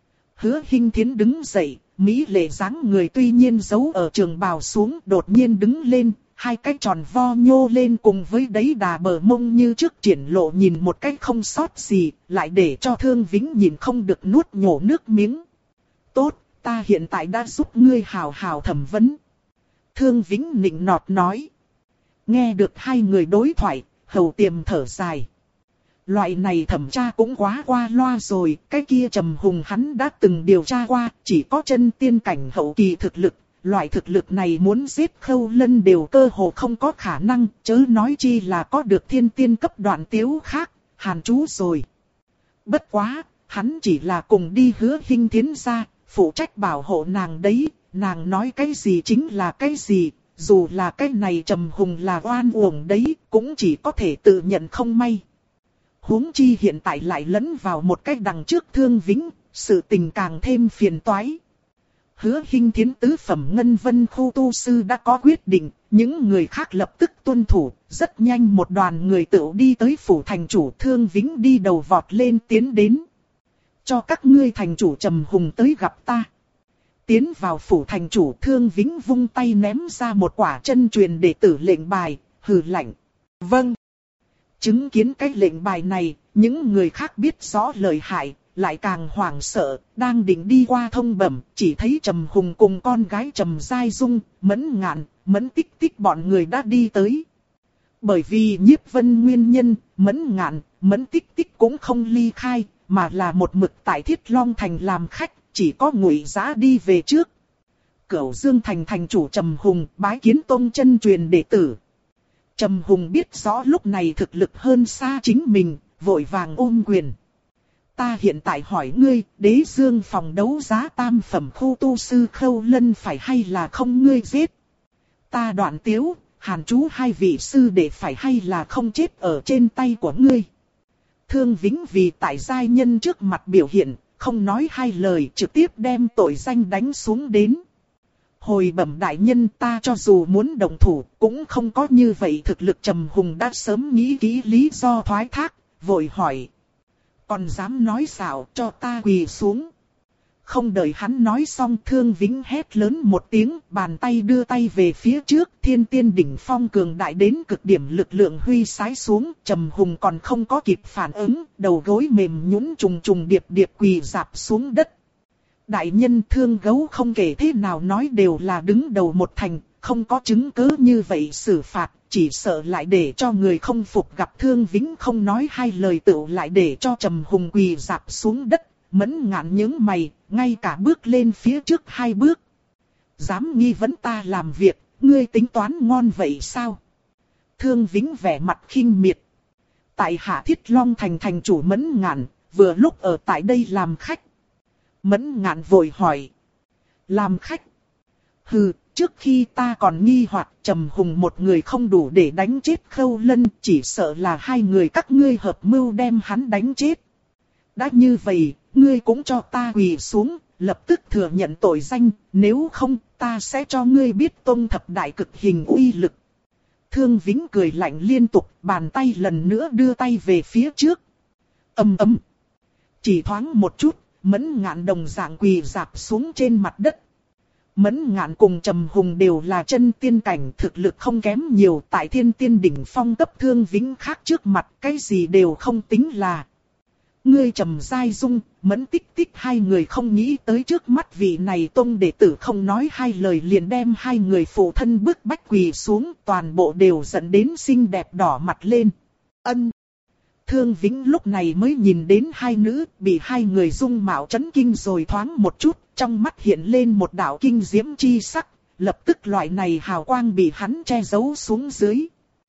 Hứa Hinh Thiến đứng dậy, mỹ lệ dáng người tuy nhiên giấu ở trường bào xuống, đột nhiên đứng lên, hai cái tròn vo nhô lên cùng với đấy đà bờ mông như trước triển lộ nhìn một cách không sót gì, lại để cho Thương Vĩnh nhìn không được nuốt nhổ nước miếng. Tốt, ta hiện tại đã giúp ngươi hào hào thẩm vấn. Thương Vĩnh nịnh nọt nói. Nghe được hai người đối thoại, hầu tiềm thở dài. Loại này thẩm tra cũng quá qua loa rồi, cái kia Trầm Hùng hắn đã từng điều tra qua, chỉ có chân tiên cảnh hậu kỳ thực lực. Loại thực lực này muốn giết Khâu Lân đều cơ hồ không có khả năng, chớ nói chi là có được thiên tiên cấp Đoạn Tiếu khác, Hàn Chú rồi. Bất quá, hắn chỉ là cùng đi Hứa Hinh Thiến ra, phụ trách bảo hộ nàng đấy, nàng nói cái gì chính là cái gì, dù là cái này Trầm Hùng là oan uổng đấy, cũng chỉ có thể tự nhận không may. Huống chi hiện tại lại lẫn vào một cái đằng trước Thương Vĩnh, sự tình càng thêm phiền toái. Hứa Hinh Thiến tứ phẩm ngân vân khu tu sư đã có quyết định, những người khác lập tức tuân thủ, rất nhanh một đoàn người tựu đi tới phủ thành chủ. Thương Vĩnh đi đầu vọt lên tiến đến. Cho các ngươi thành chủ Trầm Hùng tới gặp ta. Tiến vào phủ thành chủ, Thương Vĩnh vung tay ném ra một quả chân truyền đệ tử lệnh bài, hừ lạnh. Vâng. Chứng kiến cái lệnh bài này, những người khác biết rõ lợi hại, lại càng hoảng sợ, đang định đi qua thông bẩm, chỉ thấy Trầm Hùng cùng con gái Trầm Giai Dung, Mẫn Ngạn, Mẫn Tích Tích bọn người đã đi tới. Bởi vì Nhiếp Vân nguyên nhân, Mẫn Ngạn, Mẫn Tích Tích cũng không ly khai, mà là một mực tại Thiết Long Thành làm khách, chỉ có Ngụy Giá đi về trước. Cửu Dương Thành thành chủ Trầm Hùng bái kiến tông chân truyền đệ tử. Trầm Hùng biết rõ lúc này thực lực hơn xa chính mình, vội vàng ôm quyền. Ta hiện tại hỏi ngươi, Đế Dương phòng đấu giá tam phẩm khu tu sư Khâu Lân phải hay là không ngươi giết? Ta Đoạn Tiếu, Hàn Chú hai vị sư đệ phải hay là không chết ở trên tay của ngươi? Thương Vĩnh vì tại giai nhân trước mặt biểu hiện, không nói hai lời, trực tiếp đem tội danh đánh xuống đến. Hồi bẩm đại nhân, ta cho dù muốn động thủ, cũng không có như vậy thực lực. Trầm Hùng đã sớm nghĩ kỹ lý do thoái thác, vội hỏi. Còn dám nói xạo, cho ta quỳ xuống. Không đợi hắn nói xong, Thương Vĩnh hét lớn một tiếng, bàn tay đưa tay về phía trước, thiên tiên đỉnh phong cường đại đến cực điểm lực lượng huy sái xuống. Trầm Hùng còn không có kịp phản ứng, đầu gối mềm nhũn trùng trùng điệp điệp quỳ rạp xuống đất. Đại nhân, Thương Gấu không kể thế nào nói đều là đứng đầu một thành, không có chứng cứ như vậy xử phạt, chỉ sợ lại để cho người không phục. Gặp Thương Vĩnh không nói hai lời tựu lại để cho Trầm Hùng quỳ rạp xuống đất. Mẫn Ngạn nhướng mày, ngay cả bước lên phía trước hai bước. Dám nghi vấn ta làm việc, ngươi tính toán ngon vậy sao? Thương Vĩnh vẻ mặt khinh miệt. Tại hạ Thiết Long Thành thành chủ Mẫn Ngạn, vừa lúc ở tại đây làm khách. Mẫn Ngạn vội hỏi. Làm khách? Hừ, trước khi ta còn nghi hoặc Trầm Hùng một người không đủ để đánh chết Khâu Lân, chỉ sợ là hai người các ngươi hợp mưu đem hắn đánh chết. Đã như vậy, ngươi cũng cho ta quỳ xuống, lập tức thừa nhận tội danh, nếu không ta sẽ cho ngươi biết tông thập đại cực hình uy lực. Thương Vĩnh cười lạnh liên tục, bàn tay lần nữa đưa tay về phía trước. Ầm ầm. Chỉ thoáng một chút, Mẫn Ngạn đồng dạng quỳ rạp xuống trên mặt đất. Mẫn Ngạn cùng Trầm Hùng đều là chân tiên cảnh, thực lực không kém nhiều, tại thiên tiên đỉnh phong cấp Thương Vĩnh khác trước mặt, cái gì đều không tính là. Ngươi Trầm Giai Dung, Mẫn Tích Tích hai người không nghĩ tới trước mắt vị này tông đệ tử không nói hai lời liền đem hai người phụ thân bức bách quỳ xuống, toàn bộ đều dẫn đến xinh đẹp đỏ mặt lên. Ân. Thương Vĩnh lúc này mới nhìn đến hai nữ, bị hai người dung mạo chấn kinh rồi thoáng một chút, trong mắt hiện lên một đạo kinh diễm chi sắc, lập tức loại này hào quang bị hắn che giấu xuống dưới.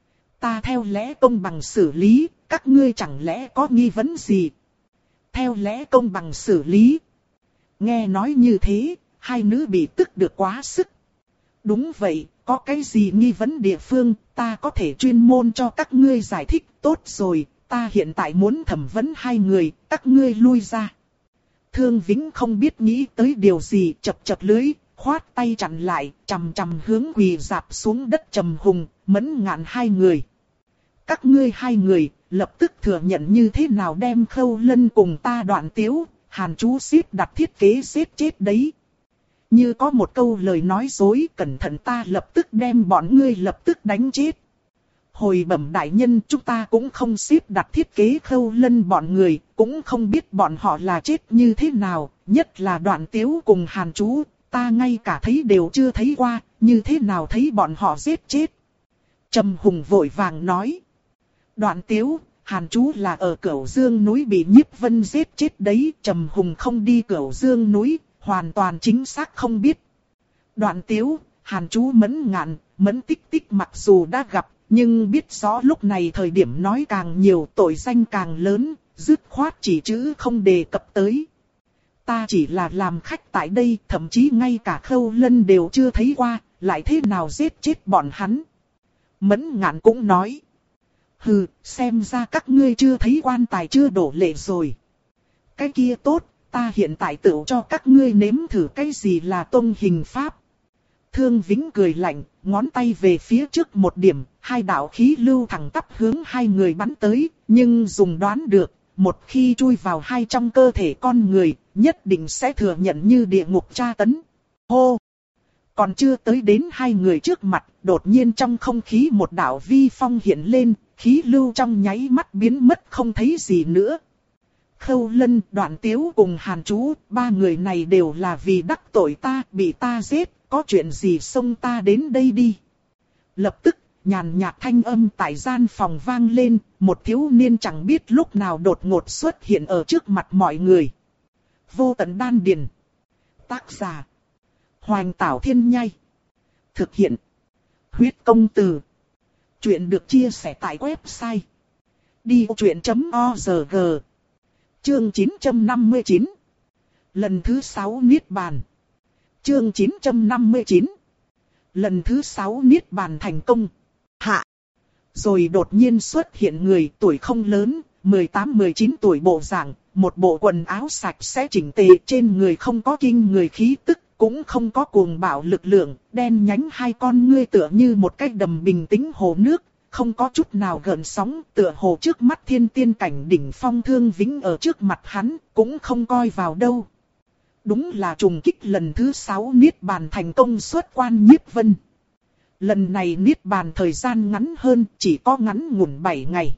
Ta theo lẽ công bằng xử lý, các ngươi chẳng lẽ có nghi vấn gì? Theo lẽ công bằng xử lý. Nghe nói như thế, hai nữ bị tức được quá sức. Đúng vậy, có cái gì nghi vấn địa phương, ta có thể chuyên môn cho các ngươi giải thích. Tốt rồi, ta hiện tại muốn thẩm vấn hai người, các ngươi lui ra. Thương Vĩnh không biết nghĩ tới điều gì, chập chập lưỡi, khoát tay chặn lại, chằm chằm hướng quỳ rạp xuống đất Trầm Hùng, Mẫn Ngạn hai người. Các ngươi hai người, lập tức thừa nhận như thế nào đem Khâu Lân cùng ta Đoạn Tiếu, Hàn Chú xếp đặt thiết kế giết chết đấy. Như có một câu lời nói dối, cẩn thận ta lập tức đem bọn ngươi lập tức đánh chết. Hồi bẩm đại nhân, chúng ta cũng không xếp đặt thiết kế Khâu Lân bọn người, cũng không biết bọn họ là chết như thế nào, nhất là Đoạn Tiếu cùng Hàn Chú, ta ngay cả thấy đều chưa thấy qua, như thế nào thấy bọn họ giết chết. Trầm Hùng vội vàng nói. Đoạn Tiếu, Hàn Chú là ở Cửu Dương núi bị Nhiếp Vân giết chết đấy. Trầm Hùng không đi Cửu Dương núi, hoàn toàn chính xác không biết. Đoạn Tiếu, Hàn Chú Mẫn Ngạn, Mẫn Tích Tích mặc dù đã gặp, nhưng biết rõ lúc này thời điểm nói càng nhiều tội danh càng lớn, dứt khoát chỉ chữ không đề cập tới. Ta chỉ là làm khách tại đây, thậm chí ngay cả Khâu Lân đều chưa thấy qua, lại thế nào giết chết bọn hắn. Mẫn Ngạn cũng nói. Hừ, xem ra các ngươi chưa thấy quan tài chưa đổ lệ rồi. Cái kia tốt, ta hiện tại tự cho các ngươi nếm thử cái gì là tông hình pháp. Thương Vĩnh cười lạnh, ngón tay về phía trước một điểm, hai đạo khí lưu thẳng tắp hướng hai người bắn tới, nhưng dùng đoán được, một khi chui vào hai trong cơ thể con người, nhất định sẽ thừa nhận như địa ngục tra tấn. Hô! Còn chưa tới đến hai người trước mặt, đột nhiên trong không khí một đạo vi phong hiện lên, khí lưu trong nháy mắt biến mất không thấy gì nữa. Khâu Lân, Đoạn Tiếu cùng Hàn Chú, ba người này đều là vì đắc tội ta, bị ta giết, có chuyện gì xông ta đến đây đi. Lập tức, nhàn nhạt thanh âm tại gian phòng vang lên, một thiếu niên chẳng biết lúc nào đột ngột xuất hiện ở trước mặt mọi người. Vô Tận Đan Điền. Tác giả: Hoành Tảo Thiên Nhai. Thực hiện: Huyết Công Từ. Chuyện được chia sẻ tại website đi vô chuyện chấm org. Chương chín trăm năm mươi chín. Lần thứ sáu Niết Bàn. Chương chín trăm năm mươi chín. Lần thứ sáu Niết Bàn thành công. Hạ. Rồi đột nhiên xuất hiện người tuổi không lớn, mười tám mười chín tuổi bộ dạng, một bộ quần áo sạch sẽ chỉnh tề, trên người không có kinh người khí tức, cũng không có cuồng bạo lực lượng, đen nhánh hai con ngươi tựa như một cái đầm bình tĩnh hồ nước, không có chút nào gợn sóng, tựa hồ trước mắt thiên tiên cảnh đỉnh phong. Thương Vĩnh ở trước mặt hắn, cũng không coi vào đâu. Đúng là trùng kích lần thứ sáu Niết Bàn thành công xuất quan Nhiếp Vân. Lần này Niết Bàn thời gian ngắn hơn, chỉ có ngắn ngủn bảy ngày.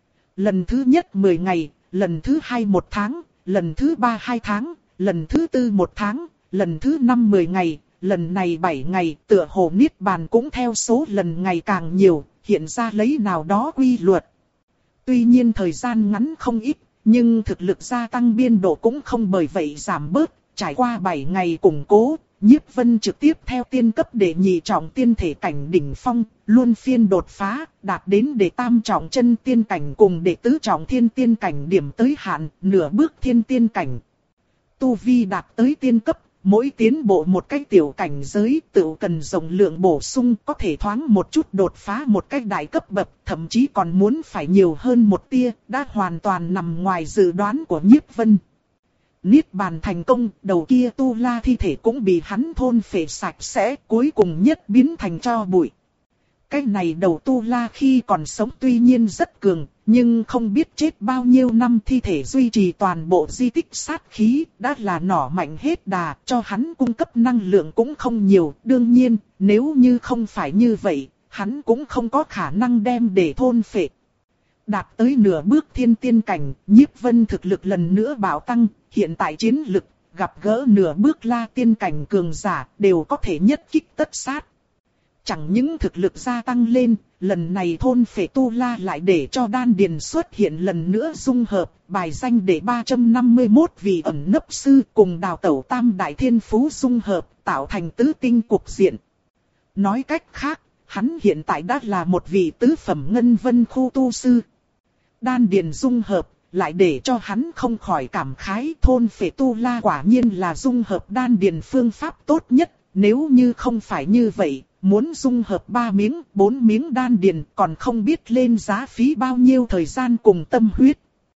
Lần thứ nhất mười ngày, lần thứ hai một tháng, lần thứ ba hai tháng, lần thứ tư một tháng, lần thứ năm mười ngày, lần này bảy ngày, tựa hồ Niết Bàn cũng theo số lần ngày càng nhiều, hiện ra lấy nào đó quy luật. Tuy nhiên thời gian ngắn không ít, nhưng thực lực gia tăng biên độ cũng không bởi vậy giảm bớt. Trải qua bảy ngày củng cố, Nhiếp Vân trực tiếp theo tiên cấp đệ nhị trọng tiên thể cảnh đỉnh phong, luân phiên đột phá, đạt đến đệ tam trọng chân tiên cảnh cùng đệ tứ trọng thiên tiên cảnh điểm tới hạn, nửa bước thiên tiên cảnh. Tu vi đạt tới tiên cấp, mỗi tiến bộ một cái tiểu cảnh giới tự cần rộng lượng bổ sung, có thể thoáng một chút đột phá một cái đại cấp bậc, thậm chí còn muốn phải nhiều hơn một tia, đã hoàn toàn nằm ngoài dự đoán của Nhiếp Vân. Niết Bàn thành công, đầu kia tu la thi thể cũng bị hắn thôn phệ sạch sẽ, cuối cùng nhất biến thành tro bụi. Cái này đầu tu la khi còn sống tuy nhiên rất cường, nhưng không biết chết bao nhiêu năm thi thể duy trì toàn bộ di tích sát khí, đã là nỏ mạnh hết đà, cho hắn cung cấp năng lượng cũng không nhiều. Đương nhiên, nếu như không phải như vậy, hắn cũng không có khả năng đem để thôn phệ. Đạt tới nửa bước thiên tiên cảnh, Nhiếp Vân thực lực lần nữa bạo tăng, hiện tại chiến lực, gặp gỡ nửa bước la tiên cảnh cường giả, đều có thể nhất kích tất sát. Chẳng những thực lực gia tăng lên, lần này thôn phệ tu la lại để cho đan điền xuất hiện lần nữa dung hợp, bài danh để ba trăm năm mươi mốt vị ẩn nấp sư cùng đào tẩu tam đại thiên phú dung hợp, tạo thành tứ tinh cục diện. Nói cách khác, hắn hiện tại đã là một vị tứ phẩm ngân vân khu tu sư. Đan điền dung hợp, lại để cho hắn không khỏi cảm khái, thôn phệ tu la quả nhiên là dung hợp đan điền phương pháp tốt nhất, nếu như không phải như vậy, muốn dung hợp ba miếng, bốn miếng đan điền còn không biết lên giá phí bao nhiêu thời gian cùng tâm huyết.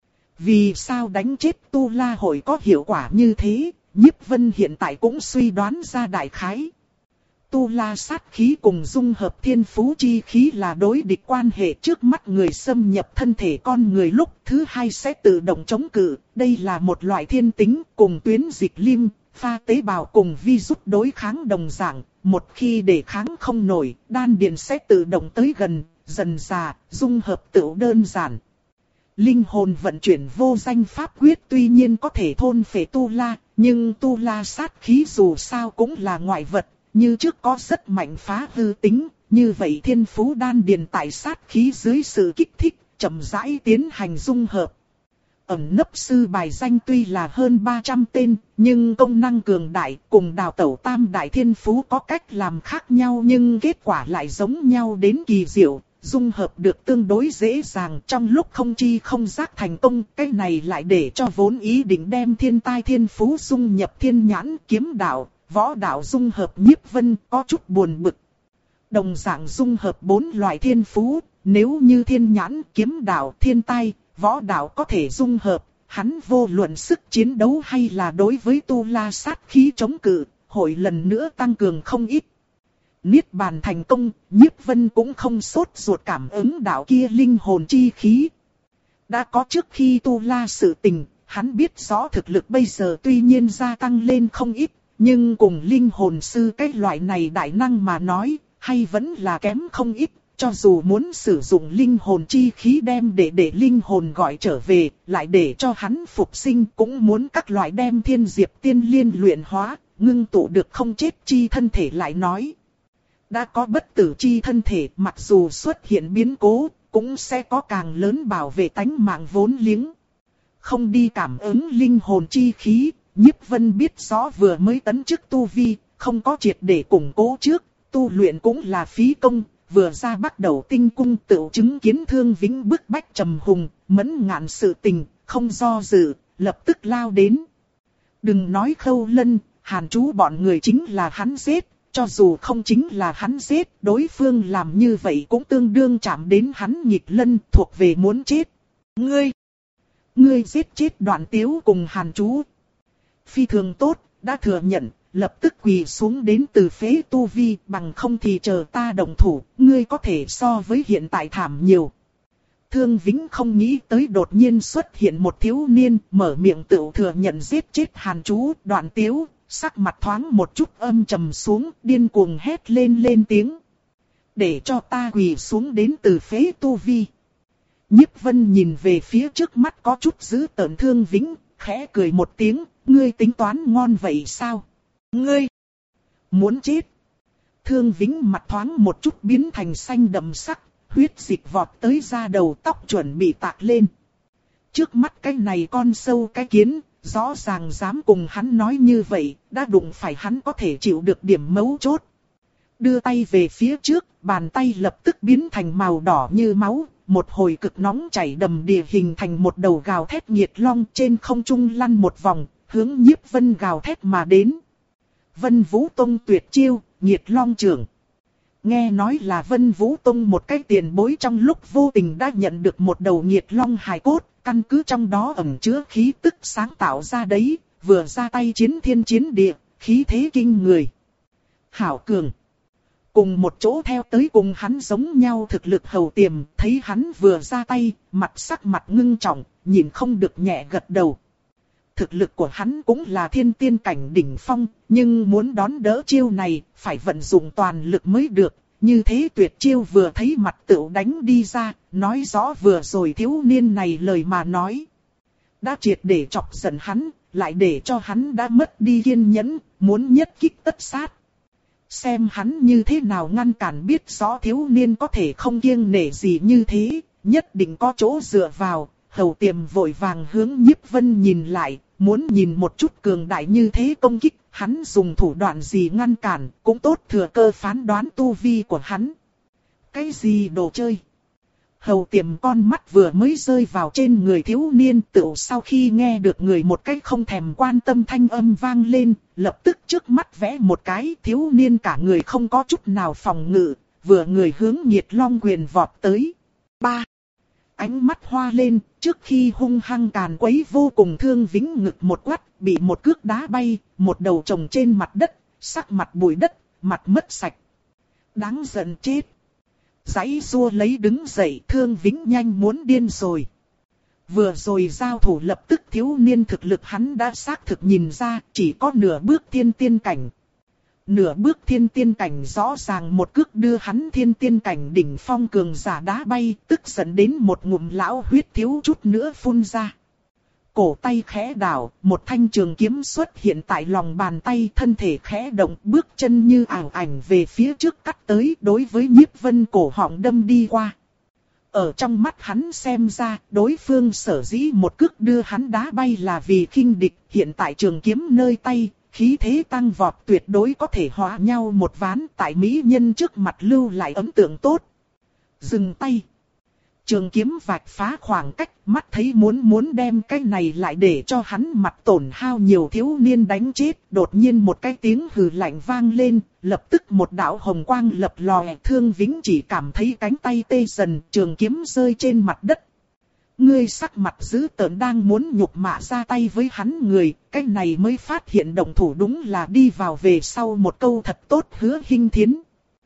Vì sao đánh chết tu la hội có hiệu quả như thế, Nhiếp Vân hiện tại cũng suy đoán ra đại khái. Tu la sát khí cùng dung hợp thiên phú chi khí là đối địch quan hệ, trước mắt người xâm nhập thân thể con người lúc thứ hai sẽ tự động chống cự. Đây là một loại thiên tính cùng tuyến dịch lim, pha tế bào cùng virus đối kháng đồng dạng. Một khi để kháng không nổi, đan điền sẽ tự động tới gần, dần dà, dung hợp tự đơn giản. Linh hồn vận chuyển vô danh pháp quyết tuy nhiên có thể thôn phệ tu la, nhưng tu la sát khí dù sao cũng là ngoại vật. Như trước có rất mạnh phá hư tính, như vậy thiên phú đan điền tại sát khí dưới sự kích thích, chậm rãi tiến hành dung hợp. Ẩn nấp sư bài danh tuy là hơn ba trăm tên, nhưng công năng cường đại cùng đào tẩu tam đại thiên phú có cách làm khác nhau, nhưng kết quả lại giống nhau đến kỳ diệu, dung hợp được tương đối dễ dàng, trong lúc không chi không giác thành công. Cái này lại để cho vốn ý định đem thiên tai thiên phú dung nhập thiên nhãn kiếm đạo, võ đạo dung hợp Nhiếp Vân có chút buồn bực. Đồng dạng dung hợp bốn loại thiên phú, nếu như thiên nhãn, kiếm đạo, thiên tai, võ đạo có thể dung hợp, hắn vô luận sức chiến đấu hay là đối với tu la sát khí chống cự, hội lần nữa tăng cường không ít. Niết bàn thành công, Nhiếp Vân cũng không sốt ruột cảm ứng đạo kia linh hồn chi khí. Đã có trước khi tu la sự tình, hắn biết rõ thực lực bây giờ tuy nhiên gia tăng lên không ít, nhưng cùng linh hồn sư cái loại này đại năng mà nói, hay vẫn là kém không ít. Cho dù muốn sử dụng linh hồn chi khí đem để để linh hồn gọi trở về, lại để cho hắn phục sinh cũng muốn các loại đem thiên diệp tiên liên luyện hóa, ngưng tụ được không chết chi thân thể lại nói. Đã có bất tử chi thân thể, mặc dù xuất hiện biến cố, cũng sẽ có càng lớn bảo vệ tánh mạng vốn liếng. Không đi cảm ứng linh hồn chi khí, Nhiếp Vân biết rõ vừa mới tấn chức tu vi, không có triệt để củng cố trước, tu luyện cũng là phí công. Vừa ra bắt đầu tinh cung tự chứng kiến Thương Vĩnh bức bách trầm hùng, mẫn ngạn sự tình, không do dự, lập tức lao đến. Đừng nói Khâu Lân, Hàn Chú bọn người chính là hắn giết, cho dù không chính là hắn giết, đối phương làm như vậy cũng tương đương chạm đến hắn Nhịch Lân, thuộc về muốn chết. Ngươi, ngươi giết chết Đoạn Tiếu cùng Hàn Chú. Phi thường tốt, đã thừa nhận. Lập tức quỳ xuống đến từ phế tu vi, bằng không thì chờ ta động thủ, ngươi có thể so với hiện tại thảm nhiều. Thương Vĩnh không nghĩ tới đột nhiên xuất hiện một thiếu niên, mở miệng tự thừa nhận giết chết Hàn Chú, Đoạn Tiếu, sắc mặt thoáng một chút âm trầm xuống, điên cuồng hét lên lên tiếng. Để cho ta quỳ xuống đến từ phế tu vi. Nhiếp Vân nhìn về phía trước mắt có chút dữ tợn Thương Vĩnh, khẽ cười một tiếng, ngươi tính toán ngon vậy sao? Ngươi muốn chết. Thương Vĩnh mặt thoáng một chút biến thành xanh đậm sắc, huyết dịch vọt tới da đầu tóc chuẩn bị tạc lên. Trước mắt cái này con sâu cái kiến, rõ ràng dám cùng hắn nói như vậy, đã đụng phải hắn có thể chịu được điểm mấu chốt. Đưa tay về phía trước, bàn tay lập tức biến thành màu đỏ như máu, một hồi cực nóng chảy đầm đìa hình thành một đầu gào thét nghiệt long trên không trung lăn một vòng, hướng Nhiếp Vân gào thét mà đến. Vân Vũ Tông tuyệt chiêu, Nhiệt Long Trưởng. Nghe nói là Vân Vũ Tông một cái tiền bối trong lúc vô tình đã nhận được một đầu Nhiệt Long hài cốt, căn cứ trong đó ẩn chứa khí tức sáng tạo ra đấy, vừa ra tay chiến thiên chiến địa, khí thế kinh người. Hảo cường. Cùng một chỗ theo tới cùng hắn giống nhau thực lực Hầu Tiềm, thấy hắn vừa ra tay, mặt sắc mặt ngưng trọng, nhìn không được nhẹ gật đầu. Thực lực của hắn cũng là thiên tiên cảnh đỉnh phong, nhưng muốn đón đỡ chiêu này, phải vận dụng toàn lực mới được. Như thế tuyệt chiêu vừa thấy mặt tựu đánh đi ra, nói rõ vừa rồi thiếu niên này lời mà nói. Đã triệt để chọc giận hắn, lại để cho hắn đã mất đi kiên nhẫn, muốn nhất kích tất sát. Xem hắn như thế nào ngăn cản, biết rõ thiếu niên có thể không kiêng nể gì như thế, nhất định có chỗ dựa vào. Hầu Tiềm vội vàng hướng Nhiếp Vân nhìn lại, muốn nhìn một chút cường đại như thế công kích, hắn dùng thủ đoạn gì ngăn cản, cũng tốt thừa cơ phán đoán tu vi của hắn. Cái gì đồ chơi? Hầu Tiềm con mắt vừa mới rơi vào trên người thiếu niên, tựu sau khi nghe được người một cách không thèm quan tâm thanh âm vang lên, lập tức trước mắt vẽ một cái, thiếu niên cả người không có chút nào phòng ngự, vừa người hướng Nhiệt Long quyền vọt tới. Ba. Ánh mắt hoa lên, trước khi hung hăng càn quấy vô cùng Thương Vĩnh ngực một quát, bị một cước đá bay, một đầu chồng trên mặt đất, sắc mặt bụi đất, mặt mất sạch. Đáng giận chết. Giãy giụa lấy đứng dậy, Thương Vĩnh nhanh muốn điên rồi. Vừa rồi giao thủ lập tức thiếu niên thực lực hắn đã xác thực nhìn ra, chỉ có nửa bước thiên tiên cảnh. Nửa bước thiên tiên cảnh rõ ràng một cước đưa hắn thiên tiên cảnh đỉnh phong cường giả đá bay, tức giận đến một ngụm lão huyết thiếu chút nữa phun ra. Cổ tay khẽ đảo, một thanh trường kiếm xuất hiện tại lòng bàn tay, thân thể khẽ động, bước chân như ảo ảnh về phía trước cắt tới, đối với Nhiếp Vân cổ họng đâm đi qua. Ở trong mắt hắn xem ra, đối phương sở dĩ một cước đưa hắn đá bay là vì khinh địch, hiện tại trường kiếm nơi tay, khí thế tăng vọt tuyệt đối có thể hóa nhau một ván, tại mỹ nhân trước mặt lưu lại ấn tượng tốt. Dừng tay. Trường kiếm vạch phá khoảng cách, mắt thấy muốn muốn đem cái này lại để cho hắn mặt tổn hao nhiều thiếu niên đánh chết. Đột nhiên một cái tiếng hừ lạnh vang lên, lập tức một đạo hồng quang lập lòe. Thương Vĩnh chỉ cảm thấy cánh tay tê dần, trường kiếm rơi trên mặt đất. Ngươi sắc mặt dữ tợn đang muốn nhục mạ ra tay với hắn người, cái này mới phát hiện động thủ đúng là đi vào về sau một câu thật tốt Hứa Hinh Thiến.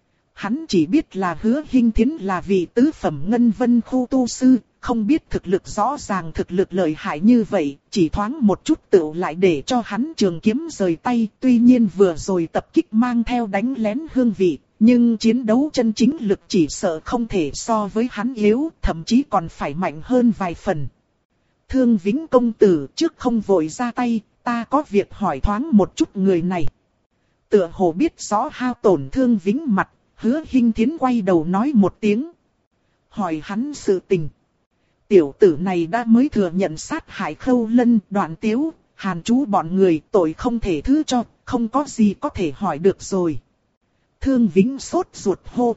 Hắn chỉ biết là Hứa Hinh Thiến là vị tứ phẩm ngân vân khu tu sư, không biết thực lực rõ ràng thực lực lợi hại như vậy, chỉ thoáng một chút tựu lại để cho hắn trường kiếm rời tay. Tuy nhiên vừa rồi tập kích mang theo đánh lén hương vị, nhưng chiến đấu chân chính lực chỉ sợ không thể so với hắn yếu, thậm chí còn phải mạnh hơn vài phần. Thương Vĩnh công tử, trước không vội ra tay, ta có việc hỏi thoáng một chút người này. Tựa hồ biết rõ hao tổn Thương Vĩnh mặt, Hứa Hinh Thiến quay đầu nói một tiếng. Hỏi hắn sự tình. Tiểu tử này đã mới thừa nhận sát hại Khâu Lân, Đoạn Tiếu, Hàn Chú bọn người, tội không thể thứ cho, không có gì có thể hỏi được rồi. Thương Vĩnh sốt ruột hô.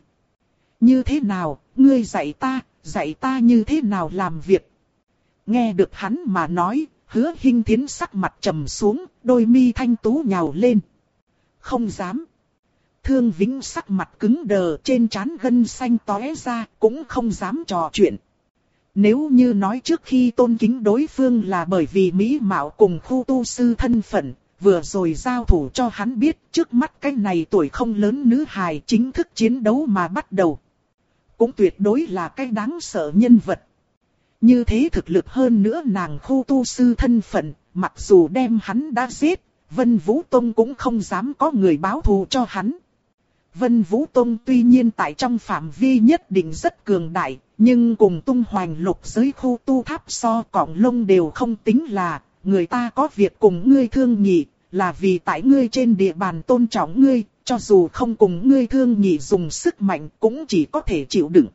Như thế nào, ngươi dạy ta, dạy ta như thế nào làm việc. Nghe được hắn mà nói, Hứa Hinh Thiến sắc mặt trầm xuống, đôi mi thanh tú nhào lên. Không dám. Thương Vĩnh sắc mặt cứng đờ, trên trán gân xanh tóe ra, cũng không dám trò chuyện. Nếu như nói trước khi tôn kính đối phương là bởi vì mỹ mạo cùng khu tu sư thân phận, vừa rồi giao thủ cho hắn biết trước mắt cái này tuổi không lớn nữ hài chính thức chiến đấu mà bắt đầu. Cũng tuyệt đối là cái đáng sợ nhân vật. Như thế thực lực hơn nữa nàng khu tu sư thân phận, mặc dù đem hắn đã giết, Vân Vũ Tông cũng không dám có người báo thù cho hắn. Vân Vũ Tông tuy nhiên tại trong phạm vi nhất định rất cường đại, nhưng cùng tung hoành lục giới khu tu tháp so cọng lông đều không tính là, người ta có việc cùng ngươi thương nghị, là vì tại ngươi trên địa bàn tôn trọng ngươi, cho dù không cùng ngươi thương nghị dùng sức mạnh cũng chỉ có thể chịu đựng.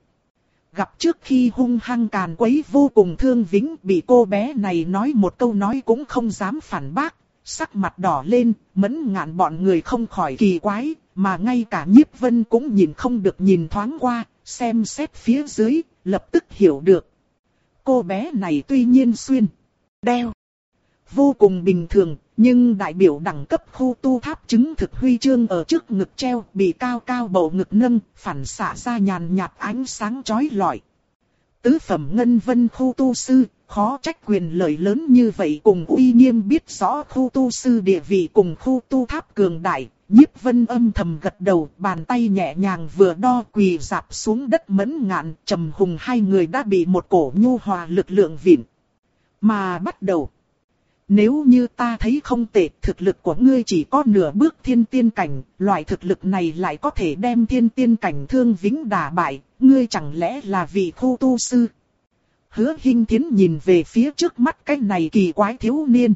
Gặp trước khi hung hăng càn quấy vô cùng Thương Vĩnh bị cô bé này nói một câu nói cũng không dám phản bác, sắc mặt đỏ lên, Mẫn Ngạn bọn người không khỏi kỳ quái, mà ngay cả Nhiếp Vân cũng nhìn không được nhìn thoáng qua, xem xét phía dưới, lập tức hiểu được. Cô bé này tuy nhiên xuyên, đeo, vô cùng bình thường, nhưng đại biểu đẳng cấp khu tu tháp chứng thực huy chương ở trước ngực treo, bị cao cao bầu ngực nâng, phản xạ ra nhàn nhạt ánh sáng chói lọi. Tứ phẩm ngân vân khu tu sư, khó trách quyền lợi lớn như vậy cùng uy nghiêm biết rõ khu tu sư địa vị cùng khu tu tháp cường đại. Nhiếp Vân âm thầm gật đầu, bàn tay nhẹ nhàng vừa đo quỳ rạp xuống đất. Mẫn Ngạn, Trầm Hùng hai người đã bị một cổ nhu hòa lực lượng vịn. Mà bắt đầu. Nếu như ta thấy không tệ, thực lực của ngươi chỉ có nửa bước thiên tiên cảnh, loại thực lực này lại có thể đem thiên tiên cảnh Thương Vĩnh đả bại, ngươi chẳng lẽ là vị khu tu sư? Hứa Hinh Thiến nhìn về phía trước mắt cái này kỳ quái thiếu niên.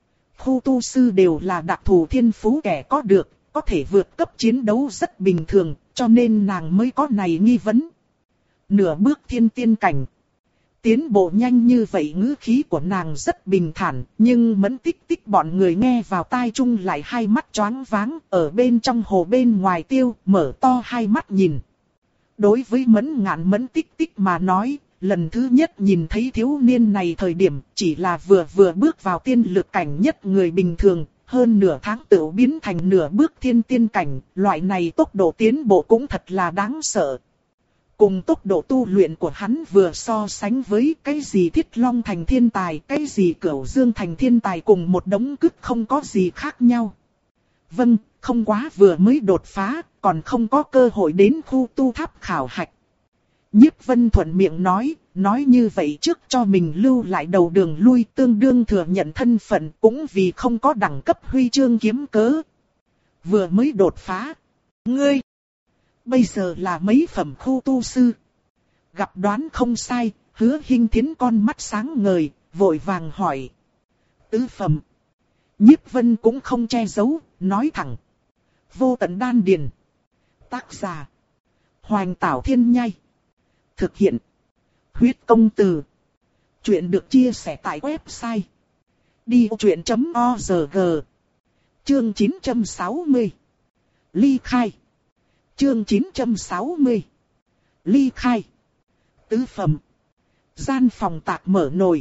Khu tu sư đều là đặc thù thiên phú kẻ có được, có thể vượt cấp chiến đấu rất bình thường, cho nên nàng mới có này nghi vấn. Nửa bước thiên tiên cảnh. Tiến bộ nhanh như vậy ngữ khí của nàng rất bình thản, nhưng Mẫn Tích Tích bọn người nghe vào tai chung lại hai mắt choáng váng, ở bên trong hồ bên ngoài tiêu, mở to hai mắt nhìn. Đối với Mẫn Ngạn Mẫn Tích Tích mà nói, lần thứ nhất nhìn thấy thiếu niên này thời điểm chỉ là vừa vừa bước vào tiên lực cảnh nhất người bình thường, hơn nửa tháng tự biến thành nửa bước thiên tiên cảnh, loại này tốc độ tiến bộ cũng thật là đáng sợ. Cùng tốc độ tu luyện của hắn vừa so sánh với cái gì Thiết Long thành thiên tài, cái gì Cửu Dương thành thiên tài cùng một đống cứt không có gì khác nhau. Vâng, không quá vừa mới đột phá, còn không có cơ hội đến khu tu tháp khảo hạch. Nhiếp Vân thuận miệng nói, nói như vậy trước cho mình lưu lại đầu đường lui, tương đương thừa nhận thân phận cũng vì không có đẳng cấp huy chương kiếm cớ. Vừa mới đột phá. Ngươi! Bây giờ là mấy phẩm khu tu sư. Gặp đoán không sai, Hứa Hinh Thiến con mắt sáng ngời, vội vàng hỏi. Tứ phẩm. Nhiếp Vân cũng không che giấu, nói thẳng. Vô tận đan điền. Tác giả. Hoành Tảo Thiên Nhai. Thực hiện. Huyết công từ. Chuyện được chia sẻ tại website. đi ô chuyện chấm o rờ giê. Chương chín trăm sáu mươi. Ly khai. Chương chín trăm sáu mươi. Ly khai. Tứ phẩm. Gian phòng tạc mở nồi.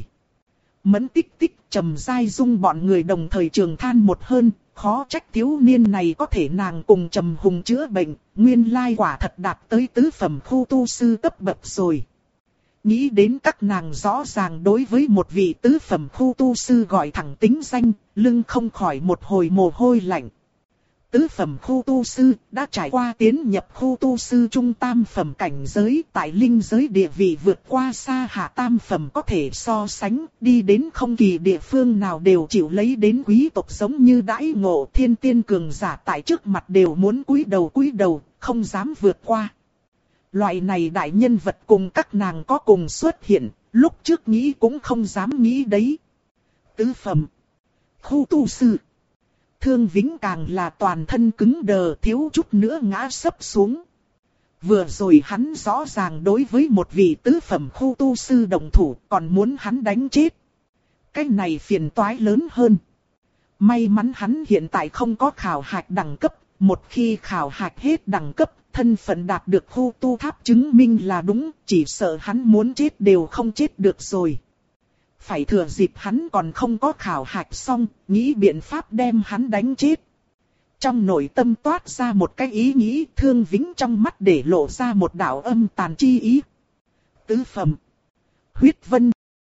Mẫn Tích Tích, Trầm Giai Dung bọn người đồng thời trường than một hơn, khó trách thiếu niên này có thể nàng cùng Trầm Hùng chữa bệnh, nguyên lai quả thật đạt tới tứ phẩm khu tu sư cấp bậc rồi. nghĩ đến các nàng rõ ràng đối với một vị tứ phẩm khu tu sư gọi thẳng tính danh, lưng không khỏi một hồi mồ hôi lạnh. Tứ phẩm khu tu sư đã trải qua tiến nhập khu tu sư trung tam phẩm cảnh giới, tại linh giới địa vị vượt qua xa hạ tam phẩm có thể so sánh, đi đến không kỳ địa phương nào đều chịu lấy đến quý tộc giống như đãi ngộ, thiên tiên cường giả tại trước mặt đều muốn cúi đầu cúi đầu, không dám vượt qua. Loại này đại nhân vật cùng các nàng có cùng xuất hiện, lúc trước nghĩ cũng không dám nghĩ đấy. Tứ phẩm khu tu sư. Thương Vĩnh càng là toàn thân cứng đờ, thiếu chút nữa ngã sấp xuống. Vừa rồi hắn rõ ràng đối với một vị tứ phẩm khu tu sư đồng thủ, còn muốn hắn đánh chết. Cái này phiền toái lớn hơn. May mắn hắn hiện tại không có khảo hạch đẳng cấp, một khi khảo hạch hết đẳng cấp, thân phận đạt được khu tu tháp chứng minh là đúng, chỉ sợ hắn muốn chết đều không chết được rồi. Phải thừa dịp hắn còn không có khảo hạch xong, nghĩ biện pháp đem hắn đánh chết. Trong nội tâm toát ra một cái ý nghĩ, Thương Vĩnh trong mắt để lộ ra một đạo âm tàn chi ý. Tứ phẩm. Huyết vân.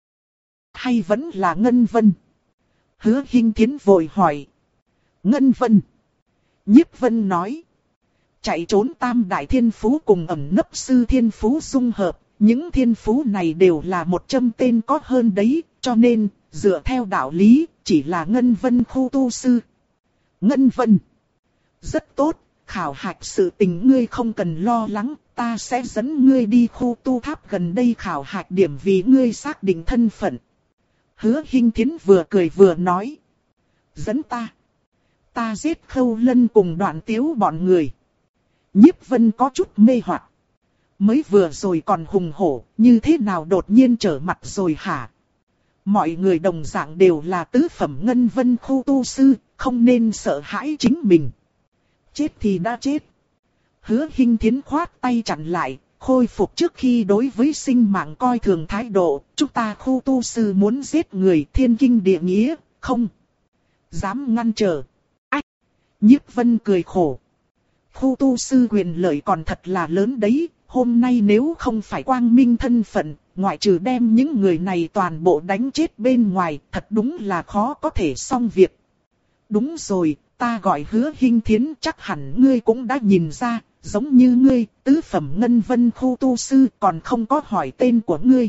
Hay vẫn là ngân vân? Hứa Hinh Thiến vội hỏi. Ngân vân. Nhiếp vân nói. Chạy trốn tam đại thiên phú cùng ẩn nấp sư thiên phú dung hợp. Những thiên phú này đều là một châm tên có hơn đấy, cho nên, dựa theo đạo lý, chỉ là Ngân Vân khu tu sư. Ngân Vân. Rất tốt, khảo hạch sự tình ngươi không cần lo lắng, ta sẽ dẫn ngươi đi khu tu tháp gần đây khảo hạch điểm vì ngươi xác định thân phận. Hứa Hinh Thiến vừa cười vừa nói. Dẫn ta. Ta giết Khâu Lân cùng Đoạn Tiếu bọn người. Nhiếp Vân có chút mê hoặc. Mới vừa rồi còn hùng hổ, như thế nào đột nhiên trở mặt rồi hả? Mọi người đồng dạng đều là tứ phẩm Ngân Vân khu tu sư, không nên sợ hãi chính mình. Chết thì đã chết. Hứa Hinh Thiến khoát tay chặn lại, khôi phục trước khi đối với sinh mạng coi thường thái độ. Chúng ta khu tu sư muốn giết người thiên kinh địa nghĩa, không dám ngăn trở. Ách! Nhiếp Vân cười khổ. Khu tu sư quyền lợi còn thật là lớn đấy. Hôm nay nếu không phải quang minh thân phận, ngoại trừ đem những người này toàn bộ đánh chết bên ngoài, thật đúng là khó có thể xong việc. Đúng rồi, ta gọi Hứa Hinh Thiến, chắc hẳn ngươi cũng đã nhìn ra, giống như ngươi, tứ phẩm Ngân Vân khu tu sư còn không có hỏi tên của ngươi.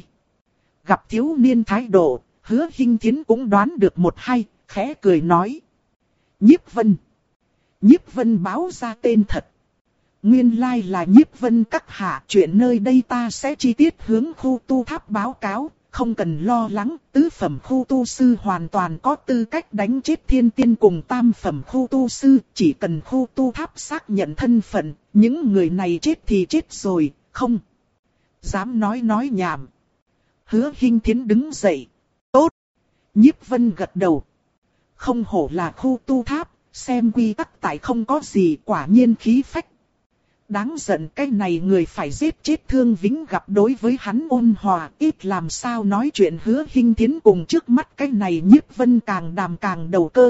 Gặp thiếu niên thái độ, Hứa Hinh Thiến cũng đoán được một hai, khẽ cười nói. Nhiếp Vân. Nhiếp Vân báo ra tên thật. Nguyên lai là Nhiếp Vân các hạ, chuyện nơi đây ta sẽ chi tiết hướng khu tu tháp báo cáo, không cần lo lắng, tứ phẩm khu tu sư hoàn toàn có tư cách đánh chết thiên tiên cùng tam phẩm khu tu sư, chỉ cần khu tu tháp xác nhận thân phận, những người này chết thì chết rồi, không dám nói nói nhảm. Hứa Hinh Thiến đứng dậy. Tốt. Nhiếp Vân gật đầu. Không hổ là khu tu tháp, xem quy tắc tại không có gì, quả nhiên khí phách. Đáng giận, cái này người phải giết chết Thương Vĩnh gặp đối với hắn ôn hòa, ít làm sao nói chuyện. Hứa Hinh Thiến cùng trước mắt cái này Nhiếp Vân càng đàm càng đầu cơ.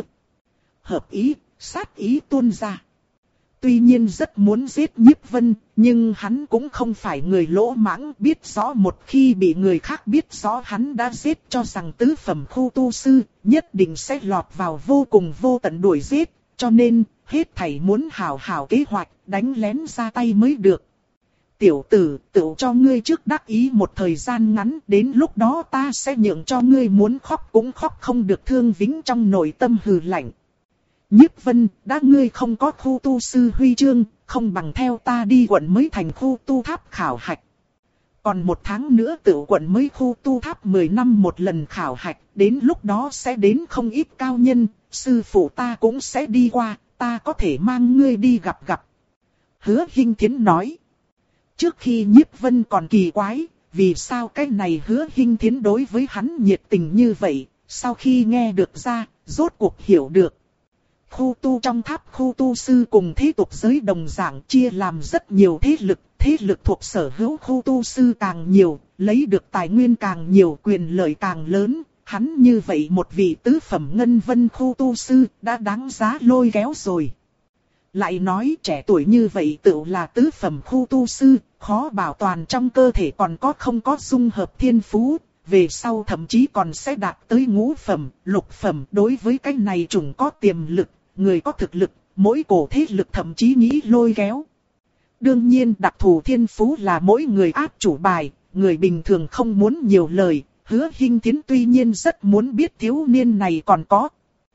Hợp ý, sát ý tuôn ra. Tuy nhiên rất muốn giết Nhiếp Vân, nhưng hắn cũng không phải người lỗ mãng, biết rõ một khi bị người khác biết rõ hắn đã giết, cho rằng tứ phẩm khu tu sư, nhất định sẽ lọt vào vô cùng vô tận đuổi giết, cho nên, hết thảy muốn hảo hảo kế hoạch, đánh lén ra tay mới được. Tiểu tử, tự cho ngươi trước đắc ý một thời gian ngắn, đến lúc đó ta sẽ nhượng cho ngươi muốn khóc cũng khóc không được. Thương Vĩnh trong nội tâm hừ lạnh. Nhiếp Vân, đã ngươi không có khu tu sư huy chương, không bằng theo ta đi quận mới thành khu tu tháp khảo hạch. Còn một tháng nữa tự quận mới khu tu tháp mười năm một lần khảo hạch, đến lúc đó sẽ đến không ít cao nhân, sư phụ ta cũng sẽ đi qua, ta có thể mang ngươi đi gặp gặp. Hứa Hinh Thiến nói. Trước khi Nhiếp Vân còn kỳ quái, vì sao cái này Hứa Hinh Thiến đối với hắn nhiệt tình như vậy, sau khi nghe được ra, rốt cuộc hiểu được. Khu tu trong tháp khu tu sư cùng thế tục giới đồng dạng chia làm rất nhiều thế lực, thế lực thuộc sở hữu khu tu sư càng nhiều, lấy được tài nguyên càng nhiều, quyền lợi càng lớn. Hắn như vậy một vị tứ phẩm Ngân Vân khu tu sư đã đáng giá lôi kéo rồi. Lại nói trẻ tuổi như vậy tự là tứ phẩm khu tu sư, khó bảo toàn trong cơ thể còn có không có dung hợp thiên phú, về sau thậm chí còn sẽ đạt tới ngũ phẩm, lục phẩm. Đối với cái này chủng có tiềm lực, người có thực lực, mỗi cổ thế lực thậm chí nghĩ lôi kéo. Đương nhiên đặc thù thiên phú là mỗi người áp chủ bài, người bình thường không muốn nhiều lời. Hứa Hinh Thiến tuy nhiên rất muốn biết thiếu niên này còn có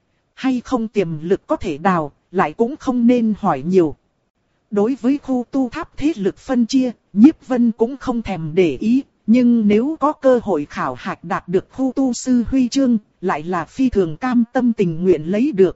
hay không tiềm lực có thể đào, lại cũng không nên hỏi nhiều. Đối với khu tu tháp thế lực phân chia, Nhiếp Vân cũng không thèm để ý, nhưng nếu có cơ hội khảo hạch đạt được khu tu sư huy chương, lại là phi thường cam tâm tình nguyện lấy được.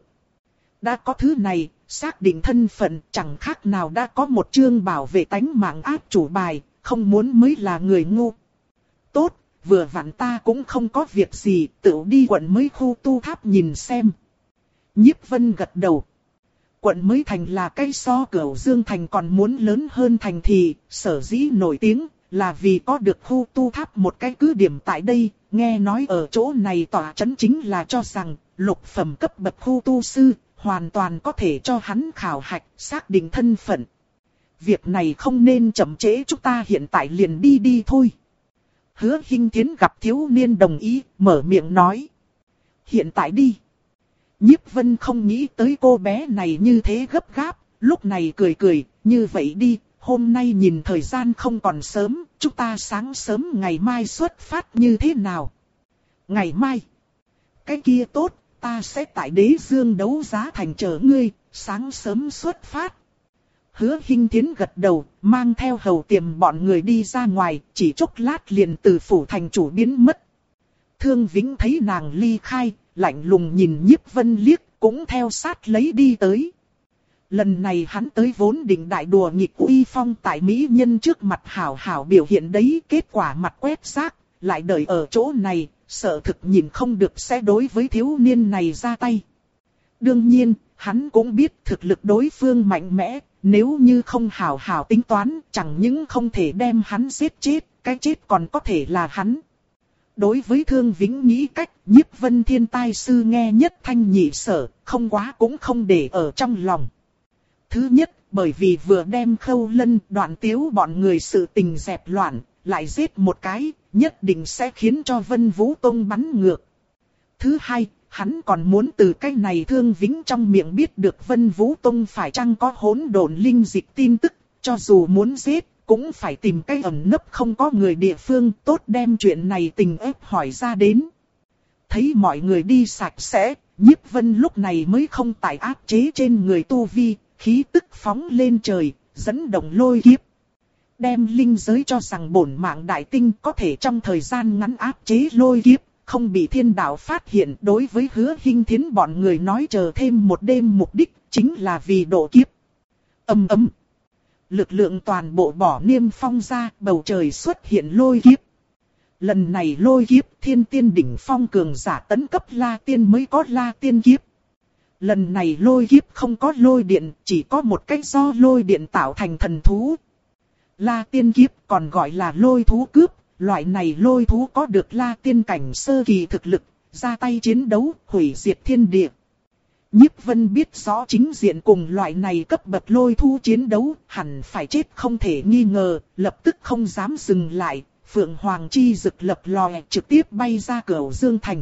Đã có thứ này, xác định thân phận chẳng khác nào đã có một chương bảo vệ tánh mạng áp chủ bài, không muốn mới là người ngu. Tốt, vừa vặn ta cũng không có việc gì, tự đi quận mới khu tu tháp nhìn xem. Nhiếp Vân gật đầu. Quận mới thành là cái so Cửu Dương thành còn muốn lớn hơn thành thị, sở dĩ nổi tiếng là vì có được khu tu tháp một cái cứ điểm tại đây. Nghe nói ở chỗ này tòa trấn chính là cho rằng lục phẩm cấp bậc khu tu sư hoàn toàn có thể cho hắn khảo hạch, xác định thân phận. Việc này không nên chậm trễ, chúng ta hiện tại liền đi đi thôi. Hứa Hinh Thiến gặp thiếu niên đồng ý, mở miệng nói. Hiện tại đi. Nhiếp Vân không nghĩ tới cô bé này như thế gấp gáp, lúc này cười cười, như vậy đi, hôm nay nhìn thời gian không còn sớm, chúng ta sáng sớm ngày mai xuất phát như thế nào? Ngày mai? Cái kia tốt, ta sẽ tại Đế Dương đấu giá thành chờ ngươi, sáng sớm xuất phát. Hứa Hinh Thiến gật đầu, mang theo hầu tiềm bọn người đi ra ngoài, chỉ chốc lát liền từ phủ thành chủ biến mất. Thương Vĩnh thấy nàng ly khai, lạnh lùng nhìn Nhiếp Vân liếc, cũng theo sát lấy đi tới. Lần này hắn tới vốn định đại đùa nghịch uy phong tại mỹ nhân trước mặt hảo hảo biểu hiện đấy, kết quả mặt quét rác, lại đợi ở chỗ này, sợ thực nhìn không được sẽ đối với thiếu niên này ra tay. Đương nhiên, hắn cũng biết thực lực đối phương mạnh mẽ, nếu như không hảo hảo tính toán, chẳng những không thể đem hắn giết chết, cái chết còn có thể là hắn. Đối với Thương Vĩnh nghĩ cách, Nhiếp Vân thiên tai sư nghe nhất thanh nhị sở, không quá cũng không để ở trong lòng. Thứ nhất, bởi vì vừa đem Khâu Lân Đoạn Tiếu bọn người sự tình dẹp loạn, lại giết một cái, nhất định sẽ khiến cho Vân Vũ Tông bắn ngược. Thứ hai, hắn còn muốn từ cái này Thương Vĩnh trong miệng biết được Vân Vũ Tông phải chăng có hỗn độn linh dịch tin tức, cho dù muốn giết, cũng phải tìm cái ẩn nấp không có người địa phương tốt đem chuyện này tình ép hỏi ra đến. Thấy mọi người đi sạch sẽ, Nhiếp Vân lúc này mới không tải áp chế trên người tu vi, khí tức phóng lên trời, dẫn động lôi kiếp. Đem linh giới cho rằng bổn mạng đại tinh có thể trong thời gian ngắn áp chế lôi kiếp, không bị thiên đạo phát hiện. Đối với Hứa Hinh Thiến bọn người nói chờ thêm một đêm, mục đích chính là vì độ kiếp. Ầm ầm. Lực lượng toàn bộ bỏ niêm phong ra, bầu trời xuất hiện lôi kiếp. Lần này lôi kiếp thiên tiên đỉnh phong cường giả tấn cấp La Tiên mới có La Tiên kiếp. Lần này lôi kiếp không có lôi điện, chỉ có một cái do lôi điện tạo thành thần thú. La Tiên kiếp còn gọi là lôi thú cướp, loại này lôi thú có được La Tiên cảnh sơ kỳ thực lực, ra tay chiến đấu, hủy diệt thiên địa. Nhiếp Vân biết rõ chính diện cùng loại này cấp bậc lôi thú chiến đấu, hẳn phải chết không thể nghi ngờ, lập tức không dám dừng lại, Phượng Hoàng chi rực lập lòe trực tiếp bay ra Cửu Dương thành.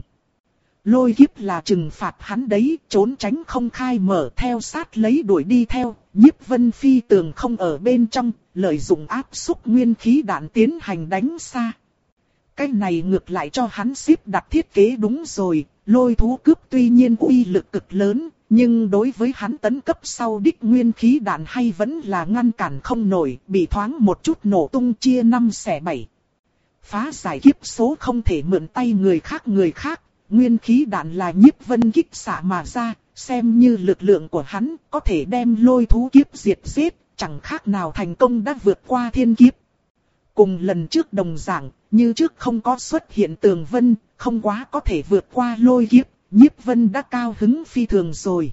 Lôi kiếp là trừng phạt hắn đấy, trốn tránh không khai mở, theo sát lấy đuổi đi theo. Nhiếp Vân phi tường không ở bên trong, lợi dụng áp xúc nguyên khí đạn tiến hành đánh xa. Cái này ngược lại cho hắn xếp đặt thiết kế đúng rồi. Lôi thú cướp tuy nhiên uy lực cực lớn, nhưng đối với hắn tấn cấp sau đích nguyên khí đạn hay vẫn là ngăn cản không nổi, bị thoáng một chút nổ tung chia năm xẻ bảy. Phá giải kiếp số không thể mượn tay người khác người khác, nguyên khí đạn là Nhiếp Vân kích xạ mà ra, xem như lực lượng của hắn có thể đem lôi thú kiếp diệt giết, chẳng khác nào thành công đã vượt qua thiên kiếp. Cùng lần trước đồng dạng, như trước không có xuất hiện tường vân, không quá có thể vượt qua lôi kiếp, Nhiếp Vân đã cao hứng phi thường rồi.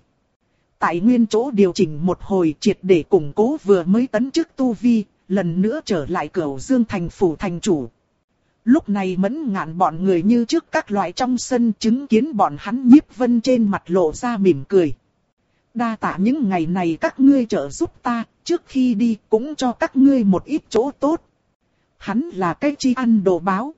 Tại nguyên chỗ điều chỉnh một hồi triệt để củng cố vừa mới tấn chức tu vi, lần nữa trở lại Cửu Dương thành phủ thành chủ. Lúc này Mẫn Ngạn bọn người như trước các loại trong sân chứng kiến bọn hắn, Nhiếp Vân trên mặt lộ ra mỉm cười. Đa tạ những ngày này các ngươi trợ giúp ta, trước khi đi cũng cho các ngươi một ít chỗ tốt. Hắn là cái chi ăn đồ báo.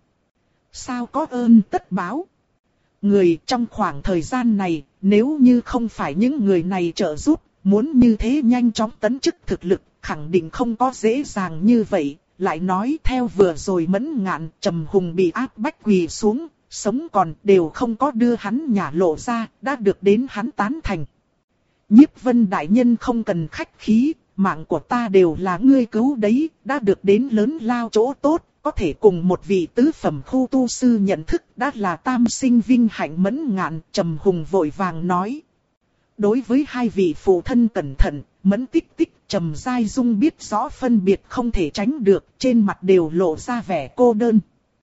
Sao có ơn tất báo. Người trong khoảng thời gian này, nếu như không phải những người này trợ giúp, muốn như thế nhanh chóng tấn chức thực lực, khẳng định không có dễ dàng như vậy. Lại nói theo vừa rồi Mẫn Ngạn, Trầm Hùng bị áp bách quỳ xuống, sống còn đều không có đưa hắn nhả lộ ra, đã được đến hắn tán thành. Nhiếp Vân đại nhân không cần khách khí, mạng của ta đều là ngươi cứu đấy, đã được đến lớn lao chỗ tốt, có thể cùng một vị tứ phẩm khu tu sư nhận thức đã là tam sinh vinh hạnh. Mẫn Ngạn, Trầm Hùng vội vàng nói. Đối với hai vị phụ thân cẩn thận, Mẫn Tích Tích, Trầm Giai Dung biết rõ phân biệt không thể tránh được, trên mặt đều lộ ra vẻ cô đơn.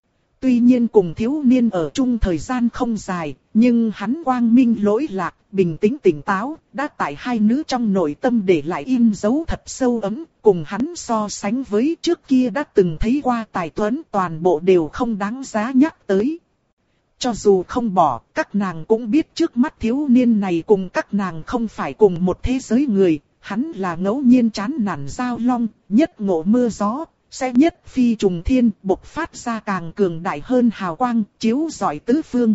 Tuy nhiên cùng thiếu niên ở chung thời gian không dài, nhưng hắn quang minh lỗi lạc, bình tĩnh tỉnh táo, đã tại hai nữ trong nội tâm để lại in dấu thật sâu ấm, cùng hắn so sánh với trước kia đã từng thấy qua tài tuấn toàn bộ đều không đáng giá nhắc tới. Cho dù không bỏ, các nàng cũng biết trước mắt thiếu niên này cùng các nàng không phải cùng một thế giới người, hắn là ngẫu nhiên chán nản giao long, nhất ngộ mưa gió. Sẽ nhất phi trùng thiên, bộc phát ra càng cường đại hơn hào quang, chiếu rọi tứ phương.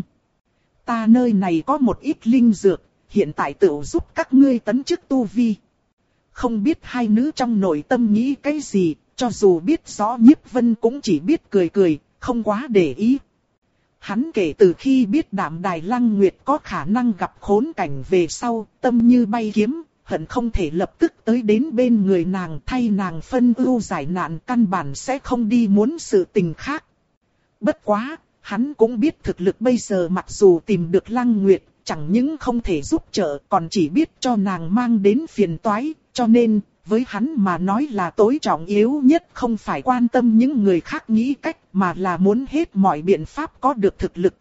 Ta nơi này có một ít linh dược, hiện tại tự giúp các ngươi tấn chức tu vi. Không biết hai nữ trong nội tâm nghĩ cái gì, cho dù biết rõ Nhiếp Vân cũng chỉ biết cười cười, không quá để ý. Hắn kể từ khi biết Đạm Đài Lăng Nguyệt có khả năng gặp khốn cảnh về sau, tâm như bay kiếm. Hận không thể lập tức tới đến bên người nàng thay nàng phân ưu giải nạn, căn bản sẽ không đi muốn sự tình khác. Bất quá, hắn cũng biết thực lực bây giờ mặc dù tìm được Lăng Nguyệt, chẳng những không thể giúp trợ còn chỉ biết cho nàng mang đến phiền toái, cho nên, với hắn mà nói là tối trọng yếu nhất không phải quan tâm những người khác nghĩ cách mà là muốn hết mọi biện pháp có được thực lực.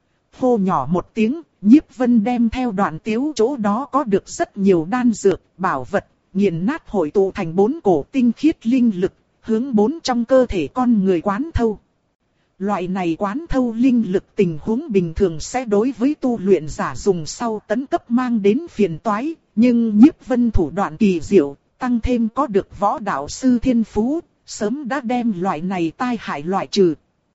Hô nhỏ một tiếng, Nhiếp Vân đem theo Đoạn Tiếu chỗ đó có được rất nhiều đan dược, bảo vật, nghiền nát hội tụ thành bốn cổ tinh khiết linh lực, hướng bốn trong cơ thể con người quán thâu. Loại này quán thâu linh lực tình huống bình thường sẽ đối với tu luyện giả dùng sau tấn cấp mang đến phiền toái, nhưng Nhiếp Vân thủ đoạn kỳ diệu, tăng thêm có được võ đạo sư thiên phú, sớm đã đem loại này tai hại loại trừ.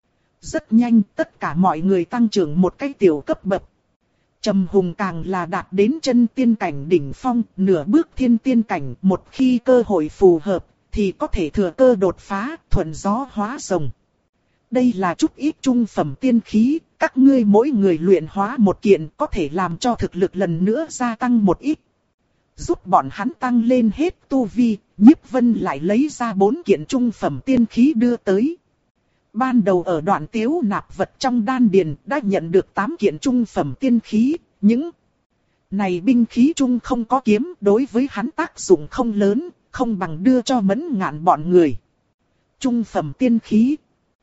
Rất nhanh, tất cả mọi người tăng trưởng một cái tiểu cấp bậc. Trầm Hùng càng là đạt đến chân tiên cảnh đỉnh phong, nửa bước thiên tiên cảnh, một khi cơ hội phù hợp, thì có thể thừa cơ đột phá, thuận gió hóa rồng. Đây là chút ít trung phẩm tiên khí, các ngươi mỗi người luyện hóa một kiện có thể làm cho thực lực lần nữa gia tăng một ít. Giúp bọn hắn tăng lên hết tu vi, Nhiếp Vân lại lấy ra bốn kiện trung phẩm tiên khí đưa tới. Ban đầu ở Đoạn Tiếu nạp vật trong đan điền đã nhận được tám kiện trung phẩm tiên khí, những này binh khí trung không có kiếm, đối với hắn tác dụng không lớn, không bằng đưa cho Mẫn Ngạn bọn người. Trung phẩm tiên khí.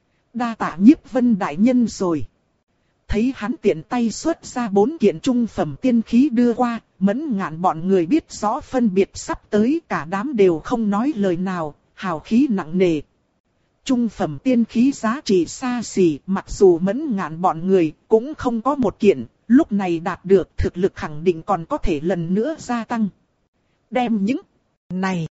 Đa tạ Nhiếp Vân đại nhân rồi. Thấy hắn tiện tay xuất ra bốn kiện trung phẩm tiên khí đưa qua, Mẫn Ngạn bọn người biết rõ phân biệt sắp tới, cả đám đều không nói lời nào, hào khí nặng nề. Trung phẩm tiên khí giá trị xa xỉ, mặc dù Mẫn Ngạn bọn người cũng không có một kiện, lúc này đạt được thực lực khẳng định còn có thể lần nữa gia tăng. Đem những này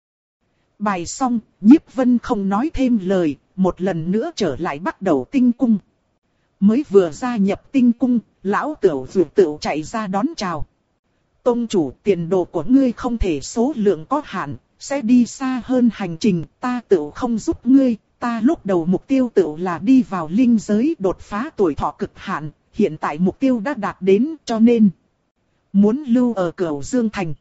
bài xong, Nhiếp Vân không nói thêm lời, một lần nữa trở lại bắt đầu tinh cung. Mới vừa gia nhập tinh cung, lão Tửu Dược Tửu chạy ra đón chào. Tông chủ, tiền đồ của ngươi không thể số lượng có hạn, sẽ đi xa hơn hành trình, ta Tửu không giúp ngươi. Ta lúc đầu mục tiêu Tửu là đi vào linh giới đột phá tuổi thọ cực hạn, hiện tại mục tiêu đã đạt đến, cho nên muốn lưu ở Cửu Dương Thành.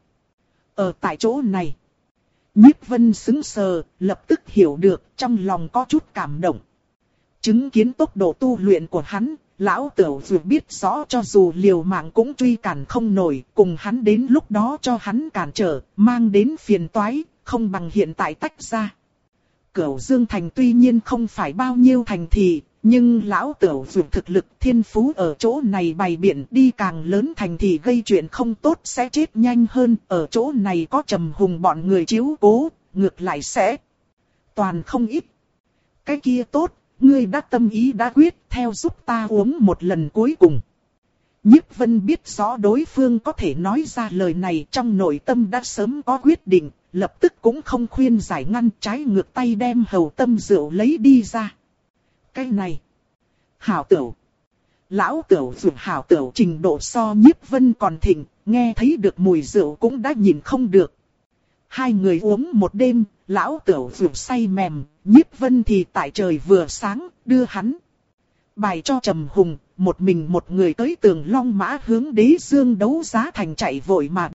Ở tại chỗ này, Nhiếp Vân sững sờ, lập tức hiểu được, trong lòng có chút cảm động. Chứng kiến tốc độ tu luyện của hắn, lão Tửu vừa biết rõ cho dù liều mạng cũng truy cản không nổi, cùng hắn đến lúc đó cho hắn cản trở, mang đến phiền toái, không bằng hiện tại tách ra. Cửu Dương Thành tuy nhiên không phải bao nhiêu thành thị, nhưng lão Tửu dù thực lực thiên phú ở chỗ này bày biện, đi càng lớn thành thị gây chuyện không tốt sẽ chết nhanh hơn, ở chỗ này có Trầm Hùng bọn người chiếu cố, ngược lại sẽ toàn không ít. Cái kia tốt, ngươi đã tâm ý đã quyết, theo giúp ta uống một lần cuối cùng. Nhiếp Vân biết rõ đối phương có thể nói ra lời này, trong nội tâm đã sớm có quyết định, lập tức cũng không khuyên giải ngăn, trái ngược tay đem hầu tâm rượu lấy đi ra. Cái này, hảo tửu. Lão tửu dù hảo tửu trình độ so Nhiếp Vân còn thịnh, nghe thấy được mùi rượu cũng đã nhìn không được. Hai người uống một đêm, lão tửu dù say mềm, Nhiếp Vân thì tại trời vừa sáng, đưa hắn bài cho Trầm Hùng, một mình một người tới Tường Long Mã hướng Đế Dương đấu giá thành chạy vội mà đi.